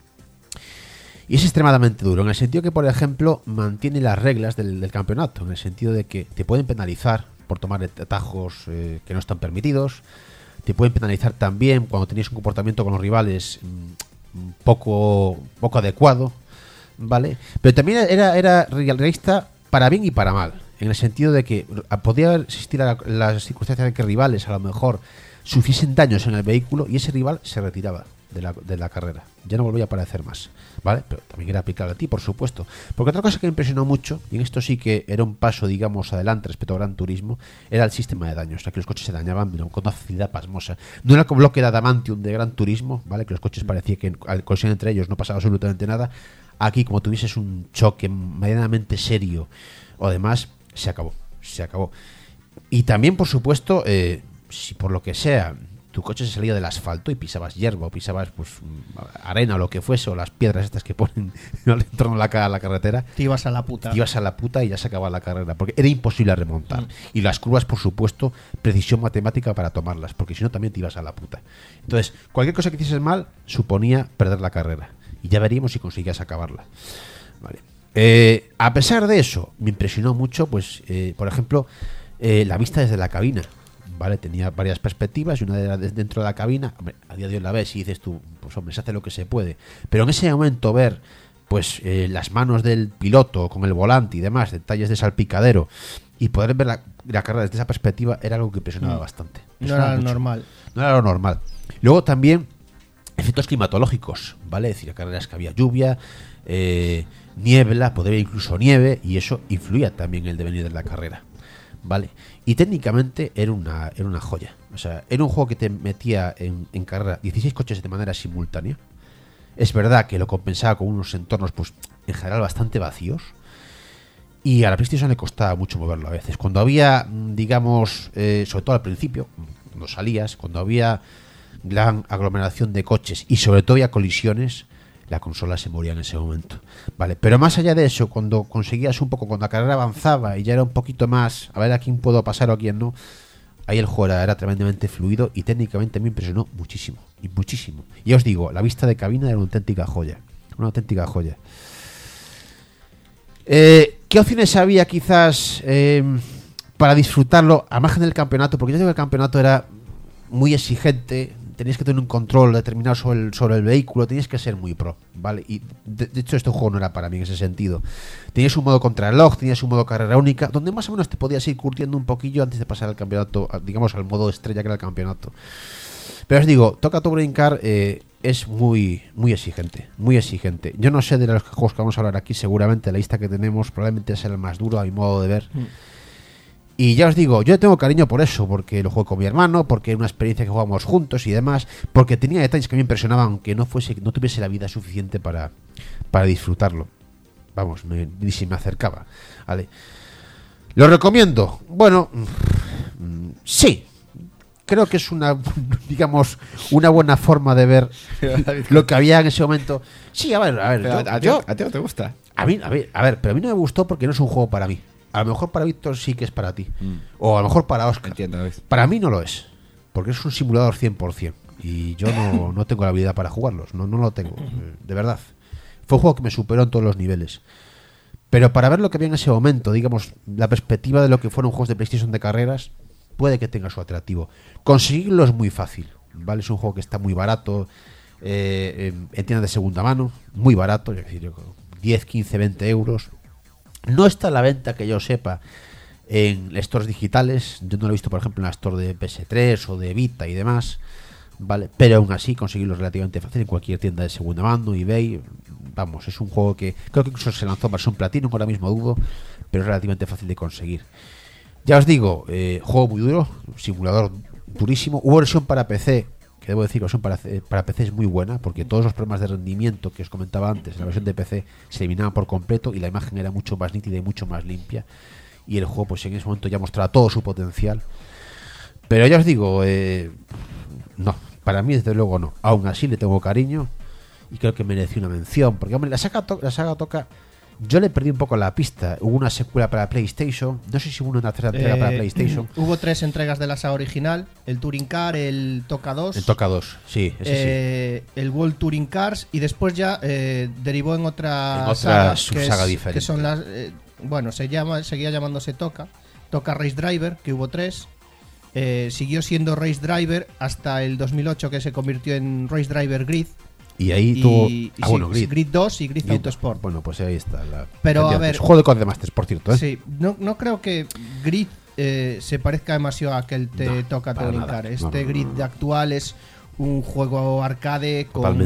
Y es extremadamente duro, en el sentido que, por ejemplo, mantiene las reglas del campeonato, en el sentido de que te pueden penalizar por tomar atajos que no están permitidos. Te pueden penalizar también cuando tenéis un comportamiento con los rivales poco adecuado, ¿vale? Pero también era realista para bien y para mal, en el sentido de que podía existir las circunstancias en que rivales a lo mejor sufriesen daños en el vehículo y ese rival se retiraba de la carrera, ya no volvía a aparecer más, ¿vale? Pero también era aplicable a ti, por supuesto. Porque otra cosa que me impresionó mucho, y en esto sí que era un paso, digamos, adelante respecto al Gran Turismo, era el sistema de daños. O sea, que los coches se dañaban con una facilidad pasmosa. No era como lo que era Adamantium de Gran Turismo, ¿vale? Que los coches parecía que al colisión entre ellos no pasaba absolutamente nada. Aquí, como tuvieses un choque medianamente serio o demás, se acabó. Y también, por supuesto, si por lo que sea tu coche se salía del asfalto y pisabas hierba o pisabas pues arena o lo que fuese, o las piedras estas que ponen en torno a la carretera, te ibas a la puta. Y ya se acababa la carrera, porque era imposible remontar. Y las curvas, por supuesto, precisión matemática para tomarlas, porque si no también te ibas a la puta. Entonces, cualquier cosa que hicieses mal suponía perder la carrera. Y ya veríamos si conseguías acabarla. Vale. A pesar de eso, me impresionó mucho, pues, por ejemplo, la vista desde la cabina. Vale, tenía varias perspectivas y una era dentro de la cabina. Hombre, a día de hoy la ves y dices tú, pues hombre, se hace lo que se puede. Pero en ese momento ver pues las manos del piloto con el volante y demás, detalles de salpicadero, y poder ver la carrera desde esa perspectiva era algo que impresionaba bastante. No era lo normal. No era lo normal. Luego también efectos climatológicos, ¿vale? Es decir, carreras que había lluvia, niebla, podría haber incluso nieve, y eso influía también en el devenir de la carrera. Vale, y técnicamente era una joya. O sea, era un juego que te metía en carrera 16 coches de manera simultánea. Es verdad que lo compensaba con unos entornos, pues, en general bastante vacíos. Y a la PlayStation le costaba mucho moverlo a veces. Cuando había, digamos, sobre todo al principio, cuando salías, cuando había gran aglomeración de coches y sobre todo había colisiones, la consola se moría en ese momento, ¿vale? Pero más allá de eso, cuando conseguías un poco, cuando la carrera avanzaba y ya era un poquito más, a ver a quién puedo pasar o a quién no, ahí el juego era tremendamente fluido y técnicamente me impresionó muchísimo, y muchísimo. Y os digo, la vista de cabina era una auténtica joya, una auténtica joya. ¿Qué opciones había quizás para disfrutarlo a margen del campeonato? Porque yo creo que el campeonato era muy exigente, tenías que tener un control determinado sobre el vehículo, tenías que ser muy pro, ¿vale? Y de hecho este juego no era para mí en ese sentido. Tenías un modo contrarreloj, tenías un modo carrera única, donde más o menos te podías ir curtiendo un poquillo antes de pasar al campeonato, digamos al modo estrella que era el campeonato. Pero os digo, Toca Touring Car es muy exigente, muy exigente. Yo no sé de los juegos que vamos a hablar aquí, seguramente la lista que tenemos probablemente es el más duro a mi modo de ver. Y ya os digo, yo tengo cariño por eso, porque lo jugué con mi hermano, porque era una experiencia que jugamos juntos y demás, porque tenía detalles que me impresionaban, aunque no tuviese la vida suficiente para disfrutarlo. Vamos, ni si me acercaba, ¿vale? ¿Lo recomiendo? Bueno, sí. Creo que es una buena forma de ver lo que había en ese momento. Sí, a ver. ¿A ti no te gusta? A ver, pero a mí no me gustó porque no es un juego para mí. A lo mejor para Víctor sí que es para ti. O a lo mejor para Óscar. Entiendo. Para mí no lo es. Porque es un simulador 100%. Y yo no tengo la habilidad para jugarlos. No lo tengo. De verdad. Fue un juego que me superó en todos los niveles. Pero para ver lo que había en ese momento, digamos, la perspectiva de lo que fueron juegos de PlayStation de carreras, puede que tenga su atractivo. Conseguirlo es muy fácil, ¿vale? Es un juego que está muy barato, en tiendas de segunda mano, muy barato, es decir, 10, 15, 20 euros. No está a la venta, que yo sepa, en stores digitales. Yo no lo he visto, por ejemplo, en la store de PS3 o de Vita y demás, ¿vale? Pero aún así conseguirlo es relativamente fácil en cualquier tienda de segunda mano, eBay. Vamos, es un juego que creo que incluso se lanzó en versión Platinum, ahora mismo dudo, pero es relativamente fácil de conseguir. Ya os digo, juego muy duro, simulador durísimo. Hubo versión para PC, que debo decir, la versión para PC es muy buena, porque todos los problemas de rendimiento que os comentaba antes en la versión de PC se eliminaban por completo y la imagen era mucho más nítida y mucho más limpia. Y el juego, pues en ese momento ya mostraba todo su potencial. Pero ya os digo, no, para mí desde luego no. Aún así le tengo cariño y creo que mereció una mención, porque hombre, la saga Toca, yo le perdí un poco la pista. Hubo una secuela para PlayStation, no sé si hubo una tercera entrega para PlayStation. Hubo 3 entregas de la saga original: el Touring Car, el Toca 2. El Toca 2, sí, ese sí. El World Touring Cars, y después ya derivó en otra subsaga diferente. Que son las, seguía llamándose Toca Race Driver, que hubo 3. Siguió siendo Race Driver hasta el 2008, que se convirtió en Race Driver Grid. Y ahí tuvo Grid 2 y Grid Autosport. Bueno, pues ahí está. Pero a ver, es un juego de Codemasters, por cierto, ¿eh? Sí, no creo que Grid se parezca demasiado a aquel Toca Touring Car. Grid actual es un juego arcade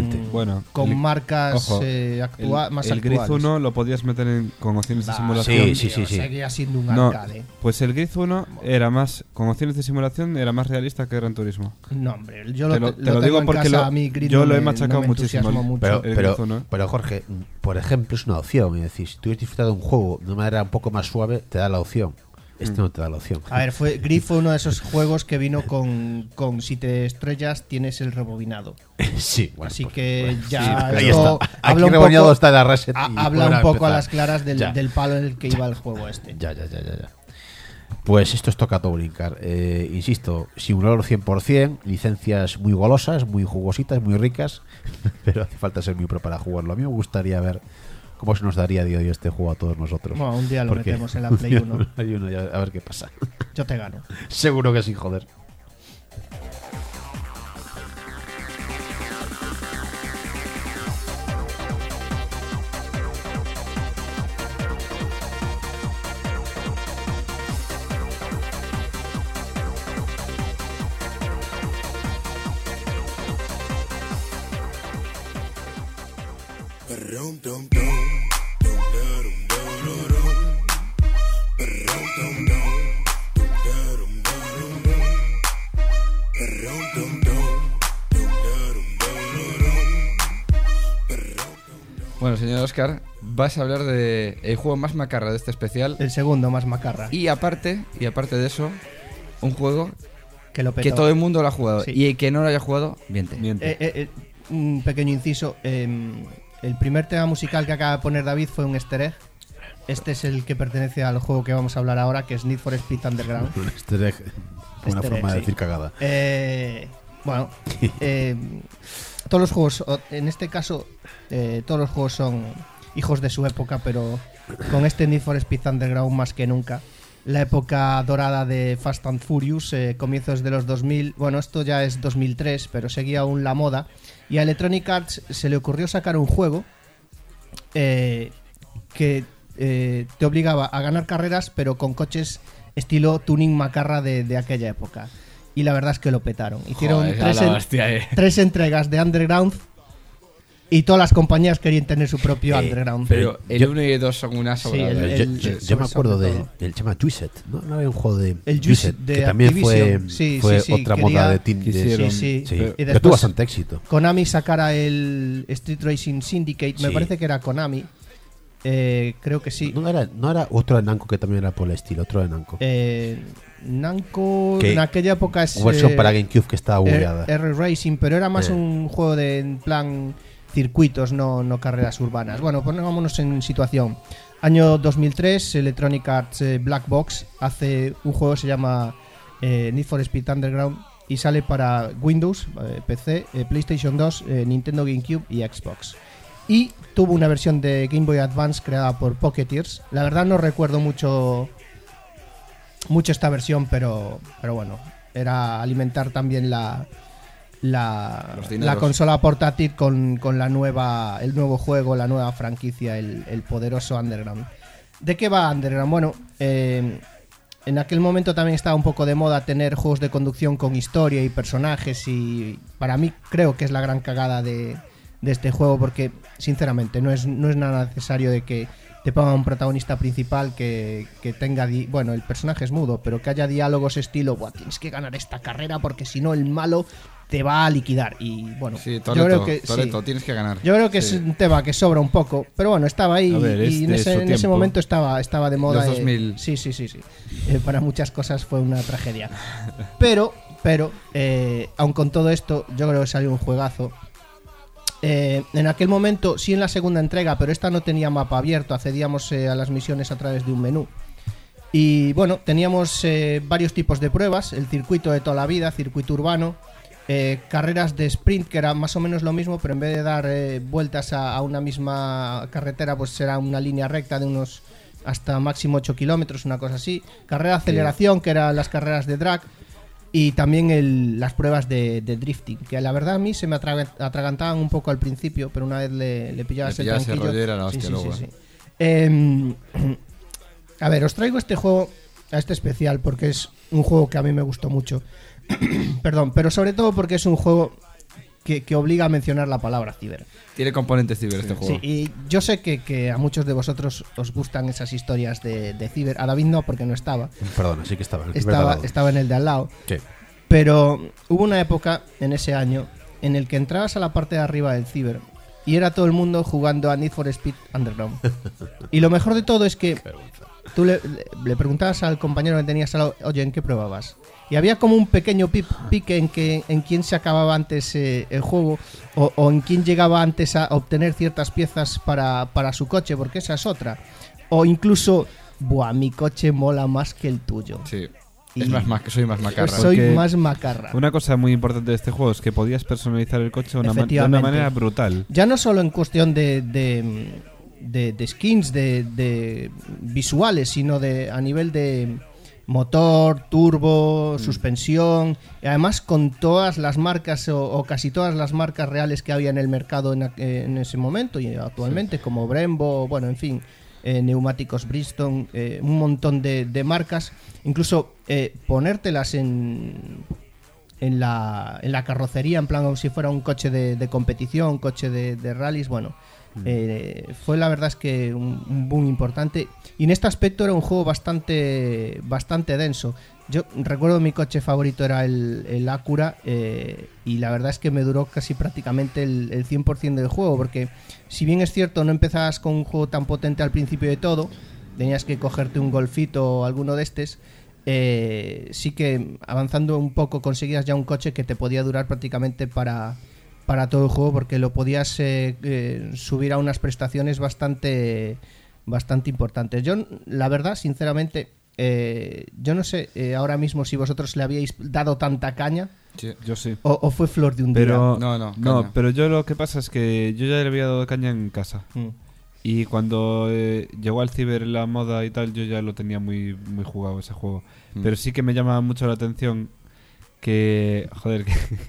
con marcas más el actuales. Grid 1 lo podías meter con opciones de simulación. Sí. Seguía siendo un arcade. Pues el Grid 1 era más, con opciones de simulación, era más realista que Gran Turismo. No, hombre, yo te lo digo porque yo lo he machacado muchísimo. Pero Jorge, por ejemplo, es una opción. Es decir, si tú hubieras disfrutado de un juego de una manera un poco más suave, te da la opción. Este no te da la opción. A ver, Grid fue uno de esos juegos que vino con si te estrellas tienes el rebobinado. Sí, bueno, así pues, que ya sí, ahí está. Habla aquí rebobinado está la reset. Habla un poco a las claras del palo en el que iba el juego este. Ya. Pues esto es Toca Touring Car. Insisto, simulador 100%, licencias muy golosas, muy jugositas, muy ricas, pero hace falta ser muy pro para jugarlo. A mí me gustaría ver cómo se nos daría de hoy este juego a todos nosotros. Bueno, un día lo metemos en la Play 1. A ver qué pasa. Yo te gano. Seguro que sí, joder. Bueno, señor Óscar, vas a hablar de el juego más macarra de este especial. El segundo más macarra. Y aparte de eso, un juego Que lo petó. que todo el mundo lo ha jugado. Sí. Y el que no lo haya jugado, miente. Un pequeño inciso. El primer tema musical que acaba de poner David fue un easter egg. Este es el que pertenece al juego que vamos a hablar ahora, que es Need for Speed Underground. Un easter egg, una Easter forma egg, de sí. decir cagada. Bueno, todos los juegos, en este caso, todos los juegos son hijos de su época, pero con este Need for Speed Underground más que nunca. La época dorada de Fast and Furious, comienzos de los 2000, bueno, esto ya es 2003, pero seguía aún la moda. Y a Electronic Arts se le ocurrió sacar un juego que te obligaba a ganar carreras, pero con coches estilo tuning macarra de aquella época. Y la verdad es que lo petaron. Hicieron Joder, tres entregas de Underground y todas las compañías querían tener su propio Underground. Pero el 1 y el 2 son una sobrada. Yo me acuerdo sobre de todo. el tema Twisted, ¿no había un juego de El Twisted de que también fue, Activision. fue Sí, otra quería- moda de team de quisieron- Sí. sí, Y pero después tuvo bastante éxito. Konami sacara el Street Racing Syndicate, me Sí. parece que era Konami. Creo que sí. No era otro de Namco que también era por el estilo, otro de Namco. Namco Que- en aquella época es Una versión para GameCube que estaba bugueada. R Racing, pero era más Eh. un juego de en plan circuitos, no carreras urbanas. Bueno, pongámonos en situación. Año 2003, Electronic Arts Black Box hace un juego que se llama Need for Speed Underground y sale para Windows, PC, PlayStation 2, Nintendo GameCube y Xbox. Y tuvo una versión de Game Boy Advance creada por Pocketeers. La verdad no recuerdo mucho esta versión, pero bueno, era alimentar también la Los dineros. consola portátil con el nuevo juego, la nueva franquicia, el poderoso Underground. ¿De qué va Underground? Bueno, en aquel momento también estaba un poco de moda tener juegos de conducción con historia y personajes, y para mí creo que es la gran cagada de este juego, porque sinceramente no es nada necesario de que te ponga un protagonista principal que tenga bueno, el personaje es mudo, pero que haya diálogos estilo, "Buah, tienes que ganar esta carrera porque si no el malo te va a liquidar". Y bueno, Sí, yo creo que Toretto, sí. tienes que ganar. Yo creo que Sí. es un tema que sobra un poco, pero bueno, estaba ahí A ver, es y en de su ese tiempo. momento estaba de moda. Los 2000. Sí. Para muchas cosas fue una tragedia. Pero aun con todo esto, yo creo que salió un juegazo. En aquel momento, sí en la segunda entrega, pero esta no tenía mapa abierto, accedíamos a las misiones a través de un menú. Y bueno, teníamos varios tipos de pruebas, el circuito de toda la vida, circuito urbano, carreras de sprint, que era más o menos lo mismo, pero en vez de dar vueltas a una misma carretera, pues será una línea recta de unos hasta máximo 8 kilómetros, una cosa así. Carrera de aceleración, que eran las carreras de drag. Y también las pruebas de drifting, que la verdad a mí se me atragantaban un poco al principio, pero una vez le pillabas el pillabas el tranquillo. rollo y era la hostia luego. A ver, os traigo este juego, a este especial, porque es un juego que a mí me gustó mucho. Perdón, pero sobre todo porque es un juego que obliga a mencionar la palabra ciber. Tiene componentes ciber este juego. Sí, y yo sé que a muchos de vosotros os gustan esas historias de ciber. A David no, porque no estaba. Perdona, sí que estaba en el primer lado. Estaba en el de al lado. Sí. Pero hubo una época en ese año en el que entrabas a la parte de arriba del ciber y era todo el mundo jugando a Need for Speed Underground. Y lo mejor de todo es que tú le preguntabas al compañero que tenías al lado, oye, ¿en qué prueba vas? Y había como un pequeño pique en quién se acababa antes el juego o en quién llegaba antes a obtener ciertas piezas para su coche, porque esa es otra. O incluso, buah, mi coche mola más que el tuyo. Sí. Y- Es que soy más macarra. Soy Porque más macarra. Una cosa muy importante de este juego es que podías personalizar el coche de una Efectivamente. manera brutal. Ya no solo en cuestión de skins, de visuales, sino a nivel de motor, turbo, suspensión, y además con todas las marcas o casi todas las marcas reales que había en el mercado en ese momento y actualmente, como Brembo, bueno, en fin, neumáticos Bridgestone, un montón de marcas, incluso ponértelas en la carrocería, en plan como si fuera un coche de competición, un coche de rallies, bueno. Fue la verdad es que un boom importante, y en este aspecto era un juego bastante denso. Yo recuerdo mi coche favorito era el Acura, y la verdad es que me duró casi prácticamente el 100% del juego, porque si bien es cierto no empezabas con un juego tan potente al principio de todo, tenías que cogerte un Golfito o alguno de estos, sí que avanzando un poco conseguías ya un coche que te podía durar prácticamente para todo el juego, porque lo podías subir a unas prestaciones bastante importantes. Yo, la verdad, sinceramente, yo no sé ahora mismo si vosotros le habíais dado tanta caña. Sí, yo sí. O fue flor de un pero, día. No, pero yo lo que pasa es que yo ya le había dado caña en casa. Y cuando llegó al ciber la moda y tal, yo ya lo tenía muy, muy jugado ese juego. Pero sí que me llama mucho la atención que... Joder,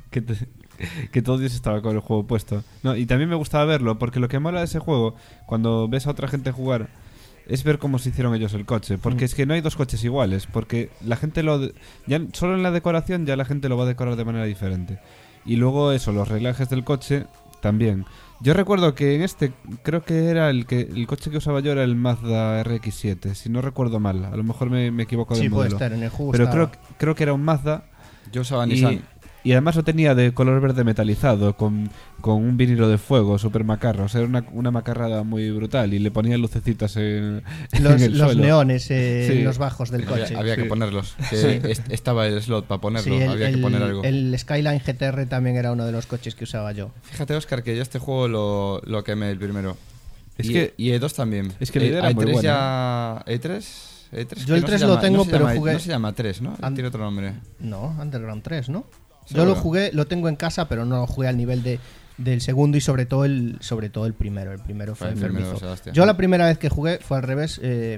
que todo Dios estaba con el juego puesto. No, y también me gustaba verlo, porque lo que mola de ese juego, cuando ves a otra gente jugar, es ver cómo se hicieron ellos el coche. Porque es que no hay dos coches iguales. Porque la gente ya solo en la decoración ya la gente lo va a decorar de manera diferente. Y luego eso, los reglajes del coche también. Yo recuerdo que en este, creo que era el coche que usaba yo era el Mazda RX-7, si no recuerdo mal. A lo mejor me equivoco del modelo. Sí, puede estar, en el juego pero estaba. creo que era un Mazda. Yo usaba Nissan. Y además lo tenía de color verde metalizado, con un vinilo de fuego, súper macarra. O sea, era una macarrada muy brutal. Y le ponían lucecitas en el los suelo. neones en los bajos del coche. Había que ponerlos. Que estaba el slot para ponerlo. Había que poner algo. El Skyline GTR también era uno de los coches que usaba yo. Fíjate, Óscar, que yo este juego lo quemé el primero. Es y E2 también. Es que la idea era muy buena. Ya... ¿E3? Yo el 3 lo tengo, pero jugué... No se llama 3, ¿no? Tiene otro nombre. No, Underground 3, ¿no? ¿Seguro? Yo lo jugué, lo tengo en casa, pero no lo jugué al nivel del segundo y sobre todo el primero. El primero fue enfermizo. Yo la primera vez que jugué fue al revés.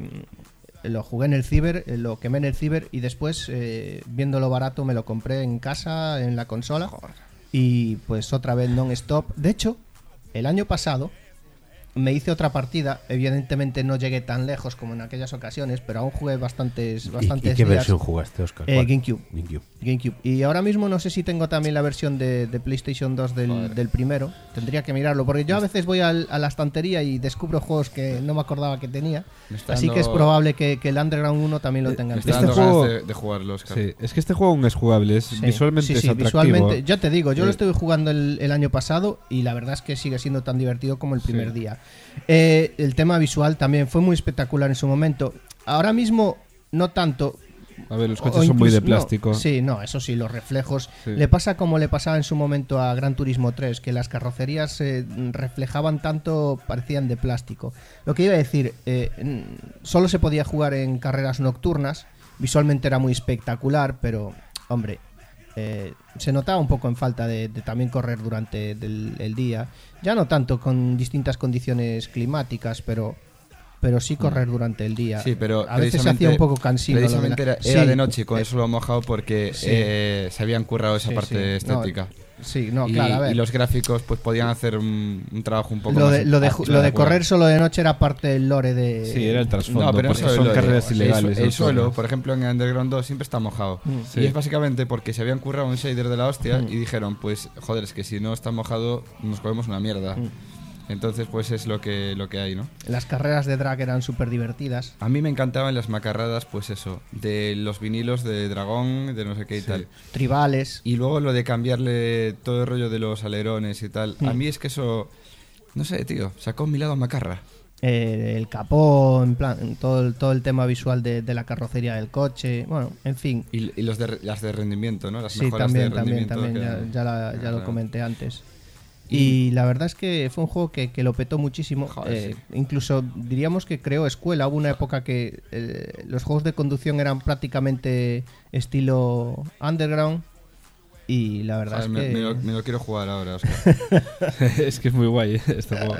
Lo jugué en el ciber, lo quemé en el ciber y después, viéndolo barato, me lo compré en casa, en la consola. Y pues otra vez non-stop. De hecho, el año pasado me hice otra partida. Evidentemente no llegué tan lejos como en aquellas ocasiones, pero aún jugué bastantes ¿Y qué días. versión jugaste, Óscar? GameCube. Y ahora mismo no sé si tengo también la versión de PlayStation 2 del primero. Tendría que mirarlo, porque yo a veces voy a la estantería y descubro juegos que no me acordaba que tenía. Así que es probable que el Underground 1 también lo tenga. Este juego de jugarlo, Óscar. Sí, es que este juego aún es jugable, visualmente es atractivo. Visualmente, ya te digo, yo lo estuve jugando el año pasado y la verdad es que sigue siendo tan divertido como el primer día. El tema visual también fue muy espectacular en su momento. Ahora mismo no tanto. A ver, los coches son muy de plástico. Eso sí, los reflejos. Le pasa como le pasaba en su momento a Gran Turismo 3, que las carrocerías reflejaban tanto, parecían de plástico. Lo que iba a decir, solo se podía jugar en carreras nocturnas. Visualmente era muy espectacular, pero, hombre, se notaba un poco en falta de también correr durante el día. Ya no tanto con distintas condiciones climáticas, pero sí correr durante el día. Sí, pero a veces se hacía un poco cansino. Precisamente era de noche y con eso lo he mojado porque se habían currado esa parte estética. Claro, a ver. Y los gráficos pues podían hacer un trabajo un poco lo más... Lo de correr solo de noche era parte del lore de... Sí, era el trasfondo. No, pero porque son carreras ilegales. El suelo, por ejemplo, en Underground 2 siempre está mojado. Y es básicamente porque se habían currado un shader de la hostia y dijeron, pues, joder, es que si no está mojado nos comemos una mierda. Entonces, pues es lo que hay, ¿no? Las carreras de drag eran súper divertidas. A mí me encantaban las macarradas, pues eso, de los vinilos de dragón, de no sé qué y tal. Tribales. Y luego lo de cambiarle todo el rollo de los alerones y tal. A mí es que eso, no sé, tío, sacó mi lado macarra. El capó, en plan, todo el tema visual de la carrocería del coche, bueno, en fin. Y las de rendimiento, ¿no? Las mejoras de rendimiento. También, ya lo comenté antes. Y la verdad es que fue un juego que lo petó muchísimo. Incluso diríamos que creó escuela. Hubo una época que los juegos de conducción eran prácticamente estilo Underground. Y la verdad es que... Me lo quiero jugar ahora, Óscar. Es que es muy guay este juego.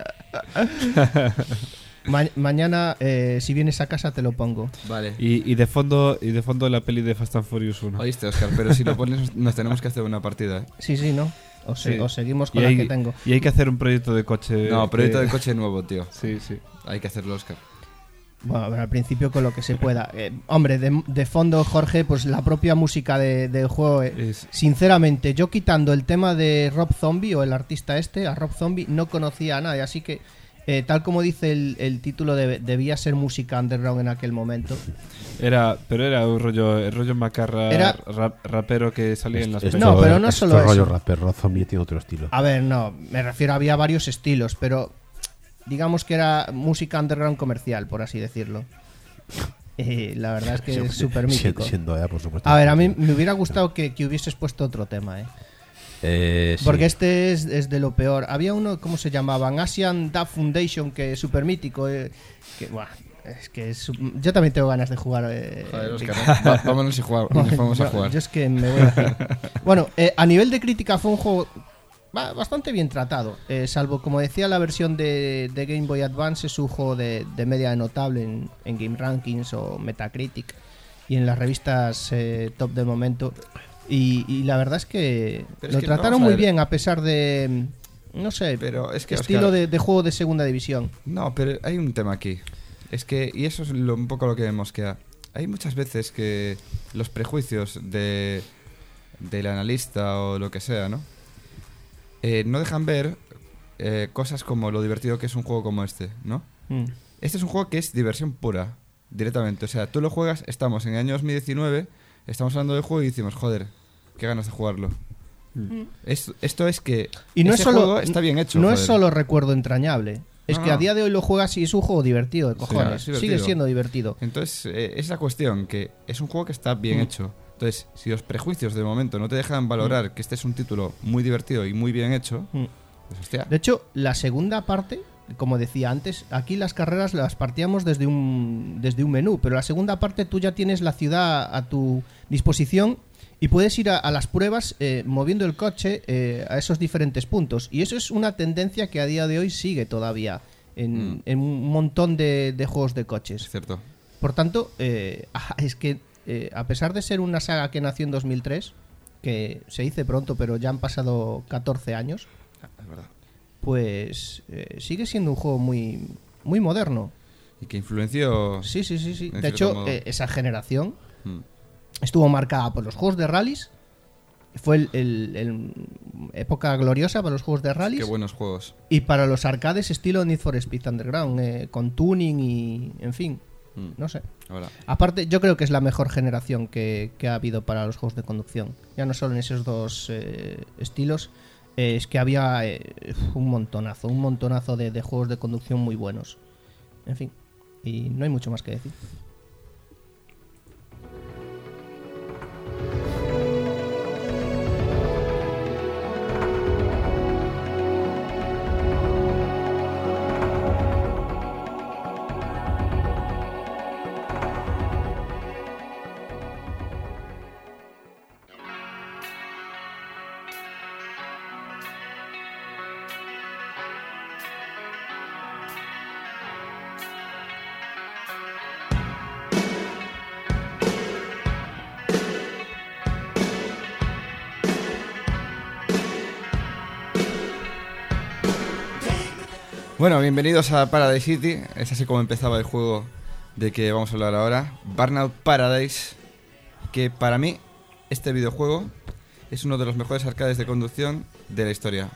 Mañana, si vienes a casa, te lo pongo. Vale. Y de fondo la peli de Fast and Furious 1. Oíste, Óscar, pero si lo pones nos tenemos que hacer una partida, ¿eh? Sí, ¿no? O seguimos con la que tengo. Y hay que hacer un proyecto de coche. No, proyecto de coche nuevo, tío. Sí. Hay que hacerlo, Óscar. Bueno, a ver, al principio con lo que se pueda. Hombre, de fondo, Jorge, pues la propia música del juego. Sinceramente, yo quitando el tema de Rob Zombie o el artista a Rob Zombie, no conocía a nadie. Así que, tal como dice el título, debía ser música underground en aquel momento. Pero era un rollo macarra rapero que salía en las pelis. No, pero no solo eso. rollo rapero, Zombie tiene otro estilo. A ver, no, me refiero, había varios estilos, pero digamos que era música underground comercial, por así decirlo. La verdad es que es súper mítico. Siendo por supuesto. A ver, a mí me hubiera gustado que hubieses puesto otro tema, porque este es de lo peor. Había uno, ¿cómo se llamaban? Asian Dub Foundation, que es súper mítico. Que, buah, es que yo también tengo ganas de jugar. Joder, Óscar, vámonos y vamos a jugar. Yo es que me voy a hacer. Bueno, a nivel de crítica fue un juego bastante bien tratado, salvo, como decía, la versión de Game Boy Advance es un juego de media notable en Game Rankings o Metacritic y en las revistas top de momento. Y la verdad es que lo trataron muy bien, a pesar de, no sé, pero es que, estilo Óscar, de juego de segunda división. No, pero hay un tema aquí. Es que, y eso es un poco lo que me mosquea. Hay muchas veces que los prejuicios del analista o lo que sea, ¿no? No dejan ver cosas como lo divertido que es un juego como este, ¿no? Este es un juego que es diversión pura, directamente. O sea, tú lo juegas, estamos en el año 2019, estamos hablando del juego y decimos, joder, qué ganas de jugarlo. Esto es que y no ese es solo, juego está bien hecho. No joder. es solo recuerdo entrañable. Es que a día de hoy lo juegas y es un juego divertido, de cojones. Sí, divertido. Sigue siendo divertido. Entonces, es la cuestión, que es un juego que está bien hecho. Entonces, si los prejuicios de momento no te dejan valorar que este es un título muy divertido y muy bien hecho, pues hostia. De hecho, la segunda parte, como decía antes, aquí las carreras las partíamos desde un menú, pero la segunda parte tú ya tienes la ciudad a tu disposición y puedes ir a las pruebas moviendo el coche a esos diferentes puntos. Y eso es una tendencia que a día de hoy sigue todavía en un montón de juegos de coches. Es cierto. Por tanto, es que a pesar de ser una saga que nació en 2003, que se dice pronto, pero ya han pasado 14 años, Es verdad. pues sigue siendo un juego muy, muy moderno. Y que influenció... Sí. en De hecho, cierto modo. esa generación Mm. estuvo marcada por los juegos de rallies. Fue el época gloriosa para los juegos de rallies. Qué buenos juegos. Y para los arcades estilo Need for Speed Underground, con tuning y, en fin, no sé. Ahora. Aparte, yo creo que es la mejor generación que ha habido para los juegos de conducción. Ya no solo en esos dos estilos, es que había un montonazo de juegos de conducción muy buenos. En fin, y no hay mucho más que decir. Bueno, bienvenidos a Paradise City. Es así como empezaba el juego de que vamos a hablar ahora. Burnout Paradise. Que para mí, este videojuego es uno de los mejores arcades de conducción de la historia.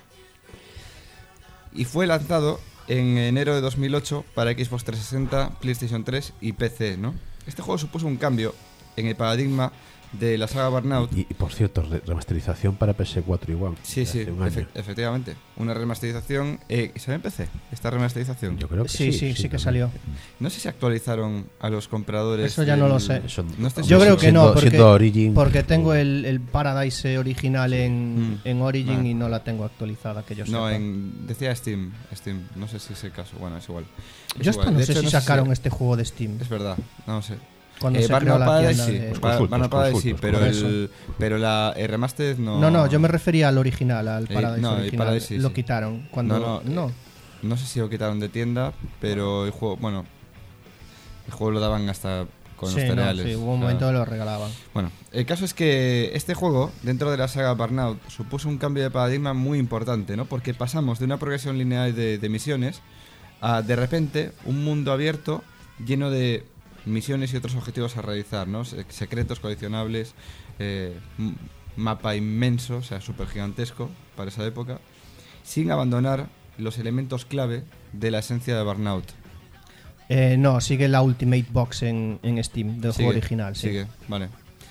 Y fue lanzado en enero de 2008 para Xbox 360, PlayStation 3 y PC, ¿no? Este juego supuso un cambio en el paradigma de la saga Burnout. Y por cierto, remasterización para PS4 igual. Sí, efectivamente. Una remasterización. ¿Salió en PC esta remasterización? Yo creo que Sí que salió. No sé si actualizaron a los compradores. Eso ya no lo sé. No estoy Yo seguro. creo que no, siendo Origin, porque tengo el Paradise original en Origin y no la tengo actualizada, que yo sepa. No, decía Steam. No sé si es el caso. Bueno, es igual. Yo hasta no sé si sacaron este juego de Steam. Es verdad, no sé. Cuando se creó la tienda de... Burnout Paradise sí, pero el remaster no... No, yo me refería al original, al Paradise no, original. el Paradise sí, lo sí. quitaron. Cuando No sé si lo quitaron de tienda, pero el juego, bueno, el juego lo daban hasta con los cereales. Sí, hubo un momento que lo regalaban. Bueno, el caso es que este juego, dentro de la saga Burnout, supuso un cambio de paradigma muy importante, ¿no? Porque pasamos de una progresión lineal de misiones a, de repente, un mundo abierto lleno de misiones y otros objetivos a realizar, ¿no? Secretos coleccionables, mapa inmenso, o sea, súper gigantesco para esa época, sin abandonar los elementos clave de la esencia de Burnout. No, sigue la Ultimate Box en Steam del juego original. Sí. Sigue, vale.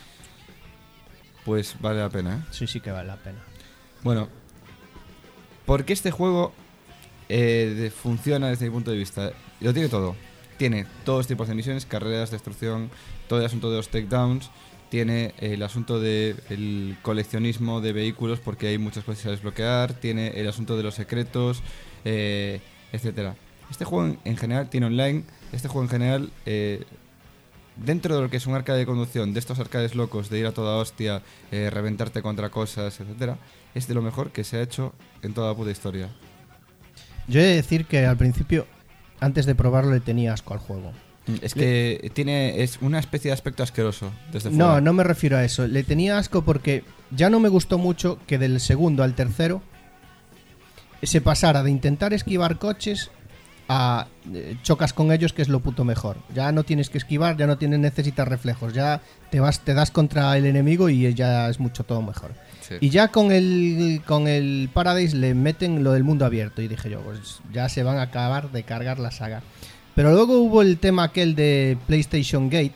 Pues vale la pena, ¿eh? Sí que vale la pena. Bueno, ¿por qué este juego funciona desde mi punto de vista? Lo tiene todo. tiene todos tipos de misiones, carreras, destrucción, todo el asunto de los takedowns, tiene el asunto del coleccionismo de vehículos porque hay muchas cosas a desbloquear, tiene el asunto de los secretos, etcétera. Este juego en general tiene online, este juego en general, dentro de lo que es un arcade de conducción, de estos arcades locos, de ir a toda hostia, reventarte contra cosas, etcétera, es de lo mejor que se ha hecho en toda la puta historia. Yo he de decir que al principio, antes de probarlo, le tenía asco al juego. Es que es una especie de aspecto asqueroso desde fuera. No me refiero a eso. Le tenía asco porque ya no me gustó mucho que del segundo al tercero se pasara de intentar esquivar coches a chocas con ellos, que es lo puto mejor. Ya no tienes que esquivar, ya no necesitas reflejos, ya te das contra el enemigo y ya es mucho todo mejor. Sí. Y ya con el Paradise le meten lo del mundo abierto y dije yo, pues ya se van a acabar de cargar la saga. Pero luego hubo el tema aquel de PlayStation Gate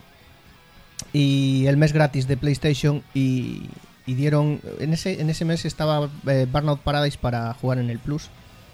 y el mes gratis de PlayStation y dieron... En ese mes estaba Burnout Paradise para jugar en el Plus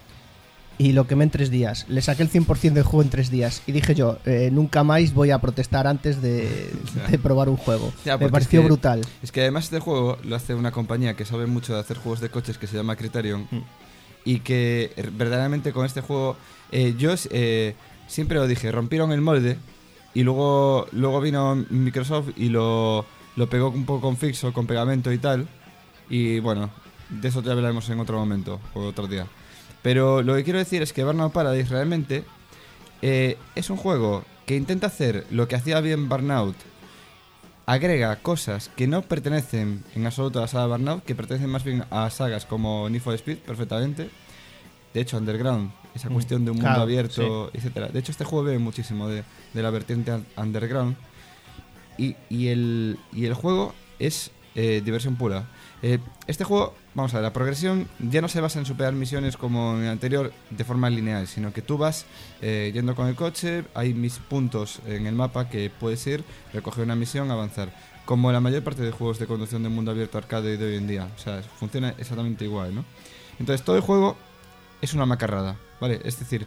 y lo quemé en 3 días. Le saqué el 100% del juego en 3 días y dije yo, nunca más voy a protestar antes de probar un juego. Ya, me pareció brutal. Es que además este juego lo hace una compañía que sabe mucho de hacer juegos de coches que se llama Criterion y que verdaderamente con este juego yo... siempre lo dije, rompieron el molde y luego vino Microsoft y lo pegó un poco con fixo, con pegamento y tal. Y bueno, de eso ya hablaremos en otro momento o otro día. Pero lo que quiero decir es que Burnout Paradise realmente es un juego que intenta hacer lo que hacía bien Burnout. Agrega cosas que no pertenecen en absoluto a la saga Burnout, que pertenecen más bien a sagas como Need for Speed, perfectamente. De hecho, Underground, esa cuestión de un mundo abierto, sí, etcétera. De hecho, este juego bebe muchísimo de la vertiente Underground. Y el juego es diversión pura. Este juego, vamos a ver, la progresión ya no se basa en superar misiones como en el anterior de forma lineal, sino que tú vas yendo con el coche, hay mis puntos en el mapa que puedes ir, recoger una misión, avanzar. Como la mayor parte de juegos de conducción de mundo abierto arcade de hoy en día. O sea, funciona exactamente igual, ¿no? Entonces, todo el juego es una macarrada, ¿vale? Es decir,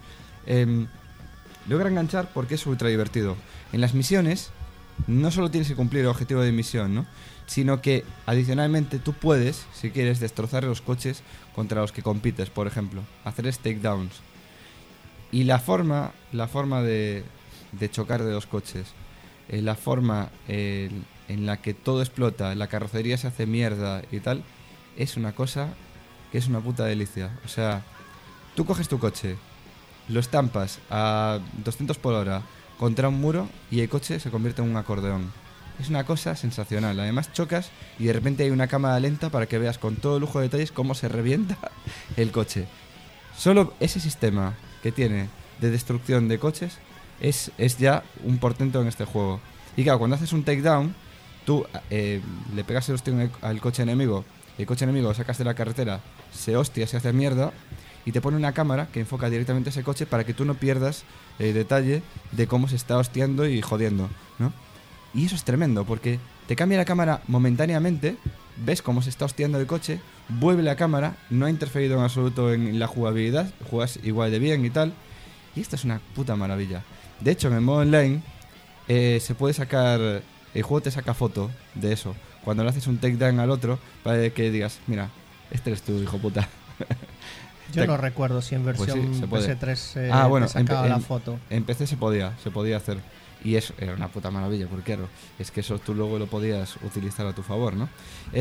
logra enganchar porque es ultra divertido. En las misiones no solo tienes que cumplir el objetivo de misión, ¿no? Sino que adicionalmente tú puedes, si quieres, destrozar los coches contra los que compites, por ejemplo, hacer takedowns. Y la forma de chocar de los coches, la forma en la que todo explota, la carrocería se hace mierda y tal, es una cosa que es una puta delicia. O sea, tú coges tu coche, lo estampas a 200 por hora contra un muro y el coche se convierte en un acordeón. Es una cosa sensacional. Además chocas y de repente hay una cámara lenta para que veas con todo lujo de detalles cómo se revienta el coche. Solo ese sistema que tiene de destrucción de coches es ya un portento en este juego. Y claro, cuando haces un takedown, tú le pegas el hostia al coche enemigo, el coche enemigo lo sacas de la carretera, se hostia, se hace mierda y te pone una cámara que enfoca directamente a ese coche para que tú no pierdas detalle de cómo se está hostiando y jodiendo, ¿no? Y eso es tremendo porque te cambia la cámara momentáneamente, ves cómo se está hostiando el coche, vuelve la cámara, no ha interferido en absoluto en la jugabilidad, juegas igual de bien y tal, y esto es una puta maravilla. De hecho, en el modo online se puede sacar, el juego te saca foto de eso, cuando le haces un takedown al otro, para que digas, mira, este eres tú, hijo puta. Yo no recuerdo si en versión pues sí, PS3 bueno, sacaba la foto. En PC se podía hacer. Y eso era una puta maravilla, porque claro, es que eso tú luego lo podías utilizar a tu favor, ¿no?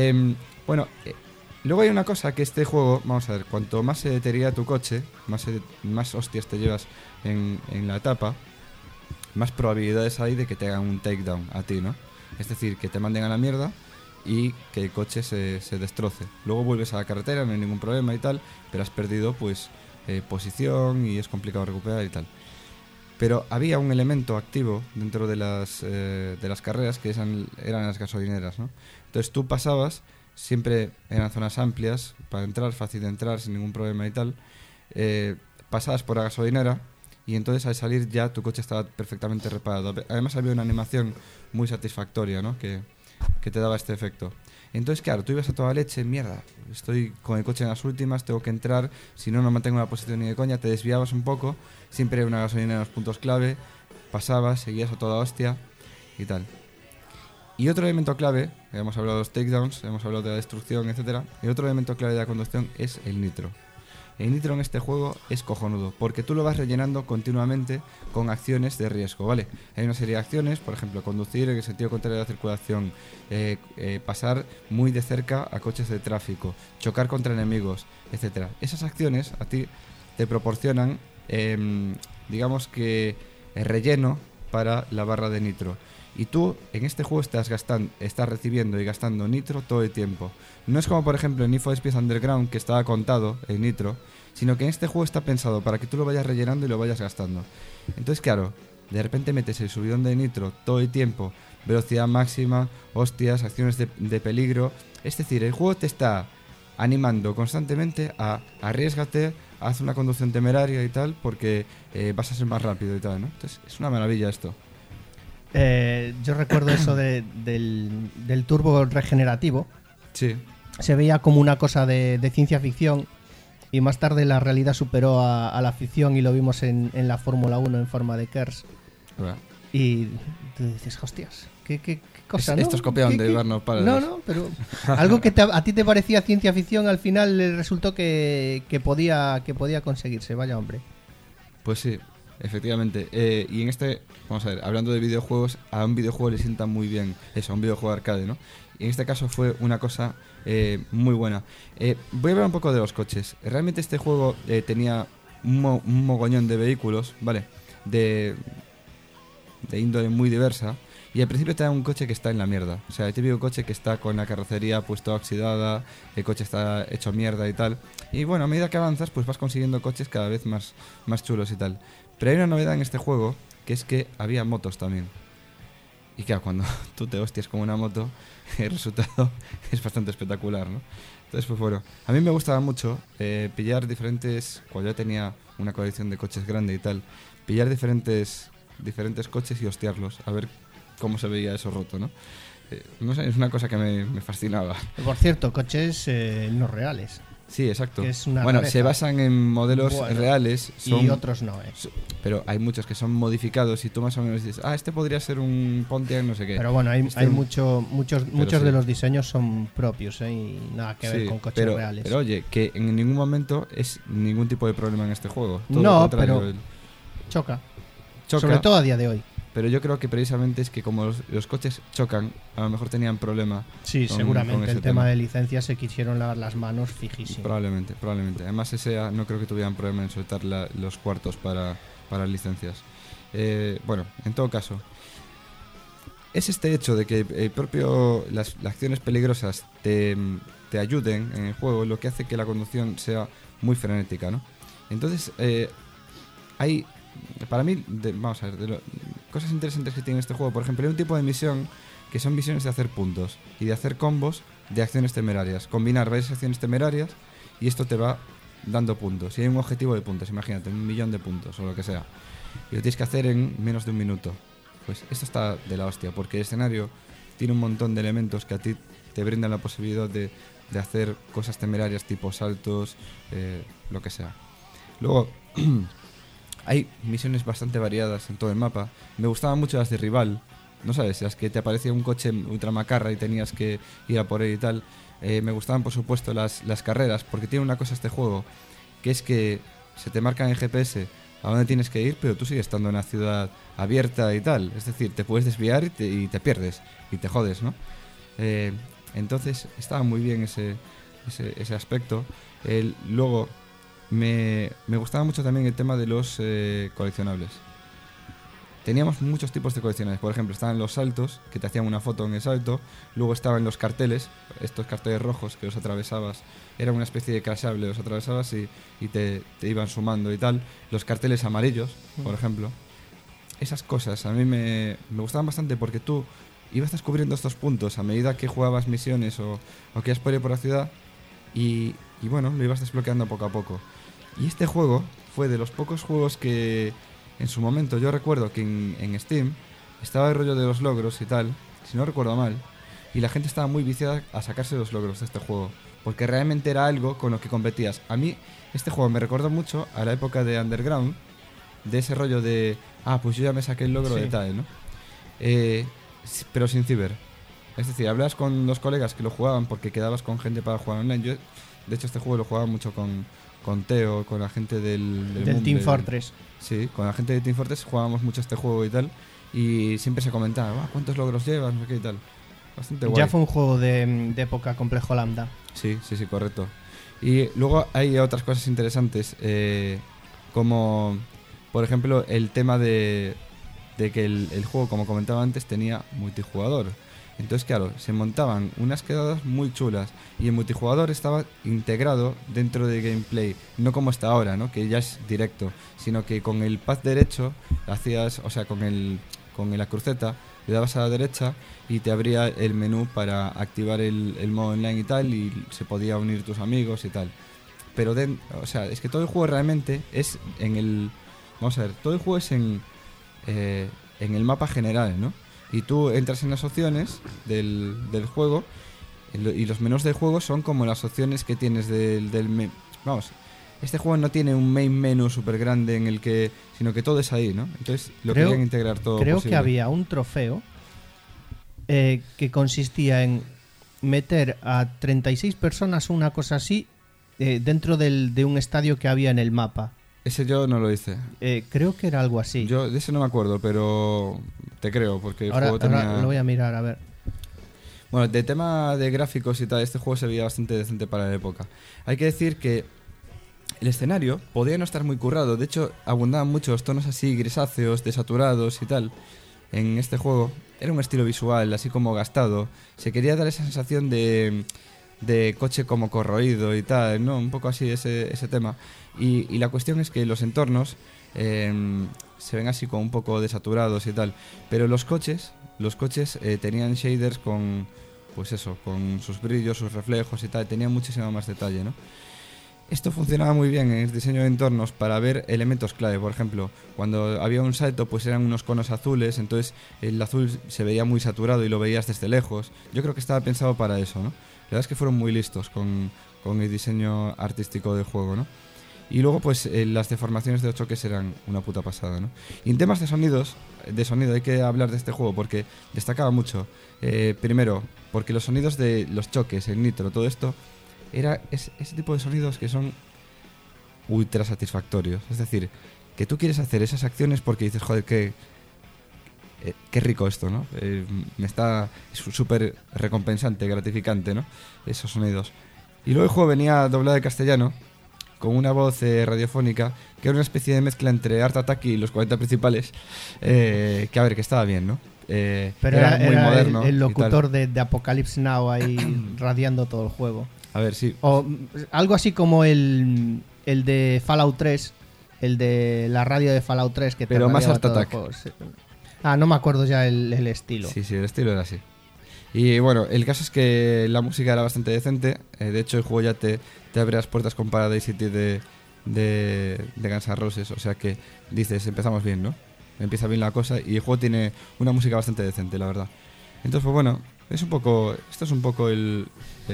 Luego hay una cosa que este juego, vamos a ver, cuanto más se deteriora tu coche, más hostias te llevas en la etapa, más probabilidades hay de que te hagan un takedown a ti, ¿no? Es decir, que te manden a la mierda y que el coche se destroce. Luego vuelves a la carretera, no hay ningún problema y tal, pero has perdido pues posición y es complicado recuperar y tal. Pero había un elemento activo dentro de las carreras que eran las gasolineras, ¿no? Entonces tú pasabas, siempre eran zonas amplias para entrar, fácil de entrar sin ningún problema y tal, pasabas por la gasolinera y entonces al salir ya tu coche estaba perfectamente reparado. Además había una animación muy satisfactoria, ¿no? que te daba este efecto. Entonces, claro, tú ibas a toda leche, mierda, estoy con el coche en las últimas, tengo que entrar, si no, no mantengo la posición ni de coña, te desviabas un poco, siempre hay una gasolina en los puntos clave, pasabas, seguías a toda hostia y tal. Y otro elemento clave, hemos hablado de los takedowns, hemos hablado de la destrucción, etcétera, y otro elemento clave de la conducción es el nitro. El nitro en este juego es cojonudo, porque tú lo vas rellenando continuamente con acciones de riesgo, ¿vale? Hay una serie de acciones, por ejemplo, conducir en el sentido contrario de la circulación, pasar muy de cerca a coches de tráfico, chocar contra enemigos, etcétera. Esas acciones a ti te proporcionan, digamos que, relleno para la barra de nitro. Y tú en este juego estás recibiendo y gastando nitro todo el tiempo. No es como por ejemplo en Need for Speed Underground, que estaba contado el nitro, sino que en este juego está pensado para que tú lo vayas rellenando y lo vayas gastando. Entonces claro, de repente metes el subidón de nitro todo el tiempo, velocidad máxima, hostias, acciones de peligro. Es decir, el juego te está animando constantemente a arriésgate, haz una conducción temeraria y tal, porque vas a ser más rápido y tal, ¿no? Entonces es una maravilla esto. Yo recuerdo eso del turbo regenerativo. Sí. Se veía como una cosa de ciencia ficción y más tarde la realidad superó a la ficción y lo vimos en la Fórmula 1 en forma de KERS. Bueno. Y tú dices, hostias, qué cosa, ¿no? Esto es copiado de Barno para. No, pero algo que a ti te parecía ciencia ficción al final le resultó que podía conseguirse, vaya hombre. Pues sí. Efectivamente, y en este, vamos a ver, hablando de videojuegos, a un videojuego le sienta muy bien eso, a un videojuego arcade, ¿no? Y en este caso fue una cosa muy buena. Voy a hablar un poco de los coches. Realmente este juego tenía un mogollón de vehículos, ¿vale? De índole muy diversa. Y al principio te da un coche que está en la mierda. O sea, el típico coche que está con la carrocería pues toda oxidada, el coche está hecho mierda y tal. Y bueno, a medida que avanzas pues vas consiguiendo coches cada vez más chulos y tal. Pero hay una novedad en este juego, que es que había motos también. Y claro, cuando tú te hostias con una moto, el resultado es bastante espectacular, ¿no? Entonces, pues bueno, a mí me gustaba mucho pillar diferentes, cuando yo tenía una colección de coches grande y tal, pillar diferentes coches y hostiarlos, a ver cómo se veía eso roto, ¿no? No sé, es una cosa que me fascinaba. Por cierto, coches no reales. Sí, exacto. Que es una bueno, rareza. se basan en modelos reales. Y otros no, Pero hay muchos que son modificados y tú más o menos dices, este podría ser un Pontiac no sé qué. Pero bueno, hay muchos sí. de los diseños son propios, y nada que ver con coches reales. Pero oye, que en ningún momento es ningún tipo de problema en este juego. Todo no, pero choca. Sobre todo a día de hoy. Pero yo creo que precisamente es que como los coches chocan, a lo mejor tenían problema. Sí, seguramente el tema de licencias se quisieron lavar las manos fijísimo. Probablemente. Además SEA no creo que tuvieran problema en soltar los cuartos para licencias. Bueno, en todo caso, es este hecho de que las acciones peligrosas te ayuden en el juego lo que hace que la conducción sea muy frenética, ¿no? Entonces, hay... Para mí, vamos a ver, cosas interesantes que tiene este juego. Por ejemplo, hay un tipo de misión que son misiones de hacer puntos y de hacer combos de acciones temerarias. Combinar varias acciones temerarias y esto te va dando puntos. Y hay un objetivo de puntos, imagínate, 1.000.000 de puntos o lo que sea. Y lo tienes que hacer en menos de un minuto. Pues esto está de la hostia, porque el escenario tiene un montón de elementos que a ti te brindan la posibilidad de hacer cosas temerarias tipo saltos, lo que sea. Luego... hay misiones bastante variadas en todo el mapa. Me gustaban mucho las de rival, ¿no sabes? Las que te aparecía un coche ultra macarra y tenías que ir a por él y tal. Me gustaban, por supuesto, las carreras, porque tiene una cosa este juego, que es que se te marca en el GPS a dónde tienes que ir, pero tú sigues estando en una ciudad abierta y tal. Es decir, te puedes desviar y te pierdes y te jodes, ¿no? Entonces, estaba muy bien ese aspecto. Luego... Me gustaba mucho también el tema de los coleccionables. Teníamos muchos tipos de coleccionables. Por ejemplo, estaban los saltos, que te hacían una foto en el salto. Luego estaban los carteles, estos carteles rojos que los atravesabas. Era una especie de crashable, los atravesabas y te iban sumando y tal. Los carteles amarillos, por ejemplo. Esas cosas a mí me gustaban bastante porque tú ibas descubriendo estos puntos a medida que jugabas misiones o que ibas por la ciudad. Y bueno, lo ibas desbloqueando poco a poco. Y este juego fue de los pocos juegos que en su momento yo recuerdo que en Steam estaba el rollo de los logros y tal, si no recuerdo mal. y la gente estaba muy viciada a sacarse los logros de este juego, porque realmente era algo con lo que competías. A mí este juego me recordó mucho a la época de Underground, de ese rollo de, pues yo ya me saqué el logro de tal, ¿no? Pero sin ciber. Es decir, hablabas con los colegas que lo jugaban porque quedabas con gente para jugar online. Yo, de hecho, este juego lo jugaba mucho con Teo, con la gente del Team Fortress. Sí, con la gente de Team Fortress jugábamos mucho este juego y tal. Y siempre se comentaba, ¿cuántos logros llevas? No sé qué y tal. Bastante guay. Ya fue un juego de época complejo lambda. Sí, correcto. Y luego hay otras cosas interesantes, como, por ejemplo, el tema de que el juego, como comentaba antes, tenía multijugador. Entonces, claro, se montaban unas quedadas muy chulas y el multijugador estaba integrado dentro del gameplay, no como está ahora, ¿no? Que ya es directo, sino que con el pad derecho hacías, o sea, con la cruceta le dabas a la derecha y te abría el menú para activar el modo online y tal, y se podía unir tus amigos y tal. Pero o sea, es que todo el juego realmente es vamos a ver, todo el juego es en el mapa general, ¿no? Y tú entras en las opciones del juego y los menús del juego son como las opciones que tienes vamos, este juego no tiene un main menu súper grande sino que todo es ahí, ¿no? Entonces querían integrar todo. Creo posible. que había un trofeo que consistía en meter a 36 personas, una cosa así, dentro de un estadio que había en el mapa. Ese yo no lo hice. Creo que era algo así. Yo de ese no me acuerdo, pero te creo, porque el juego ahora lo voy a mirar, a ver. Bueno, de tema de gráficos y tal, este juego se veía bastante decente para la época. Hay que decir que el escenario podía no estar muy currado. De hecho, abundaban muchos tonos así grisáceos, desaturados y tal. En este juego era un estilo visual así como gastado. Se quería dar esa sensación de coche como corroído y tal, ¿no? Un poco así ese tema. Y la cuestión es que los entornos se ven así como un poco desaturados y tal. Pero los coches tenían shaders con sus brillos, sus reflejos y tal. Tenían muchísimo más detalle, ¿no? Esto funcionaba muy bien en el diseño de entornos para ver elementos clave. Por ejemplo, cuando había un salto, pues eran unos conos azules, entonces el azul se veía muy saturado y lo veías desde lejos. Yo creo que estaba pensado para eso, ¿no? La verdad es que fueron muy listos con el diseño artístico del juego, ¿no? Y luego, pues, las deformaciones de los choques eran una puta pasada, ¿no? Y en temas de sonido hay que hablar de este juego porque destacaba mucho. Primero, porque los sonidos de los choques, el nitro, todo esto, era ese tipo de sonidos que son ultra satisfactorios. Es decir, que tú quieres hacer esas acciones porque dices, joder, qué rico esto, ¿no? Es súper recompensante, gratificante, ¿no? Esos sonidos. Y luego el juego venía doblado de castellano, con una voz radiofónica, que era una especie de mezcla entre Art Attack y los 40 principales, que a ver, que estaba bien, ¿no? Pero era muy moderno. El locutor de Apocalypse Now ahí radiando todo el juego. A ver, sí. O algo así como el de Fallout 3, el de la radio de Fallout 3, que pero más Art Attack. No me acuerdo ya el estilo. Sí, el estilo era así. Y bueno, el caso es que la música era bastante decente. De hecho, el juego ya te abre las puertas con Paradise City de Guns N' Roses. O sea que dices, empezamos bien, ¿no? Empieza bien la cosa y el juego tiene una música bastante decente, la verdad. Entonces, pues bueno, esto es un poco el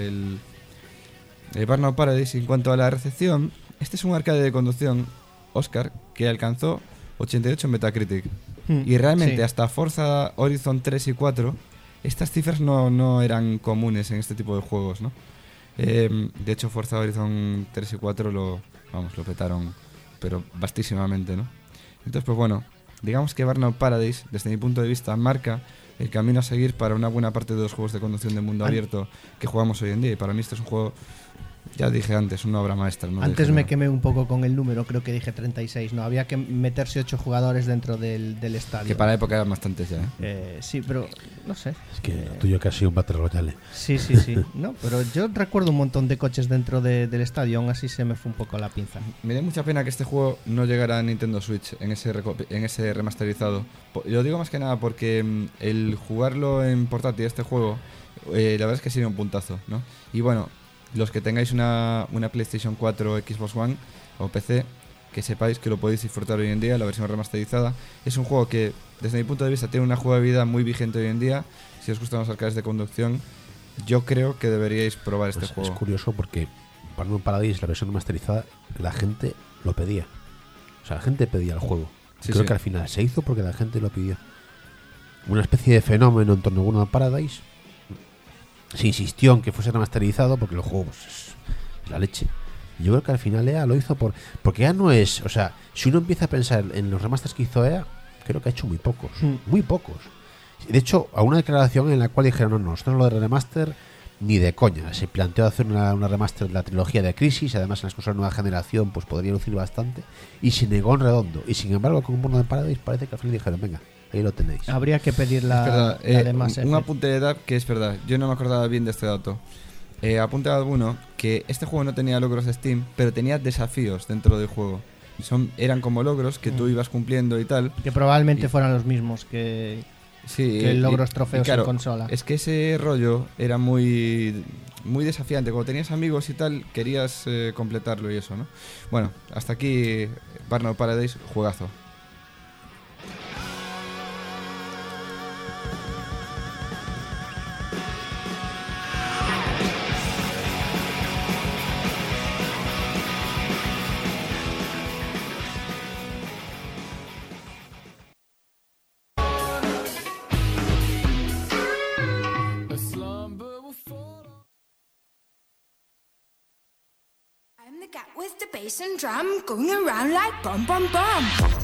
Burnout Paradise. En cuanto a la recepción, este es un arcade de conducción, Oscar, que alcanzó 88 en Metacritic. Y realmente hasta Forza Horizon 3 y 4 estas cifras no eran comunes en este tipo de juegos, ¿no? De hecho, Forza Horizon 3 y 4 lo petaron, pero vastísimamente, ¿no? Entonces, pues bueno, digamos que Burnout Paradise, desde mi punto de vista, marca el camino a seguir para una buena parte de los juegos de conducción de mundo abierto que jugamos hoy en día. Y para mí este es un juego, ya dije antes, una obra maestra, ¿no? Antes me quemé un poco con el número, creo que dije 36, ¿no? Había que meterse 8 jugadores dentro del estadio. Que para la época eran bastantes ya, sí, pero no sé. Es que lo tuyo casi un Battle Royale. Sí. No, pero yo recuerdo un montón de coches dentro del estadio, aún así se me fue un poco la pinza. Me da mucha pena que este juego no llegara a Nintendo Switch en ese remasterizado. Lo digo más que nada porque el jugarlo en portátil, este juego, la verdad es que sería un puntazo, ¿no? Y bueno, los que tengáis una PlayStation 4, Xbox One o PC, que sepáis que lo podéis disfrutar hoy en día, la versión remasterizada. Es un juego que, desde mi punto de vista, tiene una jugabilidad muy vigente hoy en día. Si os gustan los arcades de conducción, yo creo que deberíais probar este juego. Es curioso porque Burnout Paradise, la versión remasterizada, la gente lo pedía. O sea, la gente pedía el juego. Sí, Creo sí. que al final se hizo porque la gente lo pidió. Una especie de fenómeno en torno a Burnout Paradise. Se insistió en que fuese remasterizado porque el juego pues, es la leche. Y yo creo que al final EA lo hizo porque EA no es... O sea, si uno empieza a pensar en los remasters que hizo EA, creo que ha hecho muy pocos. Muy pocos. De hecho, a una declaración en la cual dijeron, no, nosotros lo de remaster ni de coña. Se planteó hacer una remaster de la trilogía de Crisis, además en las cosas de nueva generación pues podría lucir bastante, y se negó en redondo. Y sin embargo, con Burnout Paradise parece que al final dijeron, venga, ahí lo tenéis. Habría que pedir Es la verdad, de Mass un Effect. apunte de edad que es verdad. Yo no me acordaba bien de este dato. Apunte a alguno que este juego no tenía logros de Steam, pero tenía desafíos dentro del juego. Eran como logros que tú ibas cumpliendo y tal. Que probablemente fueran los mismos que logros trofeos claro, en consola. Es que ese rollo era muy desafiante. Cuando tenías amigos y tal, querías completarlo y eso, ¿no? Bueno, hasta aquí Burnout Paradise, juegazo. I'm the cat with the bass and drum going around like bum bum bum.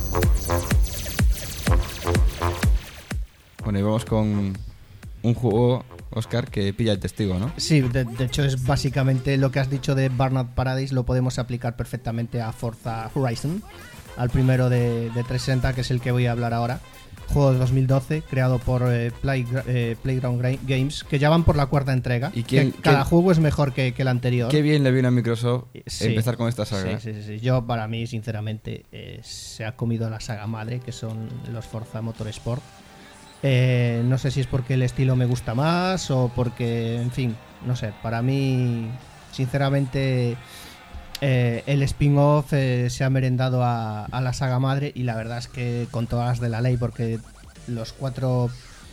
Bueno, y vamos con un juego, Oscar, que pilla el testigo, ¿no? Sí, de hecho es básicamente lo que has dicho de Burnout Paradise, lo podemos aplicar perfectamente a Forza Horizon, al primero de 360, que es el que voy a hablar ahora. Juego de 2012, creado por Playground Games, que ya van por la cuarta entrega. ¿Y cada juego es mejor que el anterior. Qué bien le viene a Microsoft Sí. empezar con esta saga. Sí. Yo, para mí, sinceramente, se ha comido la saga madre, que son los Forza Motorsport. No sé si es porque el estilo me gusta más o porque, en fin, no sé. Para mí, sinceramente, el spin-off se ha merendado a la saga madre, y la verdad es que con todas las de la ley, porque los 4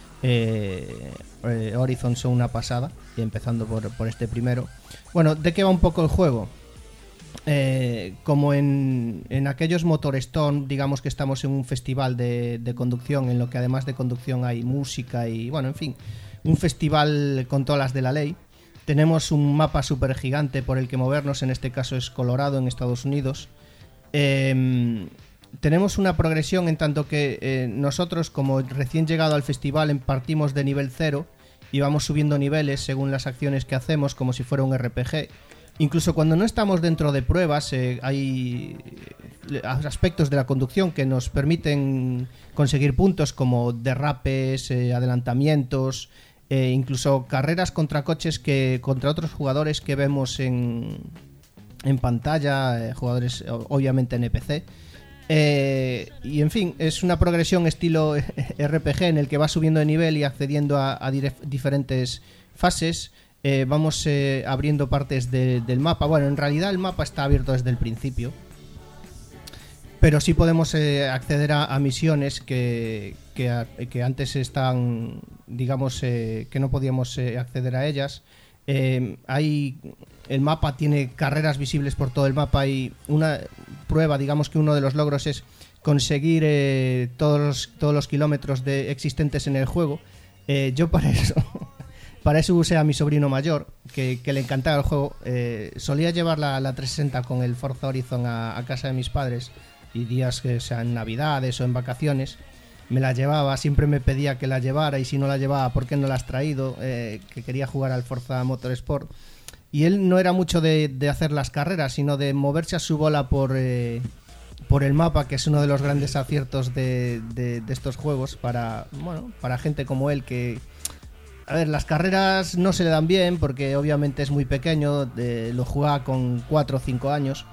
Horizon son una pasada, y empezando por este primero. Bueno, ¿de qué va un poco el juego? Como en aquellos Motorstone, digamos que estamos en un festival de conducción, en lo que además de conducción hay música y, bueno, en fin, un festival con todas las de la ley. Tenemos un mapa súper gigante por el que movernos, en este caso es Colorado, en Estados Unidos. Tenemos una progresión en tanto que nosotros, como recién llegado al festival, partimos de nivel 0 y vamos subiendo niveles según las acciones que hacemos, como si fuera un RPG. Incluso cuando no estamos dentro de pruebas, hay aspectos de la conducción que nos permiten conseguir puntos, como derrapes, adelantamientos, incluso carreras contra coches, contra otros jugadores que vemos en pantalla, jugadores obviamente NPC. Y en fin, es una progresión estilo RPG en el que va subiendo de nivel y accediendo a diferentes fases. Vamos abriendo partes del mapa. Bueno, en realidad el mapa está abierto desde el principio, pero sí podemos acceder a misiones que antes están, digamos, que no podíamos acceder a ellas. El mapa tiene carreras visibles por todo el mapa, y una prueba, digamos que uno de los logros es conseguir todos los kilómetros existentes en el juego. Yo para eso usé a mi sobrino mayor, que le encantaba el juego. Solía llevar la 360 con el Forza Horizon a casa de mis padres, y días que sean navidades o en vacaciones me la llevaba, siempre me pedía que la llevara, y si no la llevaba, ¿por qué no la has traído? Que quería jugar al Forza Motorsport. Y él no era mucho de hacer las carreras, sino de moverse a su bola por el mapa, que es uno de los grandes aciertos de estos juegos para gente como él, que... A ver, las carreras no se le dan bien porque obviamente es muy pequeño, lo jugaba con 4 o 5 años,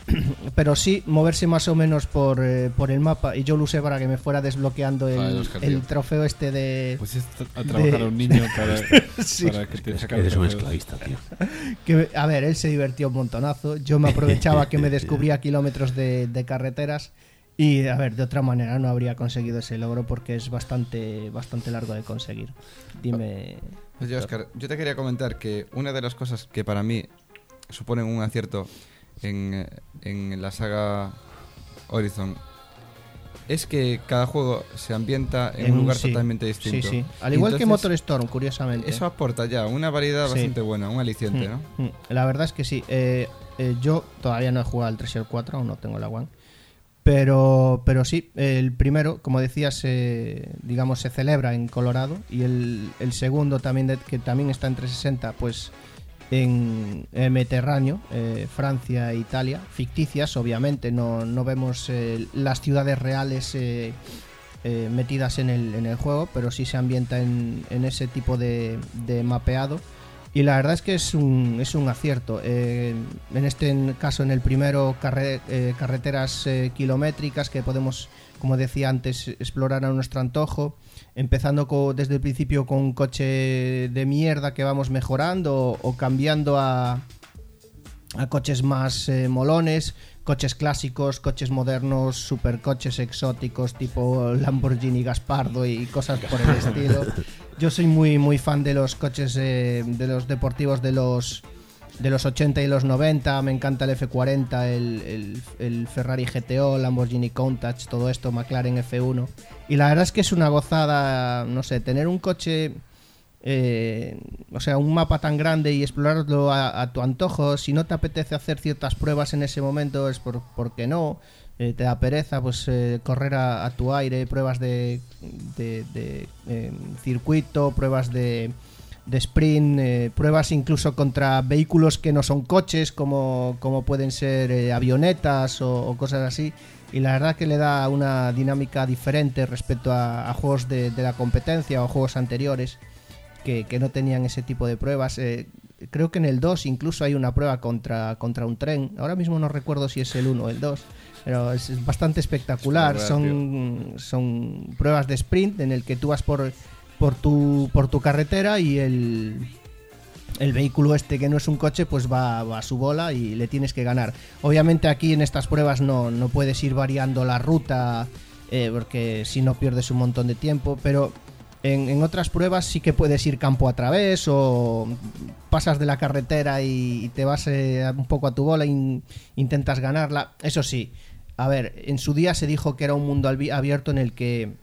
pero sí moverse más o menos por el mapa, y yo lo usé para que me fuera desbloqueando el trofeo este de... Pues es a trabajar a un niño para, Sí. para que te saque Eres un trofeos. esclavista, tío. Que, a ver, él se divertió un montonazo. Yo me aprovechaba que me descubría kilómetros de carreteras. Y, a ver, de otra manera no habría conseguido ese logro porque es bastante largo de conseguir. Dime... Oye, Óscar, yo te quería comentar que una de las cosas que para mí suponen un acierto en la saga Horizon es que cada juego se ambienta en un lugar sí, totalmente distinto. Sí, sí. Al igual que Entonces, MotorStorm, curiosamente. eso aporta ya una variedad Sí. bastante buena, un aliciente, ¿no? La verdad es que sí. Yo todavía no he jugado al 3 y el 4, aún no tengo la One. Pero sí, el primero, como decías, digamos, se celebra en Colorado. Y el segundo, también que también está en 360, pues en Mediterráneo, Francia e Italia, ficticias, obviamente. No vemos las ciudades reales metidas en el juego, pero sí se ambienta en ese tipo de mapeado. Y la verdad es que es un acierto. En este caso, en el primero, carreteras kilométricas que podemos, como decía antes, explorar a nuestro antojo. Empezando desde el principio con un coche de mierda que vamos mejorando o cambiando a coches más molones, coches clásicos, coches modernos, supercoches exóticos tipo Lamborghini Gaspardo y cosas por el estilo. Yo soy muy fan de los coches de los deportivos de los 80 y los 90. Me encanta el F40, el Ferrari GTO, Lamborghini Countach, todo esto, McLaren F1. Y la verdad es que es una gozada, no sé, tener un coche, o sea, un mapa tan grande y explorarlo a tu antojo. Si no te apetece hacer ciertas pruebas en ese momento, es porque no. Te da pereza, pues correr a tu aire, pruebas de circuito, pruebas de sprint, pruebas incluso contra vehículos que no son coches, como pueden ser avionetas o cosas así. Y la verdad que le da una dinámica diferente respecto a juegos de la competencia o juegos anteriores que no tenían ese tipo de pruebas. Creo que en el 2 incluso hay una prueba contra un tren. Ahora mismo no recuerdo si es el 1 o el 2, pero es bastante espectacular. Son pruebas de sprint en el que tú vas por tu carretera y el vehículo este, que no es un coche, pues va a su bola y le tienes que ganar. Obviamente aquí en estas pruebas no puedes ir variando la ruta, porque si no pierdes un montón de tiempo, pero en otras pruebas sí que puedes ir campo a través o pasas de la carretera y te vas un poco a tu bola e intentas ganarla. Eso sí, a ver, en su día se dijo que era un mundo abierto en el que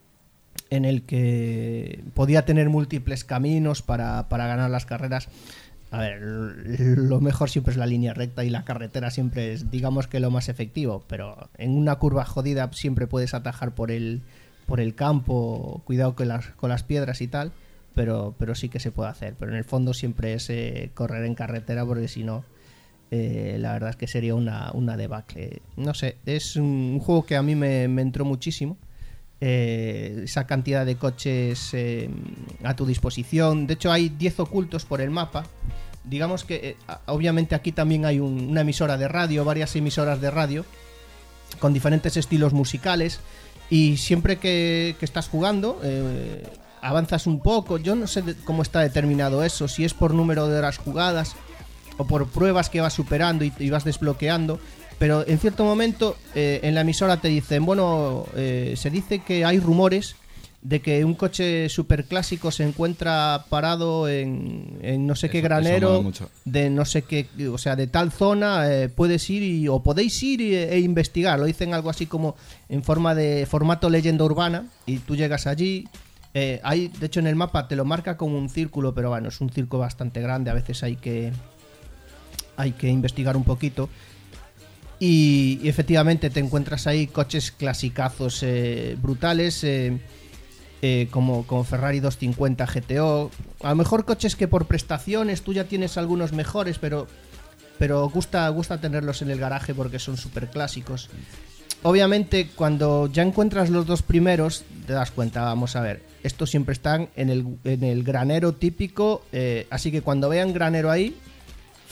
podía tener múltiples caminos para ganar las carreras. A ver, lo mejor siempre es la línea recta y la carretera siempre es, digamos, que lo más efectivo, pero en una curva jodida siempre puedes atajar por el campo, cuidado con las piedras y tal, pero sí que se puede hacer. Pero en el fondo siempre es correr en carretera, porque si no, la verdad es que sería una debacle. No sé, es un juego que a mí me entró muchísimo. Esa cantidad de coches a tu disposición. De hecho, hay 10 ocultos por el mapa. Digamos que obviamente aquí también hay una emisora de radio, varias emisoras de radio con diferentes estilos musicales. Y siempre que estás jugando, avanzas un poco. Yo no sé cómo está determinado eso, si es por número de horas jugadas o por pruebas que vas superando y vas desbloqueando. Pero en cierto momento en la emisora te dicen, bueno, se dice que hay rumores de que un coche superclásico se encuentra parado en no sé qué granero de no sé qué, o sea, de tal zona, puedes ir o podéis ir e investigar. Lo dicen algo así como en formato leyenda urbana, y tú llegas allí. De hecho, en el mapa te lo marca como un círculo, pero bueno, es un círculo bastante grande. A veces hay que investigar un poquito. Y efectivamente te encuentras ahí coches clasicazos brutales, como Ferrari 250 GTO. A lo mejor coches que por prestaciones tú ya tienes algunos mejores, pero gusta tenerlos en el garaje porque son súper clásicos. Obviamente, cuando ya encuentras los dos primeros, te das cuenta, vamos a ver, estos siempre están en el granero típico, así que cuando vean granero ahí,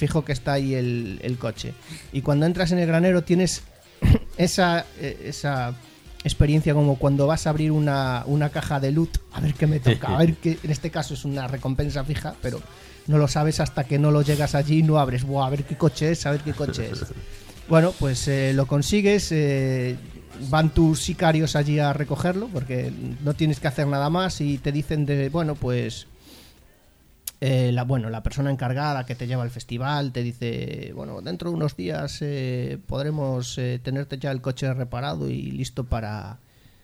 fijo que está ahí el coche. Y cuando entras en el granero tienes esa experiencia como cuando vas a abrir una caja de loot, a ver qué me toca, a ver qué, en este caso es una recompensa fija, pero no lo sabes hasta que no lo llegas allí y no abres. Buah, a ver qué coche es, a ver qué coche es. Bueno, pues lo consigues, van tus sicarios allí a recogerlo, porque no tienes que hacer nada más y te dicen bueno, pues la persona encargada que te lleva al festival te dice, bueno, dentro de unos días podremos tenerte ya el coche reparado y listo para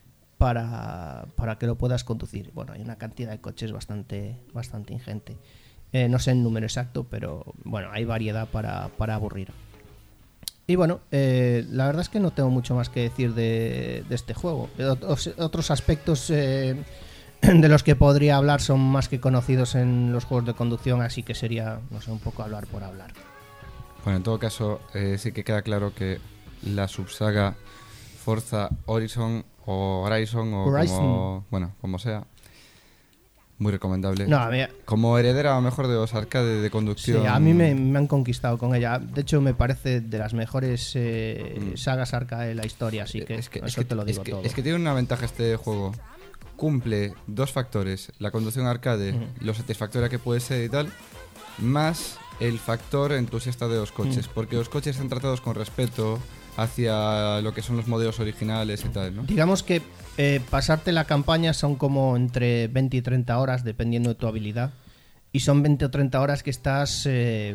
que lo puedas conducir. Bueno, hay una cantidad de coches bastante ingente. No sé el número exacto, pero bueno, hay variedad para aburrir. Y bueno, la verdad es que no tengo mucho más que decir de este juego. Otros aspectos de los que podría hablar son más que conocidos en los juegos de conducción, así que sería, no sé, un poco hablar por hablar. Bueno, en todo caso, sí que queda claro que la subsaga Forza Horizon o Horizon o como sea, muy recomendable. No, como heredera a lo mejor de los arcades de conducción. Sí, a mí me han conquistado con ella. De hecho, me parece de las mejores sagas arcade de la historia, así que eso te lo digo todo. Es que tiene una ventaja este juego. Cumple dos factores: la conducción arcade, lo satisfactoria que puede ser y tal, más el factor entusiasta de los coches, porque los coches están tratados con respeto hacia lo que son los modelos originales y tal, ¿no? Digamos que pasarte la campaña son como entre 20 y 30 horas, dependiendo de tu habilidad. Y son 20 o 30 horas que estás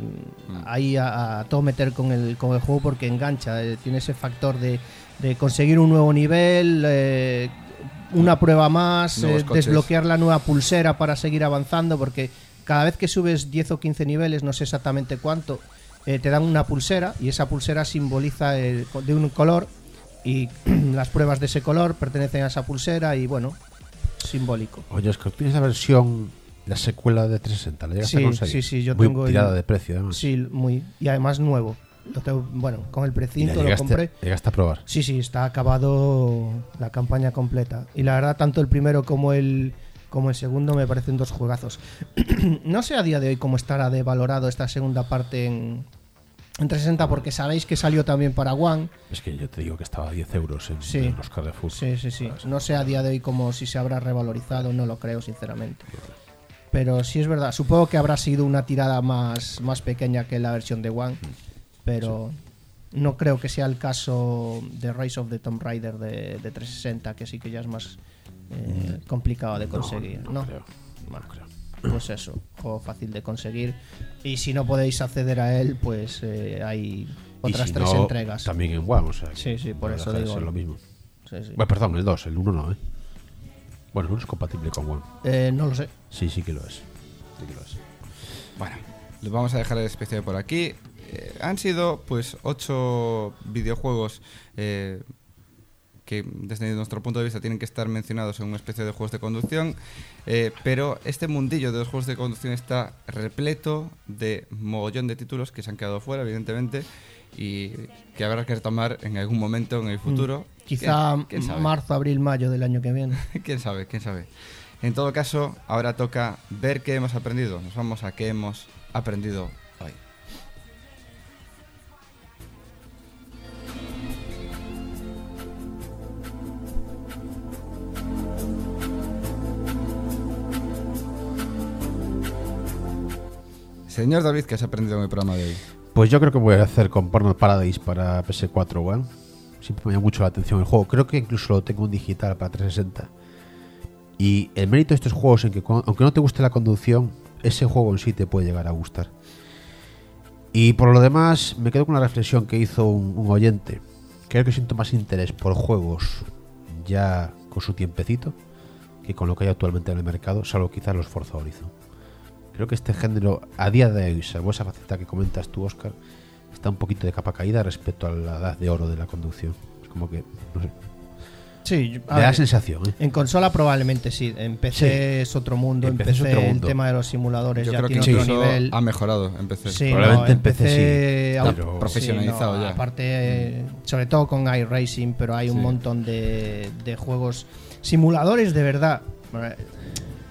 ahí a todo meter con el juego, porque engancha. Tiene ese factor de conseguir un nuevo nivel, una prueba más, desbloquear la nueva pulsera para seguir avanzando, porque cada vez que subes 10 o 15 niveles, no sé exactamente cuánto, te dan una pulsera, y esa pulsera simboliza de un color, y las pruebas de ese color pertenecen a esa pulsera, y bueno, simbólico. Oye, es que tienes la versión, la secuela de 360, ¿la llegaste a conseguir? Sí, yo muy tengo tirada de precio, además. Sí, muy, y además nuevo. Bueno, con el precinto lo compré. ¿Llegaste a probar? Sí, está acabado la campaña completa. Y la verdad, tanto el primero como el segundo me parecen dos juegazos. No sé a día de hoy cómo estará de valorado esta segunda parte en 360, porque sabéis que salió también para One. Es que yo te digo que estaba a 10 euros en los Carrefour. Sí. No sé a día de hoy como si se habrá revalorizado, no lo creo, sinceramente. Pero sí es verdad, supongo que habrá sido una tirada más pequeña que la versión de One. Pero no creo que sea el caso de Rise of the Tomb Raider de 360, que sí que ya es más complicado de conseguir. No creo. Bueno, pues eso, juego fácil de conseguir. Y si no podéis acceder a él, pues hay otras 3 entregas. También en One, o sea. Sí, por eso digo. Es lo mismo. Sí. Bueno, perdón, el 2, el 1 no, ¿eh? Bueno, no es compatible con One. No lo sé. Sí que lo es. Bueno, les vamos a dejar el especial por aquí. Han sido pues 8 videojuegos que desde nuestro punto de vista tienen que estar mencionados en una especie de juegos de conducción, pero este mundillo de los juegos de conducción está repleto de mogollón de títulos que se han quedado fuera, evidentemente, y que habrá que retomar en algún momento en el futuro. Quizá marzo, abril, mayo del año que viene. ¿Quién sabe? En todo caso, ahora toca ver qué hemos aprendido. Nos vamos a qué hemos aprendido hoy. Señor David, ¿qué has aprendido en el programa de hoy? Pues yo creo que voy a hacer con Burnout Paradise para PS4 One. Siempre me llama mucho la atención el juego. Creo que incluso lo tengo en digital para 360. Y el mérito de estos juegos en que, aunque no te guste la conducción, ese juego en sí te puede llegar a gustar. Y por lo demás, me quedo con la reflexión que hizo un oyente. Creo que siento más interés por juegos ya con su tiempecito que con lo que hay actualmente en el mercado, salvo quizás los Forza Horizon. Creo que este género, a día de hoy, salvo esa faceta que comentas tú, Óscar, está un poquito de capa caída respecto a la edad de oro de la conducción. Es como que, no sé. Sí, me da sensación. En consola probablemente sí. En PC es otro mundo. En PC el tema de los simuladores yo ya creo tiene que otro nivel. Ha mejorado en PC. Sí, probablemente en PC sí. Pero profesionalizado ya. Aparte, sobre todo con iRacing, pero hay un montón de juegos simuladores de verdad.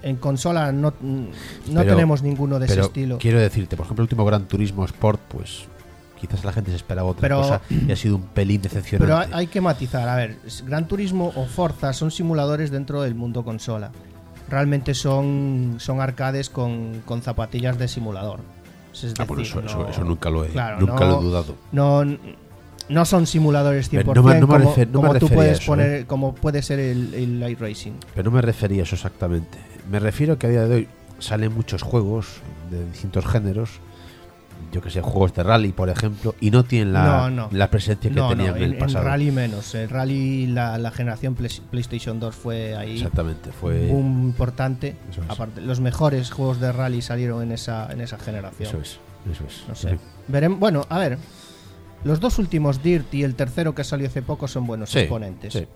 en consola no Pero- tenemos ninguno de ese pero estilo. quiero decirte, por ejemplo, el último Gran Turismo Sport, pues quizás la gente se esperaba otra Pero- cosa y ha sido un pelín decepcionante. Pero hay que matizar, a ver, Gran Turismo o Forza son simuladores dentro del mundo consola. Realmente son arcades con zapatillas de simulador. Es Bueno, decir, eso nunca lo he, claro, nunca lo he dudado. No son simuladores 100% No me como tú refería puedes a eso, poner, como puede ser el Light Racing. Pero no me refería a eso exactamente. Me refiero que a día de hoy salen muchos juegos de distintos géneros, yo que sé, juegos de rally, por ejemplo, y no tienen la presencia que tenían en el pasado. En Rally menos. El Rally, la generación PlayStation 2 fue ahí. Exactamente, fue Un importante. Eso es. Aparte, los mejores juegos de Rally salieron en esa generación. Eso es. No sé. Veremos. Bueno, a ver. Los dos últimos Dirt y el tercero que salió hace poco son buenos exponentes. Sí.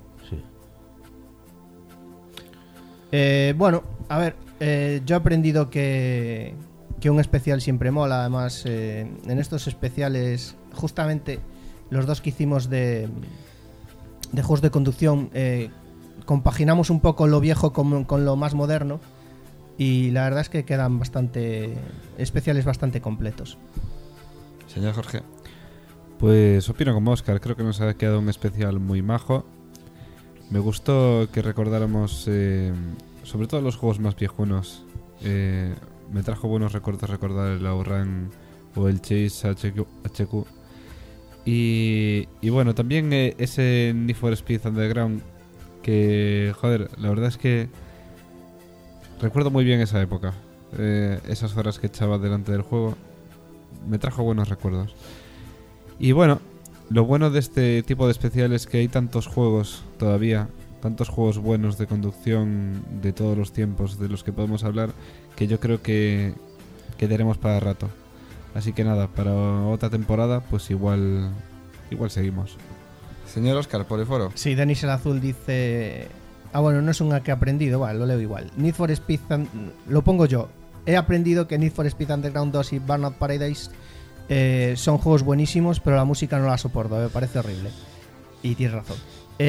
Bueno, a ver. Yo he aprendido que un especial siempre mola. Además, en estos especiales, justamente los dos que hicimos de juegos de conducción, compaginamos un poco lo viejo con lo más moderno. Y la verdad es que quedan especiales bastante completos. Señor Jorge. Pues opino como Óscar, creo que nos ha quedado un especial muy majo. Me gustó que recordáramos sobre todo los juegos más viejunos. Me trajo buenos recuerdos recordar el Outrun o el Chase HQ. Y bueno, también ese Need for Speed Underground, que joder, la verdad es que recuerdo muy bien esa época. Esas horas que echaba delante del juego me trajo buenos recuerdos. Y bueno, lo bueno de este tipo de especiales es que hay tantos juegos todavía, tantos juegos buenos de conducción de todos los tiempos de los que podemos hablar, que yo creo que tenemos para rato. Así que nada, para otra temporada pues igual seguimos. Señor Óscar, por el foro. Sí, Denis el Azul dice... bueno, no es un que he aprendido, vale, lo leo igual. Need for Speed, lo pongo yo. He aprendido que Need for Speed Underground 2 y Burnout Paradise son juegos buenísimos, pero la música no la soporto, me parece horrible. Y tienes razón.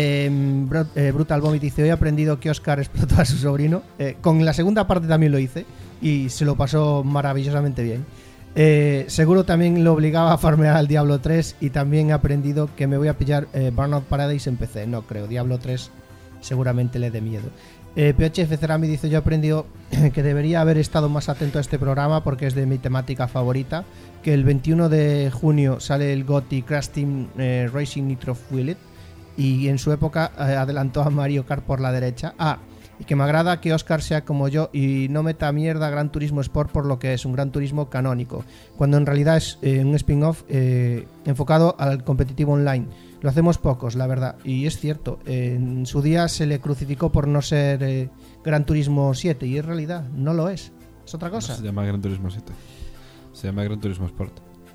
Brutal Vomit dice: hoy he aprendido que Oscar explotó a su sobrino. Con la segunda parte también lo hice y se lo pasó maravillosamente bien. Seguro también lo obligaba a farmear al Diablo 3. Y también he aprendido que me voy a pillar Burnout Paradise en PC. No creo, Diablo 3 seguramente le dé miedo. PHF Cerami dice: yo he aprendido que debería haber estado más atento a este programa porque es de mi temática favorita. Que el 21 de junio sale el GOTY Crash Team Racing Nitro Fueled y en su época adelantó a Mario Kart por la derecha. Y que me agrada que Oscar sea como yo y no meta mierda Gran Turismo Sport por lo que es un Gran Turismo canónico, cuando en realidad es un spin-off enfocado al competitivo online. Lo hacemos pocos, la verdad, y es cierto. En su día se le crucificó por no ser Gran Turismo 7 y en realidad no lo es. Es otra cosa. No se llama Gran Turismo 7. Se llama Gran Turismo Sport.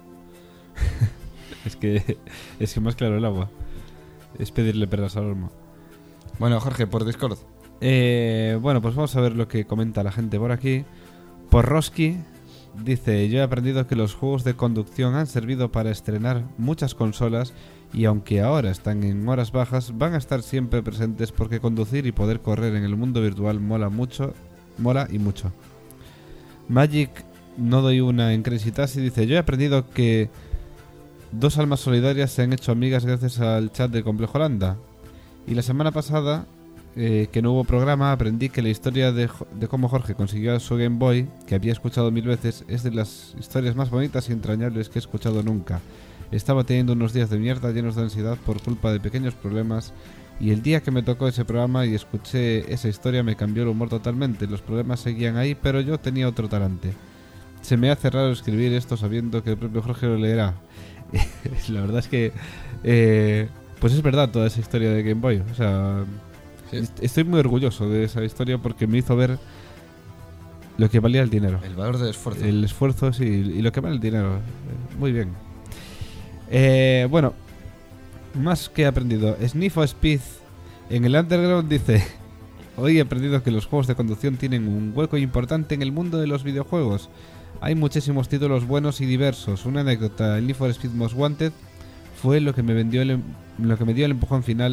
es que más claro el agua. Es pedirle perlas al olmo. Bueno, Jorge, por Discord. Bueno, pues vamos a ver lo que comenta la gente por aquí. Porroski dice: yo he aprendido que los juegos de conducción han servido para estrenar muchas consolas y aunque ahora están en horas bajas, van a estar siempre presentes porque conducir y poder correr en el mundo virtual mola y mucho. Magic no doy una en Crazy Taxi dice: yo he aprendido que dos almas solidarias se han hecho amigas gracias al chat de Complejo Holanda. Y la semana pasada, que no hubo programa, aprendí que la historia de cómo Jorge consiguió su Game Boy, que había escuchado 1000 veces, es de las historias más bonitas y entrañables que he escuchado nunca. Estaba teniendo unos días de mierda llenos de ansiedad por culpa de pequeños problemas y el día que me tocó ese programa y escuché esa historia me cambió el humor totalmente. Los problemas seguían ahí, pero yo tenía otro talante. Se me hace raro escribir esto sabiendo que el propio Jorge lo leerá. La verdad es que pues es verdad toda esa historia de Game Boy. O sea, sí. Estoy muy orgulloso de esa historia porque me hizo ver lo que valía el dinero. El valor del esfuerzo. El esfuerzo, sí, y lo que vale el dinero. Muy bien. Bueno, más que he aprendido. Sniff for Speed en el Underground dice: hoy he aprendido que los juegos de conducción tienen un hueco importante en el mundo de los videojuegos. Hay muchísimos títulos buenos y diversos. Una anécdota: el Need for Speed Most Wanted fue lo que me dio el empujón final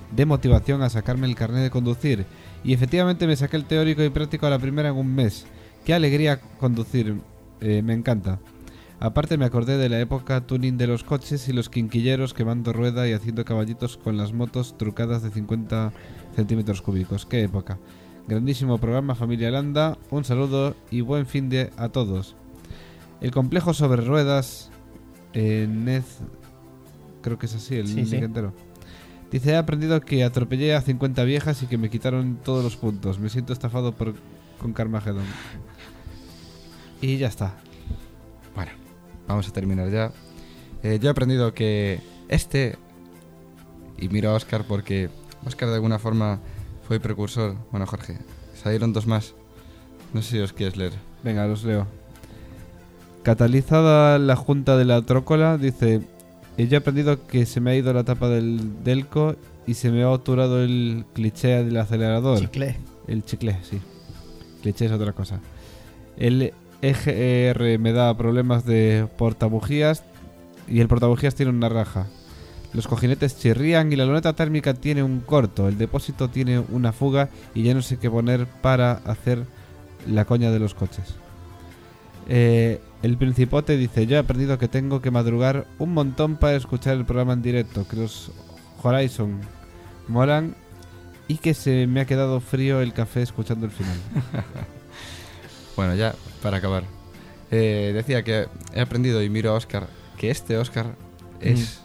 de motivación a sacarme el carnet de conducir. Y efectivamente me saqué el teórico y práctico a la primera en un mes. ¡Qué alegría conducir! Me encanta. Aparte me acordé de la época tuning de los coches y los quinquilleros quemando rueda y haciendo caballitos con las motos trucadas de 50 centímetros cúbicos. ¡Qué época! Grandísimo programa, familia Landa. Un saludo y buen fin de a todos. El complejo sobre ruedas... Ned... Creo que es así, el nick entero. Dice, he aprendido que atropellé a 50 viejas y que me quitaron todos los puntos. Me siento estafado con Carmageddon. Y ya está. Bueno, vamos a terminar ya. Yo he aprendido que y miro a Óscar porque Óscar de alguna forma fue precursor. Bueno, Jorge, salieron 2 más. No sé si os quieres leer. Venga, los leo. Catalizada la junta de la trócola, dice... Yo he aprendido que se me ha ido la tapa del Delco y se me ha obturado el cliché del acelerador. Chicle. El chicle, sí. Cliché es otra cosa. El EGR me da problemas de portabujías y el portabujías tiene una raja. Los cojinetes chirrían y la luneta térmica tiene un corto. El depósito tiene una fuga y ya no sé qué poner para hacer la coña de los coches. El Principote dice, yo he aprendido que tengo que madrugar un montón para escuchar el programa en directo, que los Horizon molan y que se me ha quedado frío el café escuchando el final. Bueno, ya para acabar. Decía que he aprendido y miro a Óscar que Óscar es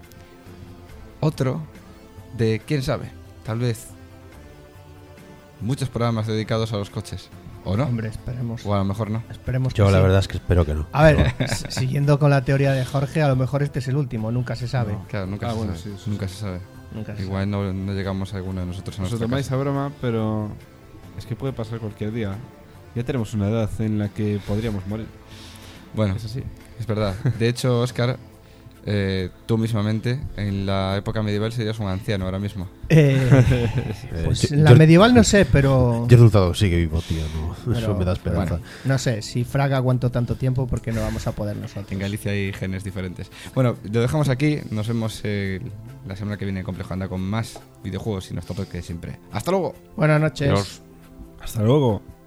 otro de, quién sabe, tal vez muchos programas dedicados a los coches. ¿O no? Hombre, esperemos. O a lo mejor no. Esperemos Yo que la sí. verdad es que espero que no. A ver, siguiendo con la teoría de Jorge, a lo mejor este es el último, nunca se sabe. No, claro, nunca se bueno, sabe. sí, Nunca se sabe. Nunca se Igual no llegamos a alguno de nosotros a Os lo nuestra tomáis casa. a broma, pero es que puede pasar cualquier día. Ya tenemos una edad en la que podríamos morir. Bueno, Es así. es verdad. De hecho, Óscar, tú mismamente, en la época medieval serías un anciano ahora mismo. Pues en la medieval no sé, pero... Yo he resultado sigue vivo, tío. No, Pero, eso me da esperanza. bueno. no sé, si Fraga aguantó tanto tiempo, ¿por qué no vamos a poder nosotros? En Galicia hay genes diferentes. Bueno, lo dejamos aquí. Nos vemos la semana que viene en Complejo Anda con más videojuegos y nuestro toque siempre. ¡Hasta luego! Buenas noches. Dios. Hasta luego.